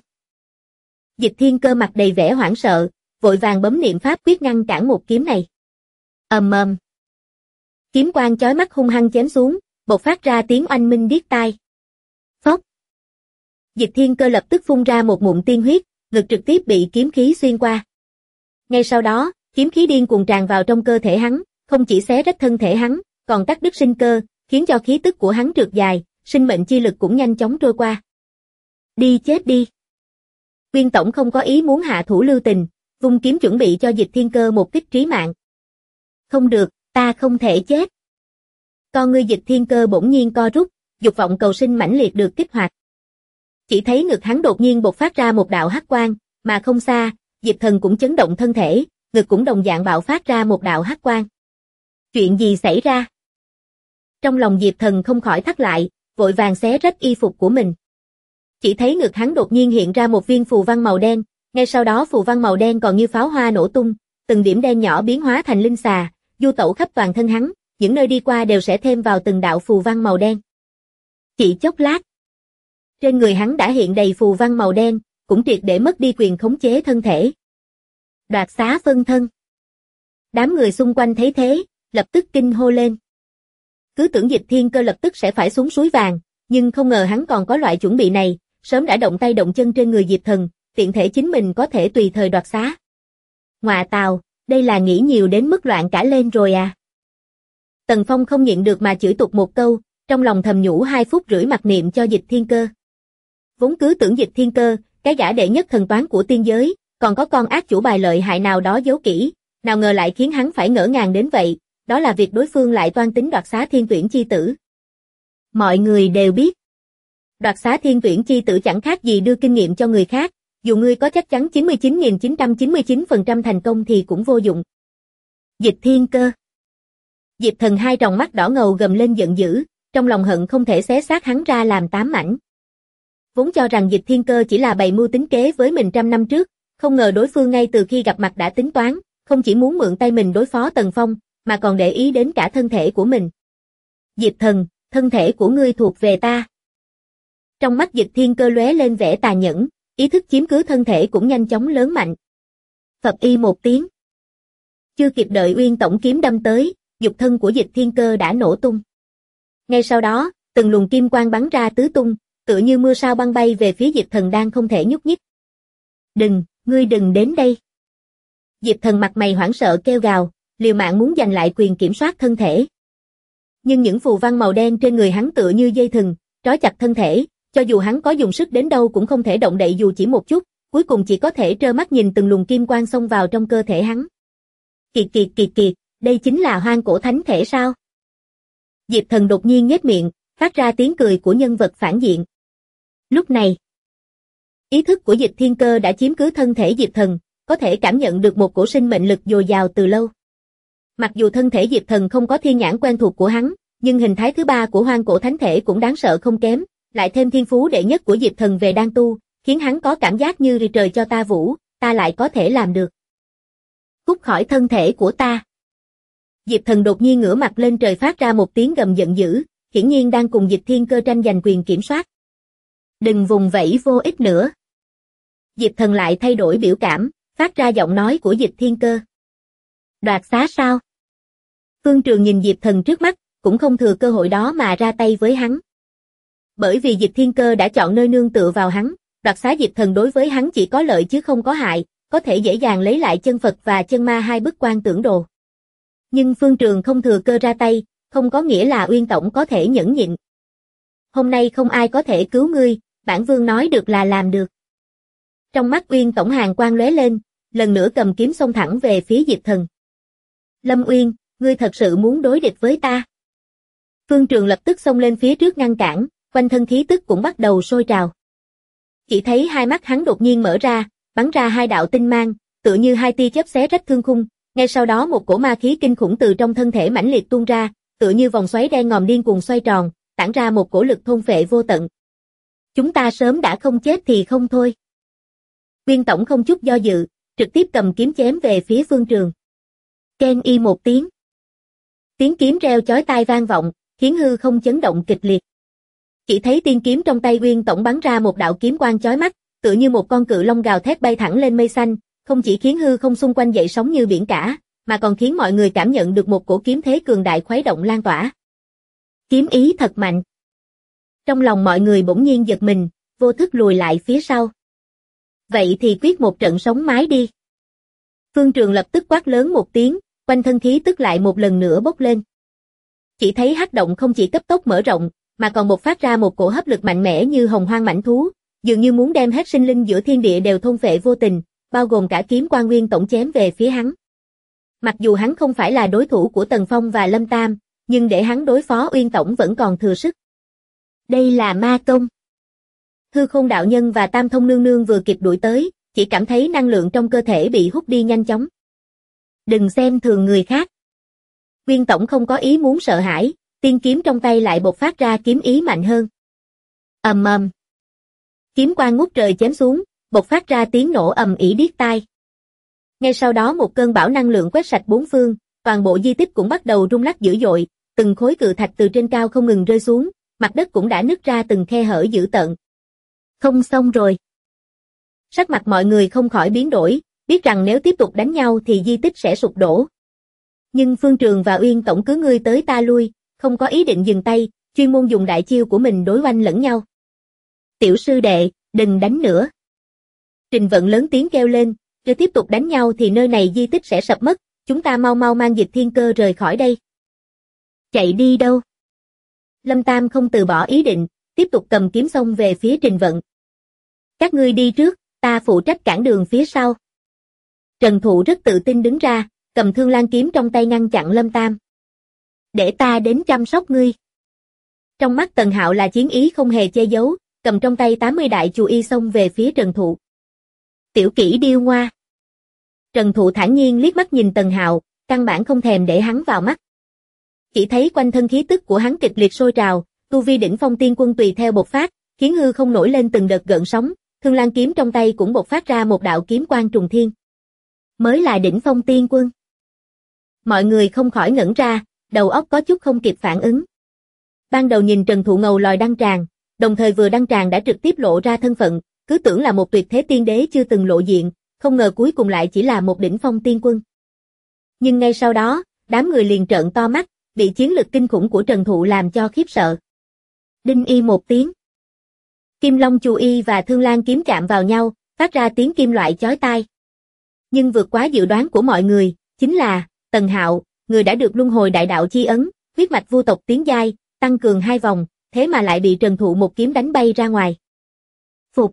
Dịch Thiên Cơ mặt đầy vẻ hoảng sợ, vội vàng bấm niệm pháp quyết ngăn cản một kiếm này. Ầm ầm. Kiếm quang chói mắt hung hăng chém xuống, bộc phát ra tiếng oanh minh điếc tai. Phốc. Dịch Thiên Cơ lập tức phun ra một ngụm tiên huyết, ngực trực tiếp bị kiếm khí xuyên qua. Ngay sau đó, kiếm khí điên cuồng tràn vào trong cơ thể hắn, không chỉ xé rách thân thể hắn, còn cắt đứt sinh cơ, khiến cho khí tức của hắn trượt dài, sinh mệnh chi lực cũng nhanh chóng trôi qua. Đi chết đi. Uyên Tổng không có ý muốn hạ thủ lưu tình, vung kiếm chuẩn bị cho Dịch Thiên Cơ một kích trí mạng. Không được, ta không thể chết. Con ngươi Dịch Thiên Cơ bỗng nhiên co rút, dục vọng cầu sinh mãnh liệt được kích hoạt. Chỉ thấy ngực hắn đột nhiên bộc phát ra một đạo hắc quang, mà không xa, Diệp Thần cũng chấn động thân thể, ngực cũng đồng dạng bạo phát ra một đạo hắc quang. Chuyện gì xảy ra? Trong lòng Diệp Thần không khỏi thắt lại, vội vàng xé rách y phục của mình. Chỉ thấy ngực hắn đột nhiên hiện ra một viên phù văn màu đen, ngay sau đó phù văn màu đen còn như pháo hoa nổ tung, từng điểm đen nhỏ biến hóa thành linh xà, du tẩu khắp toàn thân hắn, những nơi đi qua đều sẽ thêm vào từng đạo phù văn màu đen. Chỉ chốc lát, trên người hắn đã hiện đầy phù văn màu đen, cũng triệt để mất đi quyền khống chế thân thể. Đoạt xá phân thân. Đám người xung quanh thấy thế, lập tức kinh hô lên. Cứ tưởng Dịch Thiên Cơ lập tức sẽ phải xuống suối vàng, nhưng không ngờ hắn còn có loại chuẩn bị này, sớm đã động tay động chân trên người Diệp Thần, tiện thể chính mình có thể tùy thời đoạt xá. Ngọa tào, đây là nghĩ nhiều đến mức loạn cả lên rồi à. Tần Phong không nhịn được mà chửi tục một câu, trong lòng thầm nhủ 2 phút rưỡi mặc niệm cho Dịch Thiên Cơ. Vốn cứ tưởng Dịch Thiên Cơ, cái gã đệ nhất thần toán của tiên giới, còn có con ác chủ bài lợi hại nào đó giấu kỹ, nào ngờ lại khiến hắn phải ngỡ ngàng đến vậy, đó là việc đối phương lại toan tính đoạt xá thiên tuyển chi tử. Mọi người đều biết, đoạt xá thiên tuyển chi tử chẳng khác gì đưa kinh nghiệm cho người khác, Dù ngươi có chắc chắn 99.999% thành công thì cũng vô dụng. Dịch Thiên Cơ. Diệp Thần hai tròng mắt đỏ ngầu gầm lên giận dữ, trong lòng hận không thể xé xác hắn ra làm 8 mảnh. Vốn cho rằng Dịch Thiên Cơ chỉ là bày mưu tính kế với mình trăm năm trước, không ngờ đối phương ngay từ khi gặp mặt đã tính toán, không chỉ muốn mượn tay mình đối phó Tần Phong, mà còn để ý đến cả thân thể của mình. Diệp Thần, thân thể của ngươi thuộc về ta. Trong mắt Dịch Thiên Cơ lóe lên vẻ tà nhẫn, ý thức chiếm cứ thân thể cũng nhanh chóng lớn mạnh. Phập y một tiếng. Chưa kịp đợi Uyên Tổng kiếm đâm tới, dục thân của Dịch Thiên Cơ đã nổ tung. Ngay sau đó, từng luồng kim quang bắn ra tứ tung, tựa như mưa sao băng bay về phía Diệp Thần đang không thể nhúc nhích. Đừng, ngươi đừng đến đây. Diệp Thần mặt mày hoảng sợ kêu gào, liều mạng muốn giành lại quyền kiểm soát thân thể. Nhưng những phù văn màu đen trên người hắn tựa như dây thừng, trói chặt thân thể, cho dù hắn có dùng sức đến đâu cũng không thể động đậy dù chỉ một chút, cuối cùng chỉ có thể trơ mắt nhìn từng luồng kim quang xông vào trong cơ thể hắn. Kiệt, đây chính là hoang cổ thánh thể sao? Diệp Thần đột nhiên nhếch miệng, phát ra tiếng cười của nhân vật phản diện. Lúc này, ý thức của Dịch Thiên Cơ đã chiếm cứ thân thể Diệp Thần, có thể cảm nhận được một cổ sinh mệnh lực dồi dào từ lâu. Mặc dù thân thể Diệp Thần không có thiên nhãn quen thuộc của hắn, nhưng hình thái thứ ba của hoang cổ thánh thể cũng đáng sợ không kém, lại thêm thiên phú đệ nhất của Diệp Thần về đan tu, khiến hắn có cảm giác như trời cho ta vũ, ta lại có thể làm được. Cút khỏi thân thể của ta. Diệp Thần đột nhiên ngửa mặt lên trời phát ra một tiếng gầm giận dữ, hiển nhiên đang cùng Dịch Thiên Cơ tranh giành quyền kiểm soát. Đừng vùng vẫy vô ích nữa. Diệp Thần lại thay đổi biểu cảm, phát ra giọng nói của Dịch Thiên Cơ. Đoạt xá sao? Phương Trường nhìn Diệp Thần trước mắt, cũng không thừa cơ hội đó mà ra tay với hắn. Bởi vì Dịch Thiên Cơ đã chọn nơi nương tựa vào hắn, đoạt xá Diệp Thần đối với hắn chỉ có lợi chứ không có hại, có thể dễ dàng lấy lại chân Phật và chân ma hai bức quan tưởng đồ. Nhưng Phương Trường không thừa cơ ra tay, không có nghĩa là Uyên Tổng có thể nhẫn nhịn. Hôm nay không ai có thể cứu ngươi, bản vương nói được là làm được. Trong mắt Uyên Tổng hàn quang lóe lên, lần nữa cầm kiếm xông thẳng về phía Diệp Thần. Lâm Uyên, ngươi thật sự muốn đối địch với ta? Phương Trường lập tức xông lên phía trước ngăn cản, quanh thân khí tức cũng bắt đầu sôi trào. Chỉ thấy hai mắt hắn đột nhiên mở ra, bắn ra hai đạo tinh mang, tựa như hai tia chớp xé rách thương khung, ngay sau đó một cổ ma khí kinh khủng từ trong thân thể mãnh liệt tuôn ra, tựa như vòng xoáy đen ngòm điên cuồng xoay tròn, tản ra một cổ lực thôn phệ vô tận. Chúng ta sớm đã không chết thì không thôi. Uyên Tổng không chút do dự, trực tiếp cầm kiếm chém về phía Phương Trường. Keng y một tiếng. Tiếng kiếm reo chói tai vang vọng, khiến hư không chấn động kịch liệt. Chỉ thấy tiên kiếm trong tay Uyên Tổng bắn ra một đạo kiếm quang chói mắt, tựa như một con cự long gào thét bay thẳng lên mây xanh, không chỉ khiến hư không xung quanh dậy sóng như biển cả, mà còn khiến mọi người cảm nhận được một cổ kiếm thế cường đại khuấy động lan tỏa. Kiếm ý thật mạnh. Trong lòng mọi người bỗng nhiên giật mình, vô thức lùi lại phía sau. Vậy thì quyết một trận sống mái đi. Phương Trường lập tức quát lớn một tiếng, quanh thân khí tức lại một lần nữa bốc lên. Chỉ thấy hắc động không chỉ cấp tốc mở rộng, mà còn bộc phát ra một cổ hấp lực mạnh mẽ như hồng hoang mãnh thú, dường như muốn đem hết sinh linh giữa thiên địa đều thôn phệ vô tình, bao gồm cả kiếm quang Uyên Tổng chém về phía hắn. Mặc dù hắn không phải là đối thủ của Tần Phong và Lâm Tam, nhưng để hắn đối phó Uyên Tổng vẫn còn thừa sức. Đây là ma công. Hư Không đạo nhân và Tam Thông nương nương vừa kịp đuổi tới, chỉ cảm thấy năng lượng trong cơ thể bị hút đi nhanh chóng. Đừng xem thường người khác. Uyên Tổng không có ý muốn sợ hãi, tiên kiếm trong tay lại bộc phát ra kiếm ý mạnh hơn. Ầm ầm. Kiếm quang ngút trời chém xuống, bộc phát ra tiếng nổ ầm ĩ điếc tai. Ngay sau đó một cơn bão năng lượng quét sạch bốn phương, toàn bộ di tích cũng bắt đầu rung lắc dữ dội, từng khối cự thạch từ trên cao không ngừng rơi xuống, mặt đất cũng đã nứt ra từng khe hở dữ tợn. Không xong rồi. Sắc mặt mọi người không khỏi biến đổi, biết rằng nếu tiếp tục đánh nhau thì di tích sẽ sụp đổ. Nhưng Phương Trường và Uyên Tổng cứ ngươi tới ta lui, không có ý định dừng tay, chuyên môn dùng đại chiêu của mình đối oanh lẫn nhau. Tiểu sư đệ, đừng đánh nữa. Trình Vận lớn tiếng kêu lên, nếu tiếp tục đánh nhau thì nơi này di tích sẽ sập mất, chúng ta mau mau mang Dịch Thiên Cơ rời khỏi đây. Chạy đi đâu? Lâm Tam không từ bỏ ý định, tiếp tục cầm kiếm xông về phía Trình Vận. Các ngươi đi trước, ta phụ trách cản đường phía sau. Trần Thụ rất tự tin đứng ra, cầm Thương Lan kiếm trong tay ngăn chặn Lâm Tam. Để ta đến chăm sóc ngươi. Trong mắt Tần Hạo là chiến ý không hề che giấu, cầm trong tay 80 đại chù y xông về phía Trần Thụ. Tiểu kỹ điêu ngoa. Trần Thụ thản nhiên liếc mắt nhìn Tần Hạo, căn bản không thèm để hắn vào mắt. Chỉ thấy quanh thân khí tức của hắn kịch liệt sôi trào, tu vi đỉnh phong tiên quân tùy theo bộc phát, khiến hư không nổi lên từng đợt gợn sóng, Thương Lan kiếm trong tay cũng bộc phát ra một đạo kiếm quang trùng thiên. Mới là đỉnh phong tiên quân. Mọi người không khỏi ngẩn ra, đầu óc có chút không kịp phản ứng. Ban đầu nhìn Trần Thụ ngầu lòi đăng tràng, đồng thời vừa đăng tràng đã trực tiếp lộ ra thân phận, cứ tưởng là một tuyệt thế tiên đế chưa từng lộ diện, không ngờ cuối cùng lại chỉ là một đỉnh phong tiên quân. Nhưng ngay sau đó, đám người liền trợn to mắt, bị chiến lực kinh khủng của Trần Thụ làm cho khiếp sợ. Đinh y một tiếng. Kim Long Chù Y và Thương Lan kiếm chạm vào nhau, phát ra tiếng kim loại chói tai. Nhưng vượt quá dự đoán của mọi người, chính là Tần Hạo, người đã được luân hồi đại đạo chi ấn, huyết mạch vu tộc tiến giai, tăng cường 2 vòng, thế mà lại bị Trần Thụ một kiếm đánh bay ra ngoài. Phục.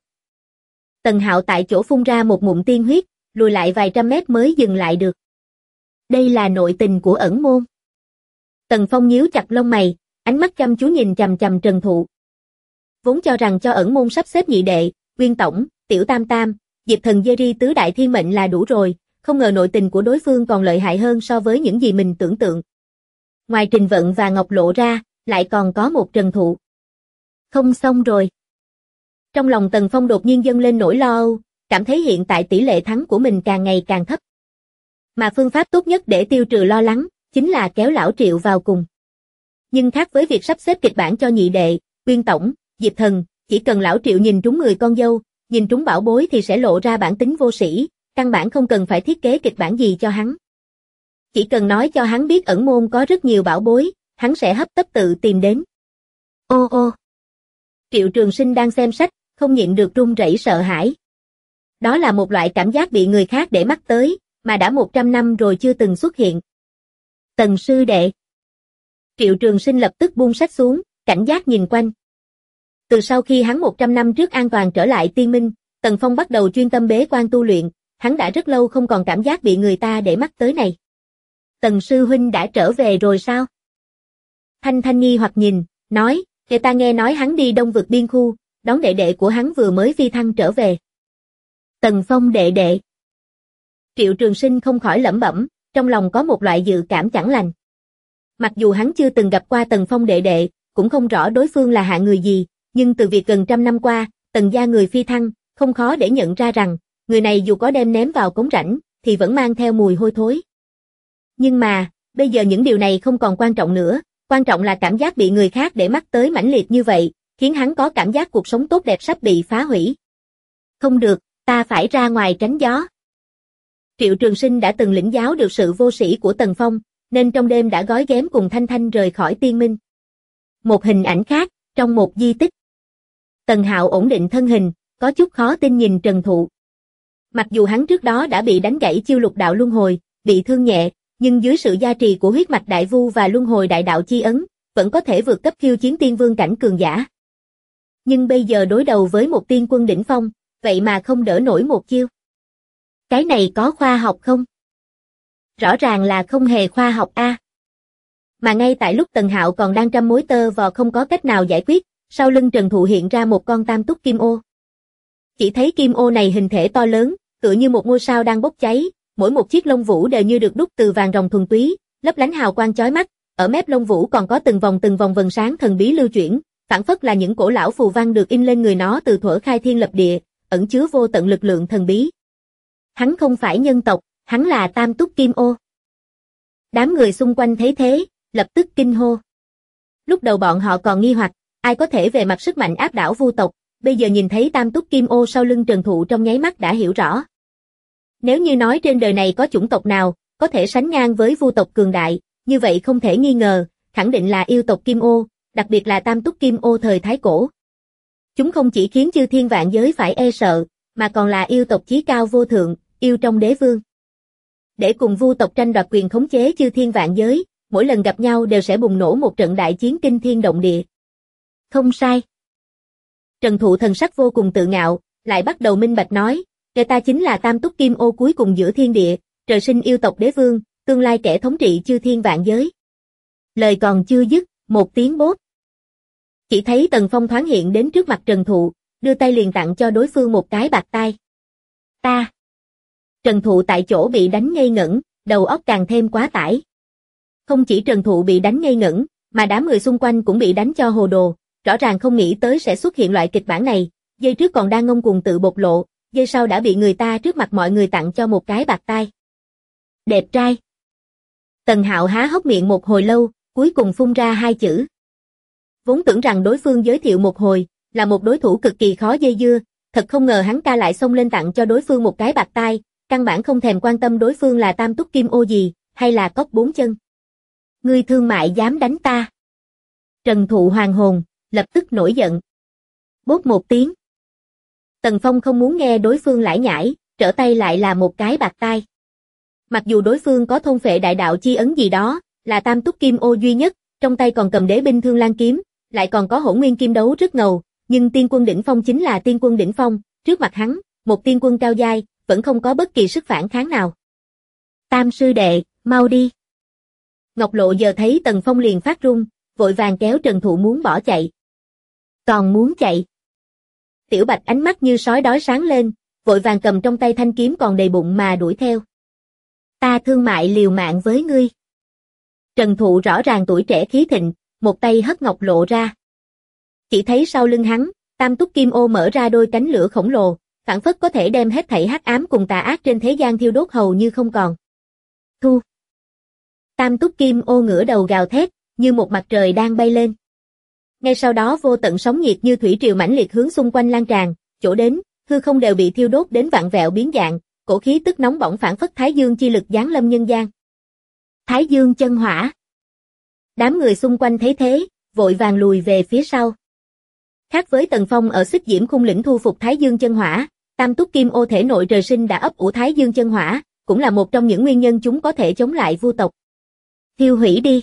Tần Hạo tại chỗ phun ra một ngụm tiên huyết, lùi lại vài trăm mét mới dừng lại được. Đây là nội tình của ẩn môn. Tần Phong nhíu chặt lông mày, ánh mắt chăm chú nhìn chằm chằm Trần Thụ. Vốn cho rằng cho ẩn môn sắp xếp nhị đệ, Nguyên Tổng, Tiểu Tam Tam, Diệp Thần Jerry tứ đại thiên mệnh là đủ rồi, không ngờ nội tình của đối phương còn lợi hại hơn so với những gì mình tưởng tượng. Ngoài Trình Vận và Ngọc Lộ ra, lại còn có một Trần Thụ. Không xong rồi. Trong lòng Tần Phong đột nhiên dâng lên nỗi lo âu, cảm thấy hiện tại tỷ lệ thắng của mình càng ngày càng thấp. Mà phương pháp tốt nhất để tiêu trừ lo lắng, chính là kéo lão Triệu vào cùng. Nhưng khác với việc sắp xếp kịch bản cho nhị đệ, Nguyên Tổng, Diệp Thần, chỉ cần lão Triệu nhìn trúng người con dâu, nhìn trúng bảo bối thì sẽ lộ ra bản tính vô sĩ, căn bản không cần phải thiết kế kịch bản gì cho hắn. Chỉ cần nói cho hắn biết ẩn môn có rất nhiều bảo bối, hắn sẽ hấp tấp tự tìm đến. Ô ô. Triệu Trường Sinh đang xem sách, không nhịn được run rẩy sợ hãi. Đó là một loại cảm giác bị người khác để mắt tới, mà đã 100 năm rồi chưa từng xuất hiện. Tần sư đệ. Triệu Trường Sinh lập tức buông sách xuống, cảnh giác nhìn quanh. Từ sau khi hắn 100 năm trước an toàn trở lại tiên minh, Tần Phong bắt đầu chuyên tâm bế quan tu luyện, hắn đã rất lâu không còn cảm giác bị người ta để mắt tới này. Tần sư huynh đã trở về rồi sao? Thanh Thanh nghi hoặc nhìn, nói, người ta nghe nói hắn đi Đông Vực biên khu, đón đệ đệ của hắn vừa mới phi thăng trở về. Tần Phong đệ đệ. Triệu Trường Sinh không khỏi lẩm bẩm, trong lòng có một loại dự cảm chẳng lành. Mặc dù hắn chưa từng gặp qua Tần Phong đệ đệ, cũng không rõ đối phương là hạng người gì, nhưng từ việc gần trăm năm qua, Tần gia người phi thăng, không khó để nhận ra rằng, người này dù có đem ném vào cống rãnh, thì vẫn mang theo mùi hôi thối. Nhưng mà, bây giờ những điều này không còn quan trọng nữa, quan trọng là cảm giác bị người khác để mắt tới mãnh liệt như vậy, khiến hắn có cảm giác cuộc sống tốt đẹp sắp bị phá hủy. Không được, ta phải ra ngoài tránh gió. Triệu Trường Sinh đã từng lĩnh giáo được sự vô sĩ của Tần Phong, nên trong đêm đã gói ghém cùng Thanh Thanh rời khỏi tiên minh. Một hình ảnh khác, trong một di tích. Tần Hạo ổn định thân hình, có chút khó tin nhìn Trần Thụ. Mặc dù hắn trước đó đã bị đánh gãy chiêu lục đạo luân hồi, bị thương nhẹ, nhưng dưới sự gia trì của huyết mạch đại vu và luân hồi đại đạo chi ấn, vẫn có thể vượt cấp khiêu chiến tiên vương cảnh cường giả. Nhưng bây giờ đối đầu với một tiên quân đỉnh phong, vậy mà không đỡ nổi một chiêu. Cái này có khoa học không? Rõ ràng là không hề khoa học a. Mà ngay tại lúc Tần Hạo còn đang trăm mối tơ vò không có cách nào giải quyết, sau lưng Trần Thụ hiện ra một con tam túc kim ô. Chỉ thấy kim ô này hình thể to lớn, tựa như một ngôi sao đang bốc cháy, mỗi một chiếc lông vũ đều như được đúc từ vàng ròng thuần túy, lấp lánh hào quang chói mắt, ở mép lông vũ còn có từng vòng vầng sáng thần bí lưu chuyển, phảng phất là những cổ lão phù văn được in lên người nó từ thuở khai thiên lập địa, ẩn chứa vô tận lực lượng thần bí. Hắn không phải nhân tộc, hắn là tam túc kim ô. Đám người xung quanh thấy thế, lập tức kinh hô. Lúc đầu bọn họ còn nghi hoặc, ai có thể về mặt sức mạnh áp đảo vu tộc, bây giờ nhìn thấy tam túc kim ô sau lưng Trần Thụ trong nháy mắt đã hiểu rõ. Nếu như nói trên đời này có chủng tộc nào có thể sánh ngang với vu tộc cường đại, như vậy không thể nghi ngờ, khẳng định là yêu tộc kim ô, đặc biệt là tam túc kim ô thời Thái Cổ. Chúng không chỉ khiến chư thiên vạn giới phải e sợ, mà còn là yêu tộc chí cao vô thượng, yêu trong đế vương. Để cùng vu tộc tranh đoạt quyền khống chế chư thiên vạn giới, mỗi lần gặp nhau đều sẽ bùng nổ một trận đại chiến kinh thiên động địa. Không sai. Trần Thụ thần sắc vô cùng tự ngạo, lại bắt đầu minh bạch nói, người ta chính là tam túc kim ô cuối cùng giữa thiên địa, trời sinh yêu tộc đế vương, tương lai kẻ thống trị chư thiên vạn giới. Lời còn chưa dứt, một tiếng bốp. Chỉ thấy Tần Phong thoáng hiện đến trước mặt Trần Thụ, đưa tay liền tặng cho đối phương một cái bạt tai. Ta. Trần Thụ tại chỗ bị đánh ngây ngẩn, đầu óc càng thêm quá tải. Không chỉ Trần Thụ bị đánh ngây ngẩn, mà đám người xung quanh cũng bị đánh cho hồ đồ, rõ ràng không nghĩ tới sẽ xuất hiện loại kịch bản này, giây trước còn đang ngông cuồng tự bộc lộ, giây sau đã bị người ta trước mặt mọi người tặng cho một cái bạt tai. Đẹp trai. Tần Hạo há hốc miệng một hồi lâu, cuối cùng phun ra hai chữ. Vốn tưởng rằng đối phương giới thiệu một hồi, là một đối thủ cực kỳ khó dây dưa, thật không ngờ hắn ta lại xông lên tặng cho đối phương một cái bạt tai, căn bản không thèm quan tâm đối phương là tam túc kim ô gì, hay là cóc bốn chân. Ngươi thương mại dám đánh ta. Trần Thụ hoàng hồn, lập tức nổi giận. Bốp một tiếng. Tần Phong không muốn nghe đối phương lải nhải, trở tay lại là một cái bạt tai. Mặc dù đối phương có thôn phệ đại đạo chi ấn gì đó, là tam túc kim ô duy nhất, trong tay còn cầm đế binh Thương Lan kiếm, lại còn có hỗn nguyên kim đấu rất ngầu, nhưng tiên quân đỉnh phong chính là tiên quân đỉnh phong, trước mặt hắn, một tiên quân cao giai, vẫn không có bất kỳ sức phản kháng nào. Tam sư đệ, mau đi. Ngọc Lộ giờ thấy Tần Phong liền phát run, vội vàng kéo Trần Thụ muốn bỏ chạy. Còn muốn chạy. Tiểu Bạch ánh mắt như sói đói sáng lên, vội vàng cầm trong tay thanh kiếm còn đầy bụng mà đuổi theo. Ta thương mại liều mạng với ngươi. Trần Thụ rõ ràng tuổi trẻ khí thịnh, một tay hất Ngọc Lộ ra. Chỉ thấy sau lưng hắn, tam túc kim ô mở ra đôi cánh lửa khổng lồ, phảng phất có thể đem hết thảy hắc ám cùng tà ác trên thế gian thiêu đốt hầu như không còn. Thu. Tam túc kim ô ngửa đầu gào thét, như một mặt trời đang bay lên. Ngay sau đó vô tận sóng nhiệt như thủy triều mãnh liệt hướng xung quanh lan tràn, chỗ đến, hư không đều bị thiêu đốt đến vạn vẹo biến dạng, cổ khí tức nóng bỏng phảng phất thái dương chi lực giáng lâm nhân gian. Thái dương chân hỏa. Đám người xung quanh thấy thế, vội vàng lùi về phía sau. Khác với Tần Phong ở Xích Diễm Khung lĩnh thu phục Thái Dương chân hỏa, tam túc kim ô thể nội trời sinh đã ấp ủ Thái Dương chân hỏa, cũng là một trong những nguyên nhân chúng có thể chống lại vu tộc. Thiêu hủy đi.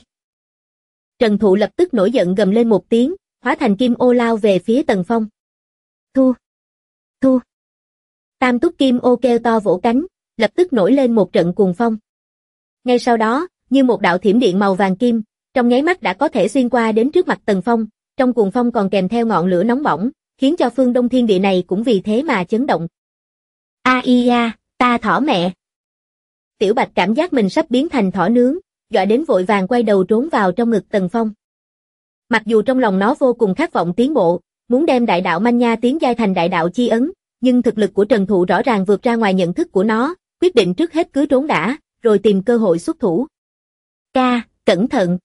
Trần Thụ lập tức nổi giận gầm lên một tiếng, hóa thành kim ô lao về phía Tần Phong. Thu. Thu. Tam túc kim ô kêu to vỗ cánh, lập tức nổi lên một trận cuồng phong. Ngay sau đó, như một đạo thiểm điện màu vàng kim, trong nháy mắt đã có thể xuyên qua đến trước mặt Tần Phong, trong cuồng phong còn kèm theo ngọn lửa nóng bỏng, khiến cho phương Đông thiên địa này cũng vì thế mà chấn động. A ta thỏ mẹ. Tiểu Bạch cảm giác mình sắp biến thành thỏ nướng, dọa đến vội vàng quay đầu trốn vào trong ngực Tần Phong. Mặc dù trong lòng nó vô cùng khát vọng tiến bộ, muốn đem đại đạo manh nha tiến giai thành đại đạo chi ấn, nhưng thực lực của Trần Thụ rõ ràng vượt ra ngoài nhận thức của nó, quyết định trước hết cứ trốn đã, rồi tìm cơ hội xuất thủ. Ca, cẩn thận.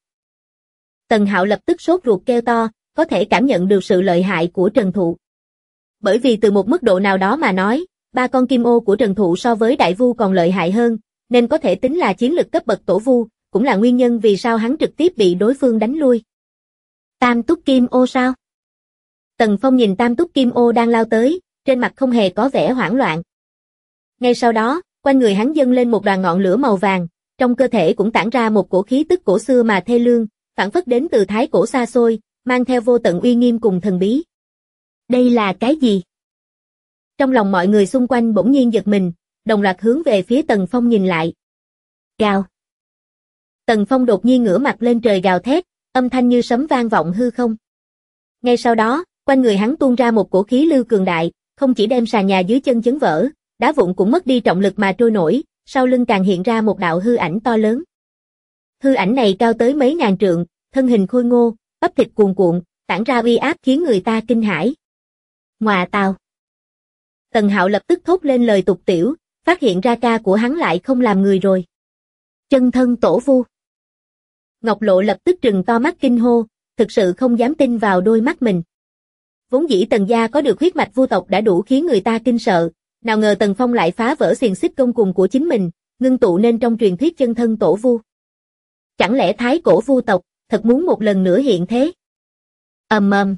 Tần Hạo lập tức sốt ruột kêu to, có thể cảm nhận được sự lợi hại của Trần Thụ. Bởi vì từ một mức độ nào đó mà nói, ba con kim ô của Trần Thụ so với đại vu còn lợi hại hơn, nên có thể tính là chiến lực cấp bậc tổ vu, cũng là nguyên nhân vì sao hắn trực tiếp bị đối phương đánh lui. Tam túc kim ô sao? Tần Phong nhìn tam túc kim ô đang lao tới, trên mặt không hề có vẻ hoảng loạn. Ngay sau đó, quanh người hắn dâng lên một đoàn ngọn lửa màu vàng, trong cơ thể cũng tản ra một cổ khí tức cổ xưa mà thê lương, phảng phất đến từ thái cổ xa xôi, mang theo vô tận uy nghiêm cùng thần bí. Đây là cái gì? Trong lòng mọi người xung quanh bỗng nhiên giật mình, đồng loạt hướng về phía Tần Phong nhìn lại. Gào. Tần Phong đột nhiên ngửa mặt lên trời gào thét, âm thanh như sấm vang vọng hư không. Ngay sau đó, quanh người hắn tuôn ra một cổ khí lưu cường đại, không chỉ đem sàn nhà dưới chân chấn vỡ, đá vụn cũng mất đi trọng lực mà trôi nổi, sau lưng càng hiện ra một đạo hư ảnh to lớn. Hư ảnh này cao tới mấy ngàn trượng, thân hình khôi ngô, bắp thịt cuồn cuộn, tản ra uy áp khiến người ta kinh hãi. Ngoà tào. Tần Hạo lập tức thốt lên lời tục tiểu, phát hiện ra ca của hắn lại không làm người rồi. Chân thân tổ vu. Ngọc Lộ lập tức trừng to mắt kinh hô, thực sự không dám tin vào đôi mắt mình. Vốn dĩ Tần gia có được huyết mạch vu tộc đã đủ khiến người ta kinh sợ, nào ngờ Tần Phong lại phá vỡ xiềng xích công cùng của chính mình, ngưng tụ nên trong truyền thuyết chân thân tổ vu. Chẳng lẽ thái cổ vu tộc thật muốn một lần nữa hiện thế? Ầm ầm.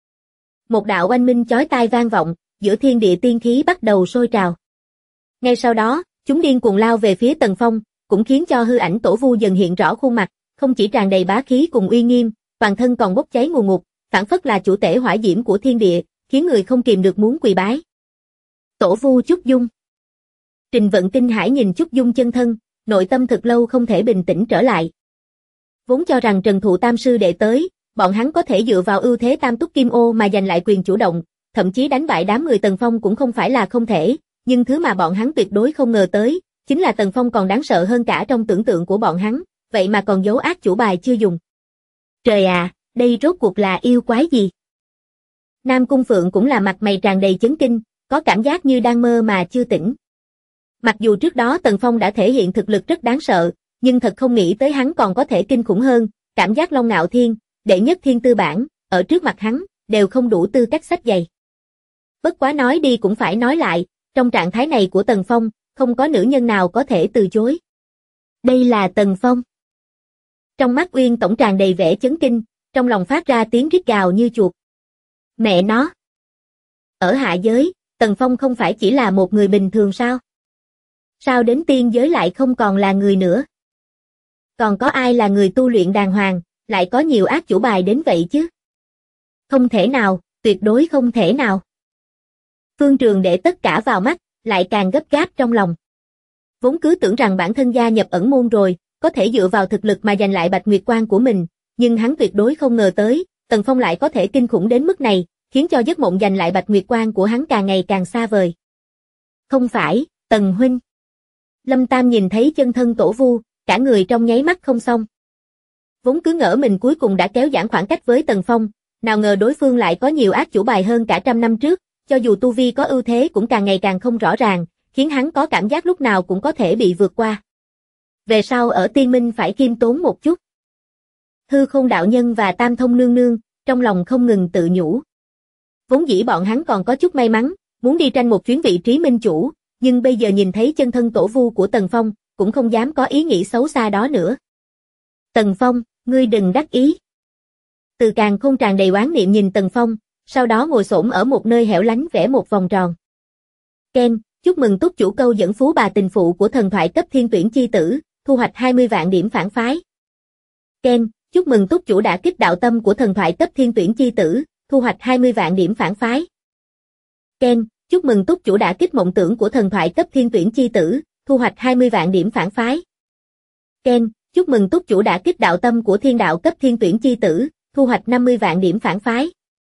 Một đạo oanh minh chói tai vang vọng, giữa thiên địa tiên khí bắt đầu sôi trào. Ngay sau đó, chúng điên cuồng lao về phía Tần Phong, cũng khiến cho hư ảnh tổ vu dần hiện rõ khuôn mặt, không chỉ tràn đầy bá khí cùng uy nghiêm, toàn thân còn bốc cháy ngùn ngụt, phảng phất là chủ tể hỏa diễm của thiên địa, khiến người không kìm được muốn quỳ bái. Tổ vu Chúc Dung. Trình Vận kinh hãi nhìn Chúc Dung chân thân, nội tâm thực lâu không thể bình tĩnh trở lại. Vốn cho rằng Trần Thụ tam sư đệ tới, bọn hắn có thể dựa vào ưu thế tam túc kim ô mà giành lại quyền chủ động, thậm chí đánh bại đám người Tần Phong cũng không phải là không thể, nhưng thứ mà bọn hắn tuyệt đối không ngờ tới, chính là Tần Phong còn đáng sợ hơn cả trong tưởng tượng của bọn hắn, vậy mà còn giấu ác chủ bài chưa dùng. Trời à, đây rốt cuộc là yêu quái gì? Nam Cung Phượng cũng là mặt mày tràn đầy chấn kinh, có cảm giác như đang mơ mà chưa tỉnh. Mặc dù trước đó Tần Phong đã thể hiện thực lực rất đáng sợ, nhưng thật không nghĩ tới hắn còn có thể kinh khủng hơn, cảm giác Long Ngạo Thiên, đệ nhất thiên tư bản, ở trước mặt hắn, đều không đủ tư cách xách giày. Bất quá nói đi cũng phải nói lại, trong trạng thái này của Tần Phong, không có nữ nhân nào có thể từ chối. Đây là Tần Phong. Trong mắt Uyên Tổng tràn đầy vẻ chấn kinh, trong lòng phát ra tiếng rít gào như chuột. Mẹ nó! Ở hạ giới, Tần Phong không phải chỉ là một người bình thường sao? Sao đến tiên giới lại không còn là người nữa? Còn có ai là người tu luyện đàng hoàng, lại có nhiều ác chủ bài đến vậy chứ? Không thể nào, tuyệt đối không thể nào. Phương Trường để tất cả vào mắt, lại càng gấp gáp trong lòng. Vốn cứ tưởng rằng bản thân gia nhập ẩn môn rồi, có thể dựa vào thực lực mà giành lại Bạch Nguyệt Quang của mình, nhưng hắn tuyệt đối không ngờ tới, Tần Phong lại có thể kinh khủng đến mức này, khiến cho giấc mộng giành lại Bạch Nguyệt Quang của hắn càng ngày càng xa vời. Không phải, Tần huynh. Lâm Tam nhìn thấy chân thân Tổ Vu, cả người trong nháy mắt không xong. Vốn cứ ngỡ mình cuối cùng đã kéo giãn khoảng cách với Tần Phong, nào ngờ đối phương lại có nhiều ác chủ bài hơn cả trăm năm trước, cho dù tu vi có ưu thế cũng càng ngày càng không rõ ràng, khiến hắn có cảm giác lúc nào cũng có thể bị vượt qua. Về sau ở Tiên Minh phải khiêm tốn một chút. Hư Không đạo nhân và Tam Thông nương nương, trong lòng không ngừng tự nhủ. Vốn dĩ bọn hắn còn có chút may mắn, muốn đi tranh một chuyến vị trí minh chủ, nhưng bây giờ nhìn thấy chân thân Tổ Vu của Tần Phong, cũng không dám có ý nghĩ xấu xa đó nữa. Tần Phong, ngươi đừng đắc ý. Từ Càn Khôn tràn đầy oán niệm nhìn Tần Phong, sau đó ngồi xổm ở một nơi hẻo lánh vẽ một vòng tròn. Ken, chúc mừng túc chủ câu dẫn phú bà tình phụ của thần thoại cấp thiên tuyển chi tử, thu hoạch 20 vạn điểm phản phái. Ken, chúc mừng túc chủ đã kích đạo tâm của thần thoại cấp thiên tuyển chi tử, thu hoạch 20 vạn điểm phản phái. Ken, chúc mừng túc chủ đã kích mộng tưởng của thần thoại cấp thiên tuyển chi tử, thu hoạch 20 vạn điểm phản phái. Ken, chúc mừng túc chủ đã kích đạo tâm của thiên đạo cấp thiên tuyển chi tử, thu hoạch 50 vạn điểm phản phái.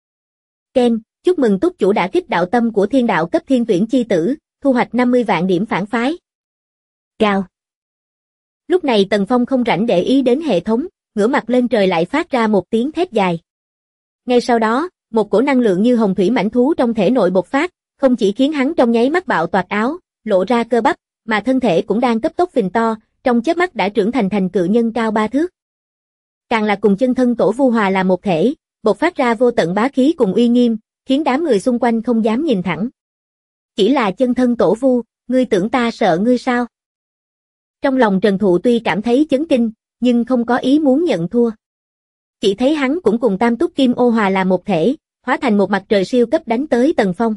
Ken, chúc mừng túc chủ đã kích đạo tâm của thiên đạo cấp thiên tuyển chi tử, thu hoạch 50 vạn điểm phản phái. Cao. Lúc này Tần Phong không rảnh để ý đến hệ thống, ngửa mặt lên trời lại phát ra một tiếng thét dài. Ngay sau đó, một cổ năng lượng như hồng thủy mãnh thú trong thể nội bộc phát, không chỉ khiến hắn trong nháy mắt bạo toạc áo, lộ ra cơ bắp, mà thân thể cũng đang cấp tốc phình to, trong chớp mắt đã trưởng thành cự nhân cao 3 thước. Càng là cùng chân thân Tổ Vu hòa là một thể, bộc phát ra vô tận bá khí cùng uy nghiêm, khiến đám người xung quanh không dám nhìn thẳng. Chỉ là chân thân Tổ Vu, ngươi tưởng ta sợ ngươi sao? Trong lòng Trần Thụ tuy cảm thấy chấn kinh, nhưng không có ý muốn nhận thua. Chỉ thấy hắn cũng cùng Tam Túc Kim Ô hòa là một thể, hóa thành một mặt trời siêu cấp đánh tới Tần Phong.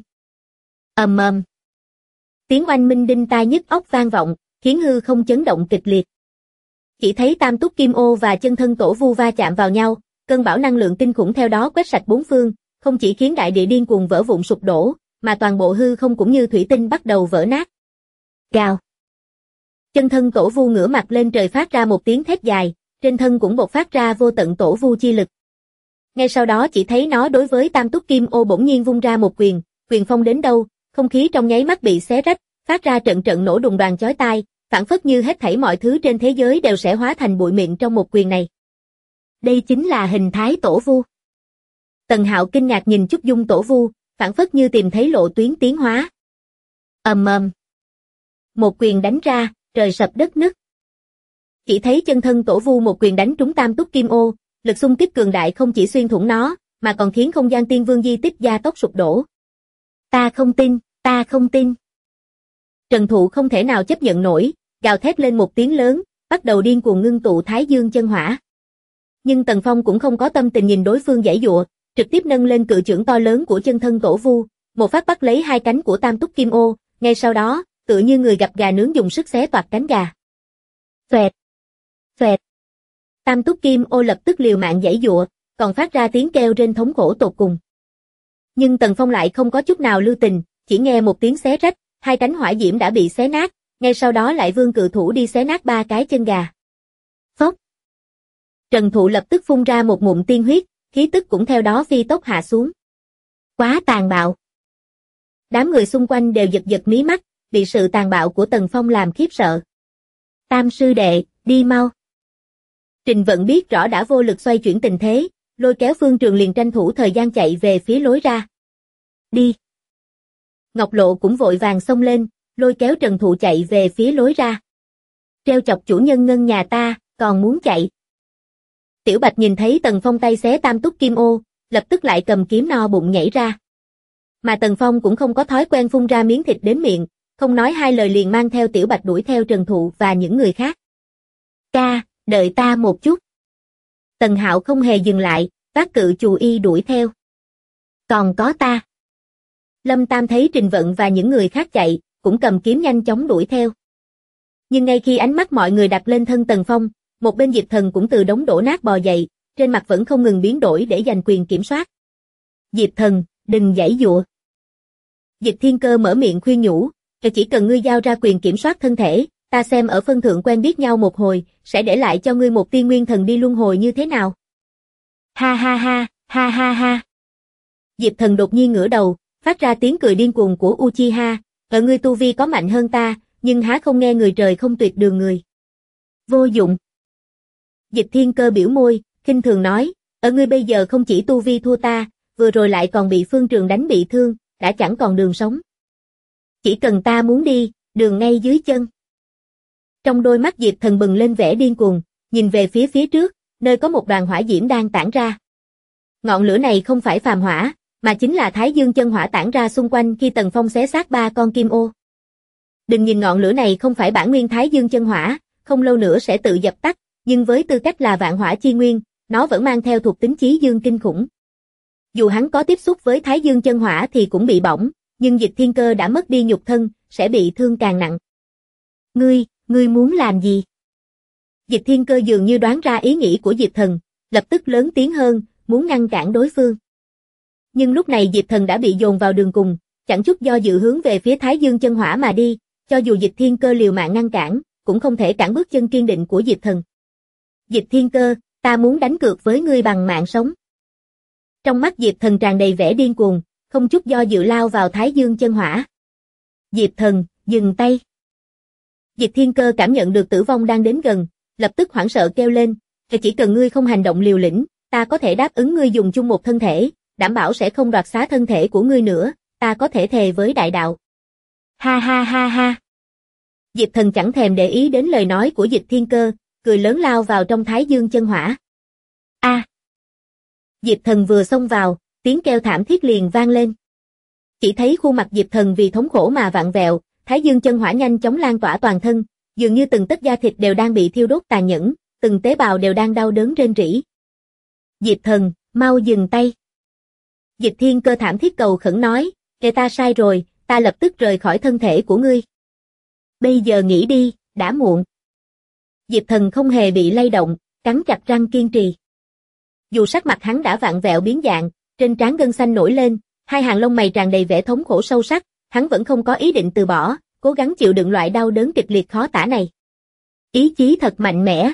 Ầm ầm. Tiếng oanh minh đinh tai nhức óc vang vọng, khiến hư không chấn động kịch liệt. Chỉ thấy Tam Túc Kim Ô và chân thân Tổ Vu va chạm vào nhau, cơn bão năng lượng kinh khủng theo đó quét sạch bốn phương, không chỉ khiến đại địa điên cuồng vỡ vụn sụp đổ, mà toàn bộ hư không cũng như thủy tinh bắt đầu vỡ nát. Gào. Chân thân Tổ Vu ngửa mặt lên trời phát ra một tiếng thét dài, trên thân cũng bộc phát ra vô tận Tổ Vu chi lực. Ngay sau đó chỉ thấy nó đối với Tam Túc Kim Ô bỗng nhiên vung ra một quyền, quyền phong đến đâu, không khí trong nháy mắt bị xé rách, phát ra trận trận nổ đùng đoàng chói tai, phảng phất như hết thảy mọi thứ trên thế giới đều sẽ hóa thành bụi mịn trong một quyền này. Đây chính là hình thái Tổ Vu. Tần Hạo kinh ngạc nhìn Trúc Dung Tổ Vu, phảng phất như tìm thấy lộ tuyến tiến hóa. Ầm ầm. Một quyền đánh ra, trời sập đất nứt. Chỉ thấy chân thân Tổ Vu một quyền đánh trúng Tam Túc Kim Ô, lực xung kích cường đại không chỉ xuyên thủng nó, mà còn khiến không gian tiên vương di tích gia tốc sụp đổ. Ta không tin, ta không tin. Trần Thụ không thể nào chấp nhận nổi, gào thét lên một tiếng lớn, bắt đầu điên cuồng ngưng tụ Thái Dương chân hỏa. Nhưng Tần Phong cũng không có tâm tình nhìn đối phương giãy giụa, trực tiếp nâng lên cự chưởng to lớn của chân thân Tổ Vu, một phát bắt lấy hai cánh của Tam Túc Kim Ô, ngay sau đó, tựa như người gặp gà nướng dùng sức xé toạc cánh gà. Xoẹt, xoẹt. Tam Túc Kim Ô lập tức liều mạng giãy giụa, còn phát ra tiếng kêu rên thống khổ tột cùng. Nhưng Tần Phong lại không có chút nào lưu tình, chỉ nghe một tiếng xé rách, hai cánh hỏa diễm đã bị xé nát, ngay sau đó lại vươn cự thủ đi xé nát ba cái chân gà. Phốc. Trần Thụ lập tức phun ra một ngụm tiên huyết, khí tức cũng theo đó phi tốc hạ xuống. Quá tàn bạo. Đám người xung quanh đều giật giật mí mắt, bị sự tàn bạo của Tần Phong làm khiếp sợ. Tam sư đệ, đi mau. Trình Vận biết rõ đã vô lực xoay chuyển tình thế, lôi kéo Phương Trường liền tranh thủ thời gian chạy về phía lối ra. Đi. Ngọc Lộ cũng vội vàng xông lên, lôi kéo Trần Thụ chạy về phía lối ra. Treo chọc chủ nhân ngân nhà ta, còn muốn chạy. Tiểu Bạch nhìn thấy Tần Phong tay xé tam túc kim ô, lập tức lại cầm kiếm no bụng nhảy ra. Mà Tần Phong cũng không có thói quen phun ra miếng thịt đến miệng, không nói hai lời liền mang theo Tiểu Bạch đuổi theo Trần Thụ và những người khác. Ca, đợi ta một chút. Tần Hạo không hề dừng lại, vác cự chù y đuổi theo. Còn có ta. Lâm Tam thấy Trình Vận và những người khác chạy, cũng cầm kiếm nhanh chóng đuổi theo. Nhưng ngay khi ánh mắt mọi người đặt lên thân Tần Phong, một bên Diệp Thần cũng từ đống đổ nát bò dậy, trên mặt vẫn không ngừng biến đổi để giành quyền kiểm soát. Diệp Thần, đừng giãy giụa. Diệp Thiên Cơ mở miệng khuyên nhủ, chỉ cần ngươi giao ra quyền kiểm soát thân thể, ta xem ở phân thượng quen biết nhau một hồi, sẽ để lại cho ngươi một tiên nguyên thần đi luân hồi như thế nào. Ha ha ha, ha ha ha. Diệp Thần đột nhiên ngửa đầu, phát ra tiếng cười điên cuồng của Uchiha, ở ngươi tu vi có mạnh hơn ta, nhưng há không nghe người trời không tuyệt đường người. Vô dụng. Diệp Thiên Cơ biểu môi, khinh thường nói, ở ngươi bây giờ không chỉ tu vi thua ta, vừa rồi lại còn bị Phương Trường đánh bị thương, đã chẳng còn đường sống. Chỉ cần ta muốn đi, đường ngay dưới chân. Trong đôi mắt Diệp Thần bừng lên vẻ điên cuồng, nhìn về phía trước, nơi có một đoàn hỏa diễm đang tản ra. Ngọn lửa này không phải phàm hỏa, mà chính là Thái Dương chân hỏa tản ra xung quanh khi Tần Phong xé xác 3 con kim ô. Đừng nhìn ngọn lửa này không phải bản nguyên Thái Dương chân hỏa, không lâu nữa sẽ tự dập tắt, nhưng với tư cách là vạn hỏa chi nguyên, nó vẫn mang theo thuộc tính chí dương kinh khủng. Dù hắn có tiếp xúc với Thái Dương chân hỏa thì cũng bị bỏng, nhưng Dịch Thiên Cơ đã mất đi nhục thân, sẽ bị thương càng nặng. Ngươi muốn làm gì? Dịch Thiên Cơ dường như đoán ra ý nghĩ của Diệp Thần, lập tức lớn tiếng hơn, muốn ngăn cản đối phương. Nhưng lúc này Diệp Thần đã bị dồn vào đường cùng, chẳng chút do dự hướng về phía Thái Dương chân hỏa mà đi, cho dù Dịch Thiên Cơ liều mạng ngăn cản, cũng không thể cản bước chân kiên định của Diệp Thần. Dịch Thiên Cơ, ta muốn đánh cược với ngươi bằng mạng sống. Trong mắt Diệp Thần tràn đầy vẻ điên cuồng, không chút do dự lao vào Thái Dương chân hỏa. Diệp Thần, dừng tay. Dịch Thiên Cơ cảm nhận được tử vong đang đến gần, lập tức hoảng sợ kêu lên, chỉ cần ngươi không hành động liều lĩnh, ta có thể đáp ứng ngươi dùng chung một thân thể, đảm bảo sẽ không đoạt xá thân thể của ngươi nữa, ta có thể thề với đại đạo. Ha ha ha ha. Diệp Thần chẳng thèm để ý đến lời nói của Dịch Thiên Cơ, cười lớn lao vào trong Thái Dương chân hỏa. A. Diệp Thần vừa xông vào, tiếng kêu thảm thiết liền vang lên. Chỉ thấy khuôn mặt Diệp Thần vì thống khổ mà vặn vẹo, Thái Dương chân hỏa nhanh chóng lan tỏa toàn thân, dường như từng tấc da thịt đều đang bị thiêu đốt tàn nhẫn, từng tế bào đều đang đau đớn rên rỉ. Diệp Thần, mau dừng tay. Dịch Thiên Cơ thảm thiết cầu khẩn nói, ta sai rồi, ta lập tức rời khỏi thân thể của ngươi. Bây giờ nghĩ đi, đã muộn. Diệp Thần không hề bị lay động, cắn chặt răng kiên trì. Dù sắc mặt hắn đã vặn vẹo biến dạng, trên trán gân xanh nổi lên, hai hàng lông mày tràn đầy vẻ thống khổ sâu sắc, hắn vẫn không có ý định từ bỏ, cố gắng chịu đựng loại đau đớn kịch liệt khó tả này. Ý chí thật mạnh mẽ.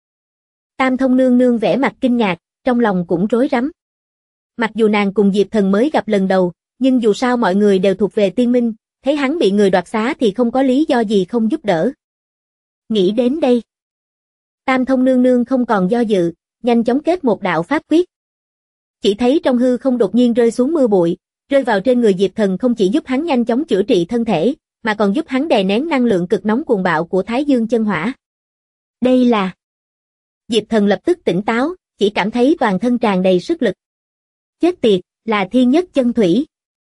Tam Thông nương nương vẻ mặt kinh ngạc, trong lòng cũng rối rắm. Mặc dù nàng cùng Diệp Thần mới gặp lần đầu, nhưng dù sao mọi người đều thuộc về tiên minh, thấy hắn bị người đoạt xá thì không có lý do gì không giúp đỡ. Nghĩ đến đây, Tam Thông nương nương không còn do dự, nhanh chóng kết một đạo pháp quyết. Chỉ thấy trong hư không đột nhiên rơi xuống mưa bụi, rơi vào trên người Diệp Thần không chỉ giúp hắn nhanh chóng chữa trị thân thể, mà còn giúp hắn đè nén năng lượng cực nóng cuồng bạo của Thái Dương chân hỏa. Đây là... Diệp Thần lập tức tỉnh táo, chỉ cảm thấy toàn thân tràn đầy sức lực. Chết tiệt, là thiên nhất chân thủy.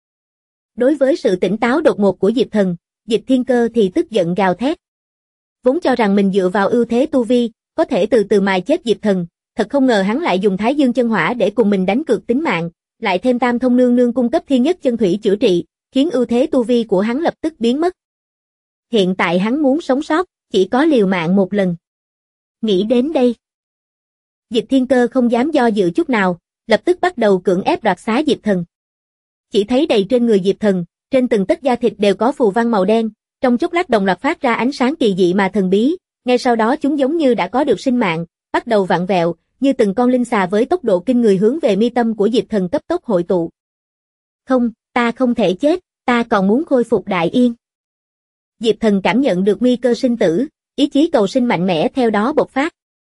Đối với sự tỉnh táo đột ngột của Diệp Thần, Dịch Thiên Cơ thì tức giận gào thét. Vốn cho rằng mình dựa vào ưu thế tu vi, có thể từ từ mài chết Diệp Thần, thật không ngờ hắn lại dùng Thái Dương chân hỏa để cùng mình đánh cược tính mạng, lại thêm Tam Thông nương nương cung cấp thiên nhất chân thủy chữa trị, khiến ưu thế tu vi của hắn lập tức biến mất. Hiện tại hắn muốn sống sót, chỉ có liều mạng một lần. Nghĩ đến đây, Dịch Thiên Cơ không dám do dự chút nào, lập tức bắt đầu cưỡng ép đoạt xá Diệp Thần. Chỉ thấy đầy trên người Diệp Thần, trên từng tấc da thịt đều có phù văn màu đen, trong chốc lát đồng loạt phát ra ánh sáng kỳ dị mà thần bí, ngay sau đó chúng giống như đã có được sinh mạng, bắt đầu vặn vẹo, như từng con linh xà với tốc độ kinh người hướng về mi tâm của Diệp Thần cấp tốc hội tụ. Không, ta không thể chết, Ta còn muốn khôi phục Đại Yên. Diệp Thần cảm nhận được nguy cơ sinh tử, ý chí cầu sinh mạnh mẽ theo đó bộc phát.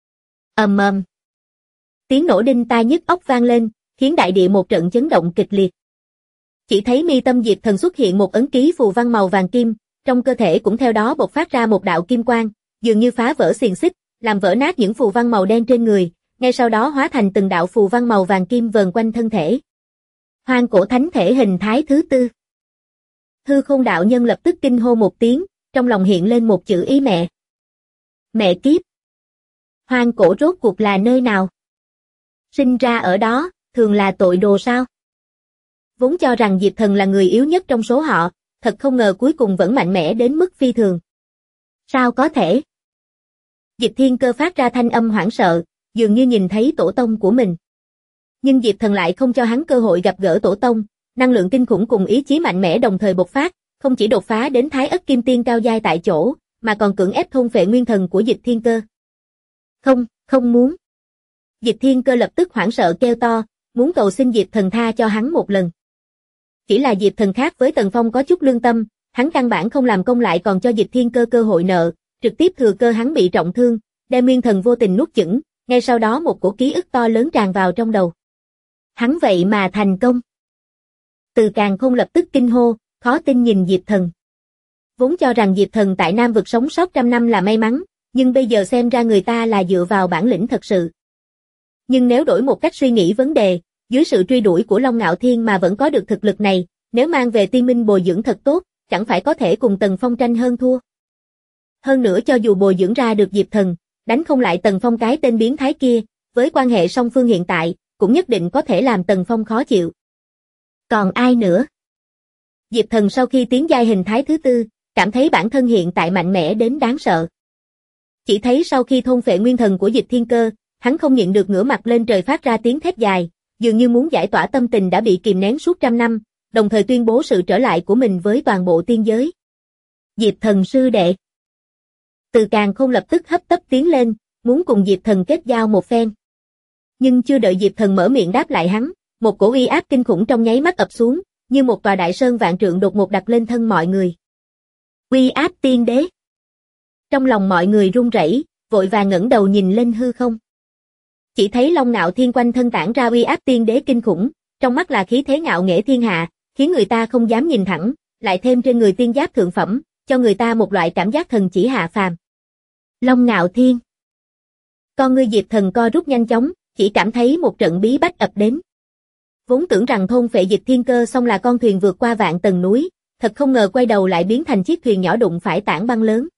Ầm ầm. Tiếng nổ đinh tai nhức óc vang lên, khiến đại địa một trận chấn động kịch liệt. Chỉ thấy mi tâm Diệp Thần xuất hiện một ấn ký phù văn màu vàng kim, trong cơ thể cũng theo đó bộc phát ra một đạo kim quang, dường như phá vỡ xiềng xích, làm vỡ nát những phù văn màu đen trên người, ngay sau đó hóa thành từng đạo phù văn màu vàng kim vờn quanh thân thể. Hoang cổ thánh thể hình thái thứ tư. Hư Không đạo nhân lập tức kinh hô một tiếng, trong lòng hiện lên một chữ ý mẹ. Mẹ kiếp! Hoang cổ rốt cuộc là nơi nào? Sinh ra ở đó, thường là tội đồ sao? Vốn cho rằng Diệp Thần là người yếu nhất trong số họ, thật không ngờ cuối cùng vẫn mạnh mẽ đến mức phi thường. Sao có thể? Diệp Thiên Cơ phát ra thanh âm hoảng sợ, dường như nhìn thấy tổ tông của mình. Nhưng Diệp Thần lại không cho hắn cơ hội gặp gỡ tổ tông, năng lượng kinh khủng cùng ý chí mạnh mẽ đồng thời bộc phát, không chỉ đột phá đến Thái Ất Kim Tiên cao giai tại chỗ, mà còn cưỡng ép thôn phệ nguyên thần của Diệp Thiên Cơ. Không muốn. Diệp Thiên Cơ lập tức hoảng sợ kêu to, muốn cầu xin Diệp Thần tha cho hắn một lần. Chỉ là Diệp Thần khác với Tần Phong có chút lương tâm, hắn căn bản không làm công lại còn cho Diệp Thiên Cơ cơ hội nợ, trực tiếp thừa cơ hắn bị trọng thương, đem nguyên thần vô tình nuốt chửng, ngay sau đó một cổ ký ức to lớn tràn vào trong đầu. Hắn vậy mà thành công. Từ Càn Khôn lập tức kinh hô, khó tin nhìn Diệp Thần. Vốn cho rằng Diệp Thần tại Nam vực sống sót trăm năm là may mắn, nhưng bây giờ xem ra người ta là dựa vào bản lĩnh thật sự. Nhưng nếu đổi một cách suy nghĩ vấn đề, dưới sự truy đuổi của Long Ngạo Thiên mà vẫn có được thực lực này, nếu mang về Tiên Minh bồi dưỡng thật tốt, chẳng phải có thể cùng Tần Phong tranh hơn thua. Hơn nữa cho dù bồi dưỡng ra được Diệp Thần, đánh không lại Tần Phong cái tên biến thái kia, với quan hệ song phương hiện tại, cũng nhất định có thể làm Tần Phong khó chịu. Còn ai nữa? Diệp Thần sau khi tiến giai hình thái thứ tư, cảm thấy bản thân hiện tại mạnh mẽ đến đáng sợ. Chỉ thấy sau khi thôn phệ nguyên thần của Diệp Thiên Cơ, hắn không nhịn được ngửa mặt lên trời phát ra tiếng thét dài, dường như muốn giải tỏa tâm tình đã bị kìm nén suốt trăm năm, đồng thời tuyên bố sự trở lại của mình với toàn bộ tiên giới. Diệp Thần sư đệ. Từ Càn Khôn lập tức hấp tấp tiến lên, muốn cùng Diệp Thần kết giao một phen. Nhưng chưa đợi Diệp Thần mở miệng đáp lại hắn, một cổ uy áp kinh khủng trong nháy mắt ập xuống, như một tòa đại sơn vạn trượng đột ngột đặt lên thân mọi người. Uy áp tiên đế. Trong lòng mọi người run rẩy, vội vàng ngẩng đầu nhìn lên hư không. Chỉ thấy Long Ngạo Thiên quanh thân tản ra uy áp tiên đế kinh khủng, trong mắt là khí thế ngạo nghễ thiên hạ, khiến người ta không dám nhìn thẳng, lại thêm trên người tiên giáp thượng phẩm, cho người ta một loại cảm giác thần chỉ hạ phàm. Long Ngạo Thiên. Con ngươi Diệp Thần co rút nhanh chóng, chỉ cảm thấy một trận bí bách ập đến. Vốn tưởng rằng thôn phệ Diệp Thiên Cơ xong là con thuyền vượt qua vạn tầng núi, thật không ngờ quay đầu lại biến thành chiếc thuyền nhỏ đụng phải tảng băng lớn.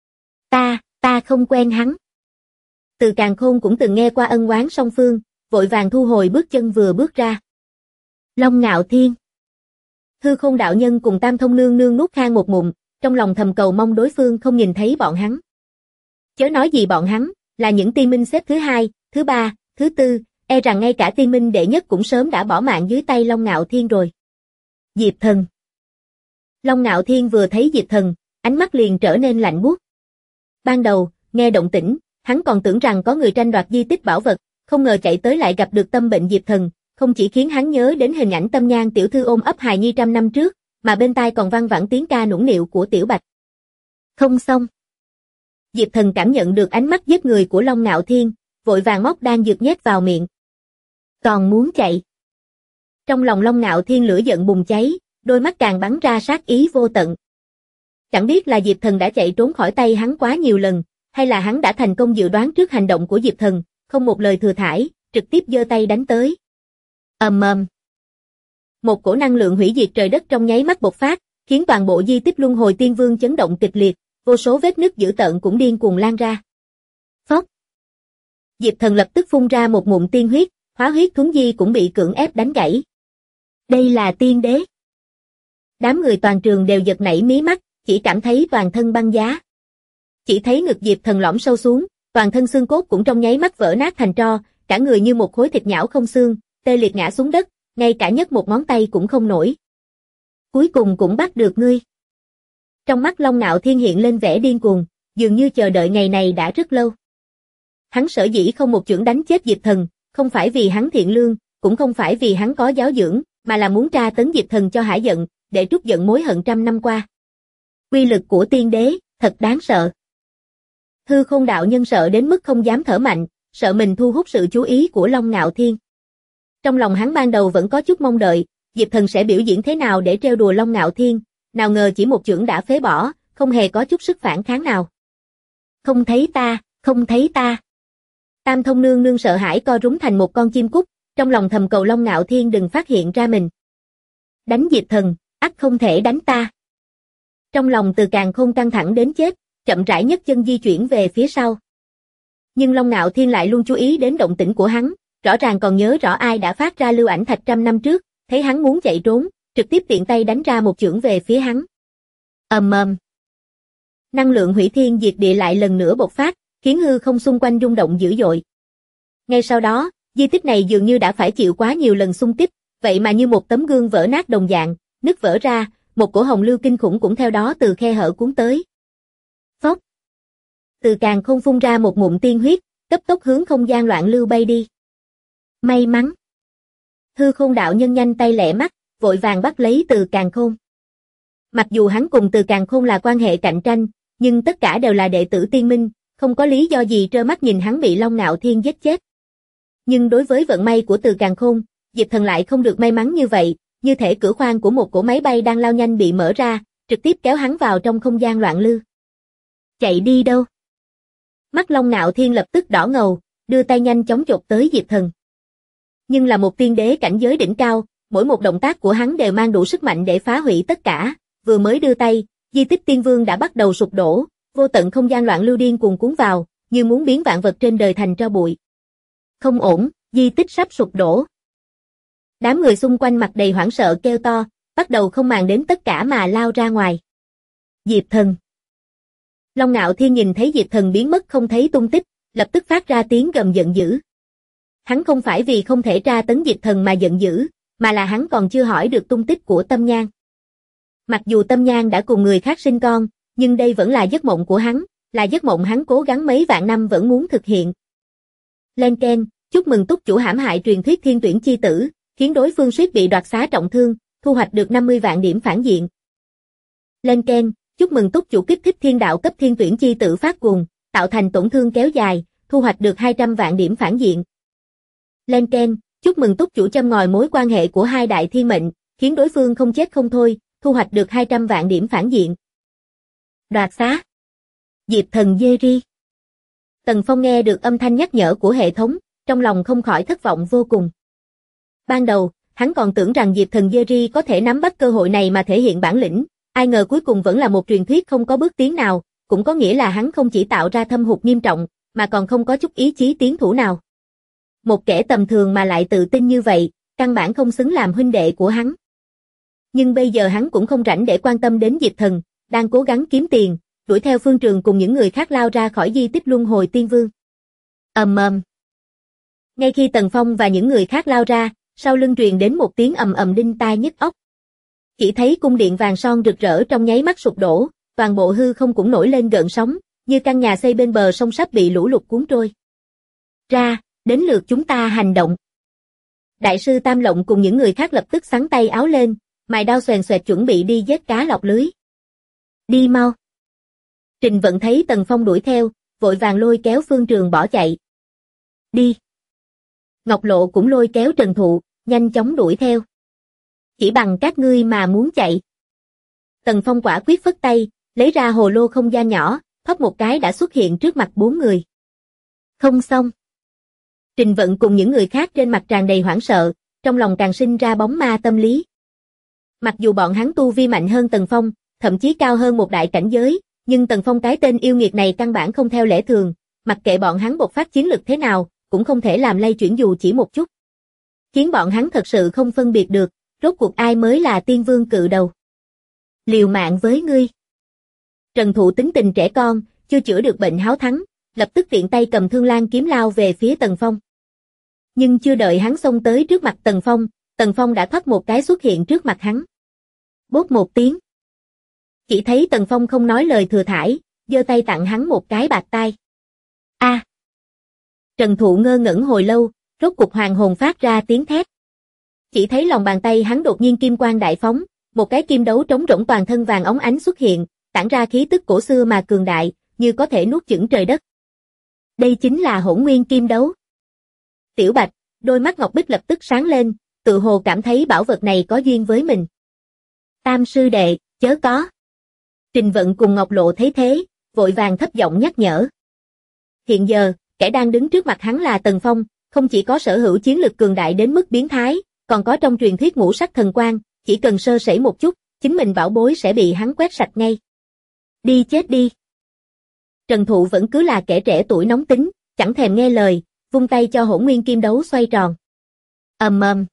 Ta không quen hắn. Từ Càn Khôn cũng từng nghe qua ân oán song phương, vội vàng thu hồi bước chân vừa bước ra. Long Ngạo Thiên. Hư Không đạo nhân cùng Tam Thông nương nương nuốt khan một ngụm, trong lòng thầm cầu mong đối phương không nhìn thấy bọn hắn. Chớ nói gì bọn hắn, là những tiên minh xếp thứ hai, thứ ba, thứ tư, e rằng ngay cả tiên minh đệ nhất cũng sớm đã bỏ mạng dưới tay Long Ngạo Thiên rồi. Diệp Thần. Long Ngạo Thiên vừa thấy Diệp Thần, ánh mắt liền trở nên lạnh buốt. Ban đầu, nghe động tĩnh, hắn còn tưởng rằng có người tranh đoạt di tích bảo vật, không ngờ chạy tới lại gặp được tâm bệnh Diệp Thần, không chỉ khiến hắn nhớ đến hình ảnh Tâm Nhan tiểu thư ôm ấp hài nhi trăm năm trước, mà bên tai còn vang vẳng tiếng ca nũng nịu của Tiểu Bạch. Không xong. Diệp Thần cảm nhận được ánh mắt giết người của Long Ngạo Thiên, vội vàng móc đan dược nhét vào miệng. Còn muốn chạy. Trong lòng Long Ngạo Thiên lửa giận bùng cháy, đôi mắt càng bắn ra sát ý vô tận. Chẳng biết là Diệp Thần đã chạy trốn khỏi tay hắn quá nhiều lần, hay là hắn đã thành công dự đoán trước hành động của Diệp Thần, không một lời thừa thãi, trực tiếp giơ tay đánh tới. Ầm ầm. Một cổ năng lượng hủy diệt trời đất trong nháy mắt bộc phát, khiến toàn bộ di tích Luân Hồi Tiên Vương chấn động kịch liệt, vô số vết nứt dữ tợn cũng điên cuồng lan ra. Phốc. Diệp Thần lập tức phun ra một ngụm tiên huyết, hóa huyết thuấn di cũng bị cưỡng ép đánh gãy. Đây là tiên đế. Đám người toàn trường đều giật nảy mí mắt, chỉ cảm thấy toàn thân băng giá. Chỉ thấy ngực Diệp Thần lõm sâu xuống, toàn thân xương cốt cũng trong nháy mắt vỡ nát thành tro, cả người như một khối thịt nhão không xương, tê liệt ngã xuống đất, ngay cả nhấc một ngón tay cũng không nổi. Cuối cùng cũng bắt được ngươi. Trong mắt Long Ngạo Thiên hiện lên vẻ điên cuồng, dường như chờ đợi ngày này đã rất lâu. Hắn sở dĩ không một chưởng đánh chết Diệp Thần, không phải vì hắn thiện lương, cũng không phải vì hắn có giáo dưỡng, mà là muốn tra tấn Diệp Thần cho hả giận, để trút giận mối hận trăm năm qua. Uy lực của tiên đế, thật đáng sợ. Hư Không đạo nhân sợ đến mức không dám thở mạnh, sợ mình thu hút sự chú ý của Long Ngạo Thiên. Trong lòng hắn ban đầu vẫn có chút mong đợi, Diệp Thần sẽ biểu diễn thế nào để trêu đùa Long Ngạo Thiên, nào ngờ chỉ một chưởng đã phế bỏ, không hề có chút sức phản kháng nào. Không thấy ta, không thấy ta. Tam Thông nương nương sợ hãi co rúm thành một con chim cút, trong lòng thầm cầu Long Ngạo Thiên đừng phát hiện ra mình. Đánh Diệp Thần, ắt không thể đánh ta. Trong lòng Từ Càn Khôn căng thẳng đến chết, chậm rãi nhấc chân di chuyển về phía sau. Nhưng Long Ngạo Thiên lại luôn chú ý đến động tĩnh của hắn, rõ ràng còn nhớ rõ ai đã phát ra lưu ảnh thạch trăm năm trước, thấy hắn muốn chạy trốn, trực tiếp tiện tay đánh ra một chưởng về phía hắn. Ầm ầm. Năng lượng hủy thiên diệt địa lại lần nữa bộc phát, khiến hư không xung quanh rung động dữ dội. Ngay sau đó, di tích này dường như đã phải chịu quá nhiều lần xung kích, vậy mà như một tấm gương vỡ nát đồng dạng, nứt vỡ ra, một cổ hồng lưu kinh khủng cũng theo đó từ khe hở cuốn tới. Phốc. Từ Càn Khôn phun ra một ngụm tiên huyết, cấp tốc hướng không gian loạn lưu bay đi. May mắn. Hư Không đạo nhân nhanh tay lẹ mắt, vội vàng bắt lấy Từ Càn Khôn. Mặc dù hắn cùng Từ Càn Khôn là quan hệ cạnh tranh, nhưng tất cả đều là đệ tử Tiên Minh, không có lý do gì trơ mắt nhìn hắn bị Long Ngạo Thiên giết chết. Nhưng đối với vận may của Từ Càn Khôn, Diệp Thần lại không được may mắn như vậy, như thể cửa khoang của một cỗ máy bay đang lao nhanh bị mở ra, trực tiếp kéo hắn vào trong không gian loạn lưu. Chạy đi đâu? Mắt Long Ngạo Thiên lập tức đỏ ngầu, đưa tay nhanh chóng chộp tới Diệp Thần. Nhưng là một tiên đế cảnh giới đỉnh cao, mỗi một động tác của hắn đều mang đủ sức mạnh để phá hủy tất cả, vừa mới đưa tay, di tích Tiên Vương đã bắt đầu sụp đổ, vô tận không gian loạn lưu điên cuồng cuốn vào, như muốn biến vạn vật trên đời thành tro bụi. Không ổn, di tích sắp sụp đổ. Đám người xung quanh mặt đầy hoảng sợ kêu to, bắt đầu không màng đến tất cả mà lao ra ngoài. Diệp Thần. Long Ngạo Thiên nhìn thấy Diệp Thần biến mất không thấy tung tích, lập tức phát ra tiếng gầm giận dữ. Hắn không phải vì không thể tra tấn Diệp Thần mà giận dữ, mà là hắn còn chưa hỏi được tung tích của Tâm Nhan. Mặc dù Tâm Nhan đã cùng người khác sinh con, nhưng đây vẫn là giấc mộng của hắn, là giấc mộng hắn cố gắng mấy vạn năm vẫn muốn thực hiện. Lên keng, chúc mừng túc chủ hãm hại truyền thuyết thiên tuyển chi tử, khiến đối phương suýt bị đoạt xá trọng thương, thu hoạch được 50 vạn điểm phản diện. Lên keng, chúc mừng túc chủ kích thích thiên đạo cấp thiên tuyển chi tử phát cuồng, tạo thành tổn thương kéo dài, thu hoạch được 200 vạn điểm phản diện. Lên keng, chúc mừng túc chủ châm ngòi mối quan hệ của hai đại thiên mệnh, khiến đối phương không chết không thôi, thu hoạch được 200 vạn điểm phản diện. Đoạt xá. Diệp Thần Jerry. Tần Phong nghe được âm thanh nhắc nhở của hệ thống, trong lòng không khỏi thất vọng vô cùng. Ban đầu, hắn còn tưởng rằng Diệp Thần Jerry có thể nắm bắt cơ hội này mà thể hiện bản lĩnh, ai ngờ cuối cùng vẫn là một truyền thuyết không có bước tiến nào, cũng có nghĩa là hắn không chỉ tạo ra thâm hụt nghiêm trọng, mà còn không có chút ý chí tiến thủ nào. Một kẻ tầm thường mà lại tự tin như vậy, căn bản không xứng làm huynh đệ của hắn. Nhưng bây giờ hắn cũng không rảnh để quan tâm đến Diệp Thần, đang cố gắng kiếm tiền, đuổi theo Phương Trường cùng những người khác lao ra khỏi di tích Luân Hồi Tiên Vương. Ầm ầm. Ngay khi Tần Phong và những người khác lao ra, sau lưng truyền đến một tiếng ầm ầm đinh tai nhức óc. Chỉ thấy cung điện vàng son rực rỡ trong nháy mắt sụp đổ, toàn bộ hư không cũng nổi lên gợn sóng, như căn nhà xây bên bờ sông sắp bị lũ lụt cuốn trôi. Ra, đến lượt chúng ta hành động. Đại sư Tam Lộng cùng những người khác lập tức xắn tay áo lên, mài đao xoèn xoẹt chuẩn bị đi giết cá lọc lưới. Đi mau. Trình Vận thấy Tần Phong đuổi theo, vội vàng lôi kéo Phương Trường bỏ chạy. Đi. Ngọc Lộ cũng lôi kéo Trần Thụ, nhanh chóng đuổi theo. Chỉ bằng các ngươi mà muốn chạy. Tần Phong quả quyết phất tay, lấy ra hồ lô không gian nhỏ, thoát một cái đã xuất hiện trước mặt 4 người. Không xong. Trình Vận cùng những người khác trên mặt tràn đầy hoảng sợ, trong lòng càng sinh ra bóng ma tâm lý. Mặc dù bọn hắn tu vi mạnh hơn Tần Phong, thậm chí cao hơn một đại cảnh giới, nhưng Tần Phong cái tên yêu nghiệt này căn bản không theo lẽ thường, mặc kệ bọn hắn bộc phát chiến lực thế nào, cũng không thể làm lay chuyển dù chỉ một chút. Khiến bọn hắn thật sự không phân biệt được, rốt cuộc ai mới là tiên vương cự đầu. Liều mạng với ngươi. Trần Thụ tính tình trẻ con, chưa chữa được bệnh háo thắng, lập tức tiện tay cầm thương lan kiếm lao về phía Tần Phong. Nhưng chưa đợi hắn xông tới trước mặt Tần Phong đã thoát một cái xuất hiện trước mặt hắn. Bốp một tiếng. Chỉ thấy Tần Phong không nói lời thừa thãi, giơ tay tặng hắn một cái bạt tai. A! Trần Thụ ngơ ngẩn hồi lâu, rốt cục hoàng hồn phát ra tiếng thét. Chỉ thấy lòng bàn tay hắn đột nhiên kim quang đại phóng, một cái kim đấu trống rỗng toàn thân vàng óng ánh xuất hiện, tản ra khí tức cổ xưa mà cường đại, như có thể nuốt chửng trời đất. Đây chính là Hỗn Nguyên Kim Đấu. Tiểu Bạch, đôi mắt Ngọc Bích lập tức sáng lên, tự hồ cảm thấy bảo vật này có duyên với mình. Tam sư đệ, chớ có. Trình Vận cùng Ngọc Lộ thấy thế, vội vàng thấp giọng nhắc nhở. Hiện giờ, kẻ đang đứng trước mặt hắn là Tần Phong, không chỉ có sở hữu chiến lực cường đại đến mức biến thái, còn có trong truyền thuyết ngũ sắc thần quang, chỉ cần sơ sẩy một chút, chính mình bảo bối sẽ bị hắn quét sạch ngay. Đi chết đi. Trần Thụ vẫn cứ là kẻ trẻ tuổi nóng tính, chẳng thèm nghe lời, vung tay cho Hỗn Nguyên Kim Đấu xoay tròn. Ầm ầm.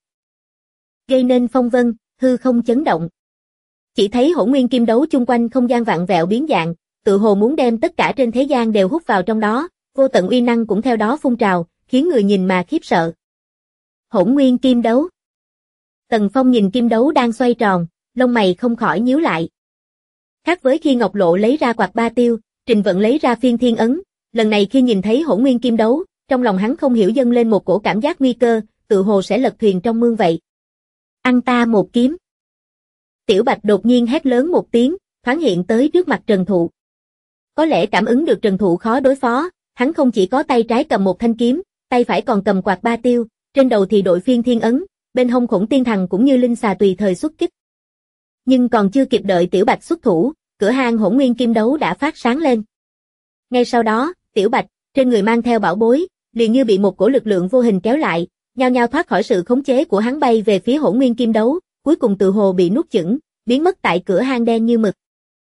Gây nên phong vân, hư không chấn động. Chỉ thấy Hỗn Nguyên Kim Đấu chung quanh không gian vạn vẹo biến dạng, tự hồ muốn đem tất cả trên thế gian đều hút vào trong đó, vô tận uy năng cũng theo đó phun trào, khiến người nhìn mà khiếp sợ. Hỗn Nguyên Kim Đấu. Tần Phong nhìn kim đấu đang xoay tròn, lông mày không khỏi nhíu lại. Khác với khi Ngọc Lộ lấy ra quạt ba tiêu, Trình Vận lấy ra phiên thiên ấn, lần này khi nhìn thấy Hỗn Nguyên Kim Đấu, trong lòng hắn không hiểu dâng lên một cổ cảm giác nguy cơ, tự hồ sẽ lật thuyền trong mương vậy. Ăn ta một kiếm. Tiểu Bạch đột nhiên hét lớn một tiếng, thoáng hiện tới trước mặt Trần Thụ. Có lẽ cảm ứng được Trần Thụ khó đối phó, hắn không chỉ có tay trái cầm một thanh kiếm, tay phải còn cầm quạt ba tiêu, trên đầu thì đội phiên thiên ấn, bên hông Khổng Tiên Thần cũng như linh xà tùy thời xuất kích. Nhưng còn chưa kịp đợi Tiểu Bạch xuất thủ, cửa hang Hỗn Nguyên Kim Đấu đã phát sáng lên. Ngay sau đó, Tiểu Bạch, trên người mang theo bảo bối, liền như bị một cổ lực lượng vô hình kéo lại, nhao nhao thoát khỏi sự khống chế của hắn bay về phía Hỗn Nguyên Kim Đấu, cuối cùng tự hồ bị nuốt chửng, biến mất tại cửa hang đen như mực.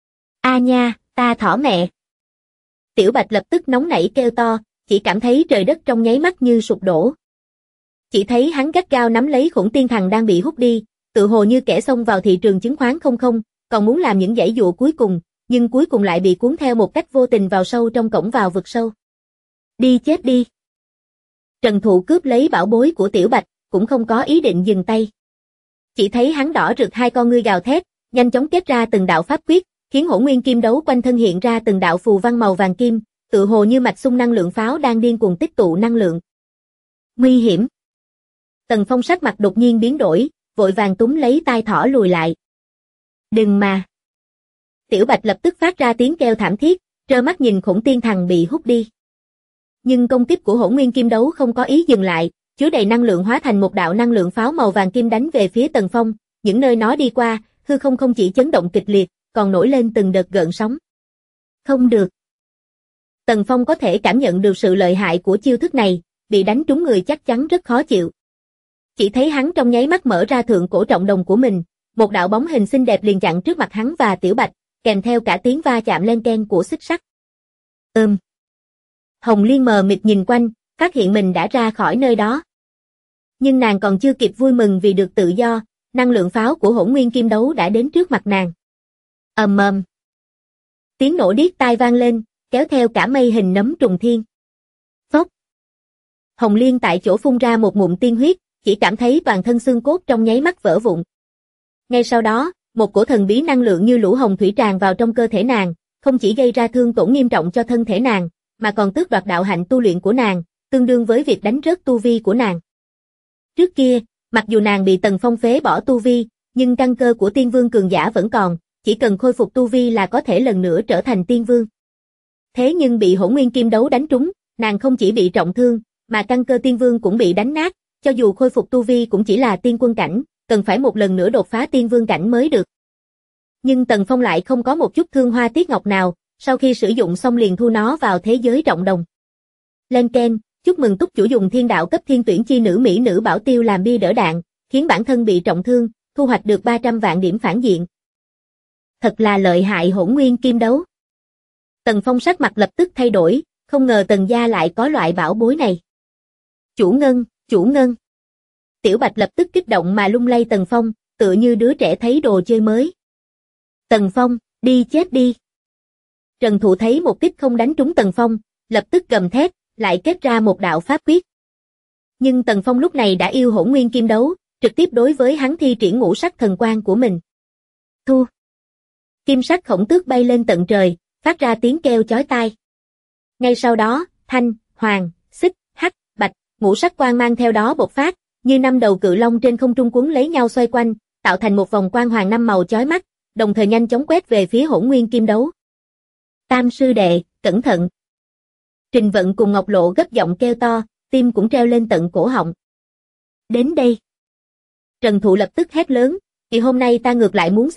A nha, ta thỏ mẹ. Tiểu Bạch lập tức nóng nảy kêu to, chỉ cảm thấy trời đất trong nháy mắt như sụp đổ. Chỉ thấy hắn gắt gao nắm lấy Khổng Tiên Thần đang bị hút đi, tự hồ như kẻ xông vào thị trường chứng khoán không, còn muốn làm những giãy giụa cuối cùng, nhưng cuối cùng lại bị cuốn theo một cách vô tình vào sâu trong cổng vào vực sâu. Đi chết đi. Trần Thụ cướp lấy bảo bối của Tiểu Bạch, cũng không có ý định dừng tay. Chỉ thấy hắn đỏ rực hai con ngươi gào thét, nhanh chóng kết ra từng đạo pháp quyết, khiến Hỗn Nguyên Kim Đấu quanh thân hiện ra từng đạo phù văn màu vàng kim, tự hồ như mạch xung năng lượng pháo đang điên cuồng tích tụ năng lượng. Nguy hiểm. Tần Phong sắc mặt đột nhiên biến đổi, vội vàng túm lấy tai thỏ lùi lại. Đừng mà. Tiểu Bạch lập tức phát ra tiếng kêu thảm thiết, trơ mắt nhìn Khổng Tiên Thần bị hút đi. Nhưng công kích của Hỗn Nguyên Kim Đấu không có ý dừng lại, chứa đầy năng lượng hóa thành một đạo năng lượng pháo màu vàng kim đánh về phía Tần Phong, những nơi nó đi qua, hư không chỉ chấn động kịch liệt, còn nổi lên từng đợt gợn sóng. Không được. Tần Phong có thể cảm nhận được sự lợi hại của chiêu thức này, bị đánh trúng người chắc chắn rất khó chịu. Chỉ thấy hắn trong nháy mắt mở ra thượng cổ trọng đồng của mình, một đạo bóng hình xinh đẹp liền chặn trước mặt hắn và Tiểu Bạch, kèm theo cả tiếng va chạm len keng của xích sắt. Hồng Liên mờ mịt nhìn quanh, phát hiện mình đã ra khỏi nơi đó. Nhưng nàng còn chưa kịp vui mừng vì được tự do, năng lượng pháo của Hỗn Nguyên Kim Đấu đã đến trước mặt nàng. Ầm ầm. Tiếng nổ điếc tai vang lên, kéo theo cả mây hình nấm trùng thiên. Phốc. Hồng Liên tại chỗ phun ra một ngụm tiên huyết, chỉ cảm thấy toàn thân xương cốt trong nháy mắt vỡ vụn. Ngay sau đó, một cổ thần bí năng lượng như lũ hồng thủy tràn vào trong cơ thể nàng, không chỉ gây ra thương tổn nghiêm trọng cho thân thể nàng, mà còn tước đoạt đạo hạnh tu luyện của nàng, tương đương với việc đánh rớt tu vi của nàng. Trước kia, mặc dù nàng bị Tần Phong phế bỏ tu vi, nhưng căn cơ của tiên vương cường giả vẫn còn, chỉ cần khôi phục tu vi là có thể lần nữa trở thành tiên vương. Thế nhưng bị Hỗn Nguyên Kim Đấu đánh trúng, nàng không chỉ bị trọng thương, mà căn cơ tiên vương cũng bị đánh nát, cho dù khôi phục tu vi cũng chỉ là tiên quân cảnh, cần phải một lần nữa đột phá tiên vương cảnh mới được. Nhưng Tần Phong lại không có một chút thương hoa tiếc ngọc nào, sau khi sử dụng xong liền thu nó vào thế giới trọng đồng. Lên keng, chúc mừng túc chủ dùng thiên đạo cấp thiên tuyển chi nữ mỹ nữ bảo tiêu làm bia đỡ đạn, khiến bản thân bị trọng thương, thu hoạch được 300 vạn điểm phản diện. Thật là lợi hại Hỗn Nguyên Kim Đấu. Tần Phong sắc mặt lập tức thay đổi, không ngờ Tần gia lại có loại bảo bối này. Chủ Ngân, Chủ Ngân. Tiểu Bạch lập tức kích động mà lung lay Tần Phong, tựa như đứa trẻ thấy đồ chơi mới. Tần Phong, đi chết đi. Trần Thụ thấy một kích không đánh trúng Tần Phong, lập tức gầm thét, lại kết ra một đạo pháp quyết. Nhưng Tần Phong lúc này đã yêu Hỗn Nguyên Kim Đấu, trực tiếp đối với hắn thi triển ngũ sắc thần quang của mình. Thu. Kim sắc khổng tước bay lên tận trời, phát ra tiếng kêu chói tai. Ngay sau đó, thanh, hoàng, xích, hắc, bạch, ngũ sắc quang mang theo đó bộc phát, như năm đầu cự long trên không trung cuốn lấy nhau xoay quanh, tạo tạo thành một vòng quang hoàng 5 màu chói mắt, đồng thời nhanh chóng quét về phía Hỗn Nguyên Kim Đấu. Tam sư đệ, cẩn thận. Trình Vận cùng Ngọc Lộ gấp giọng kêu to, tim cũng treo lên tận cổ họng. Đến đây. Trần Thụ lập tức hét lớn, thì hôm nay ta ngược lại muốn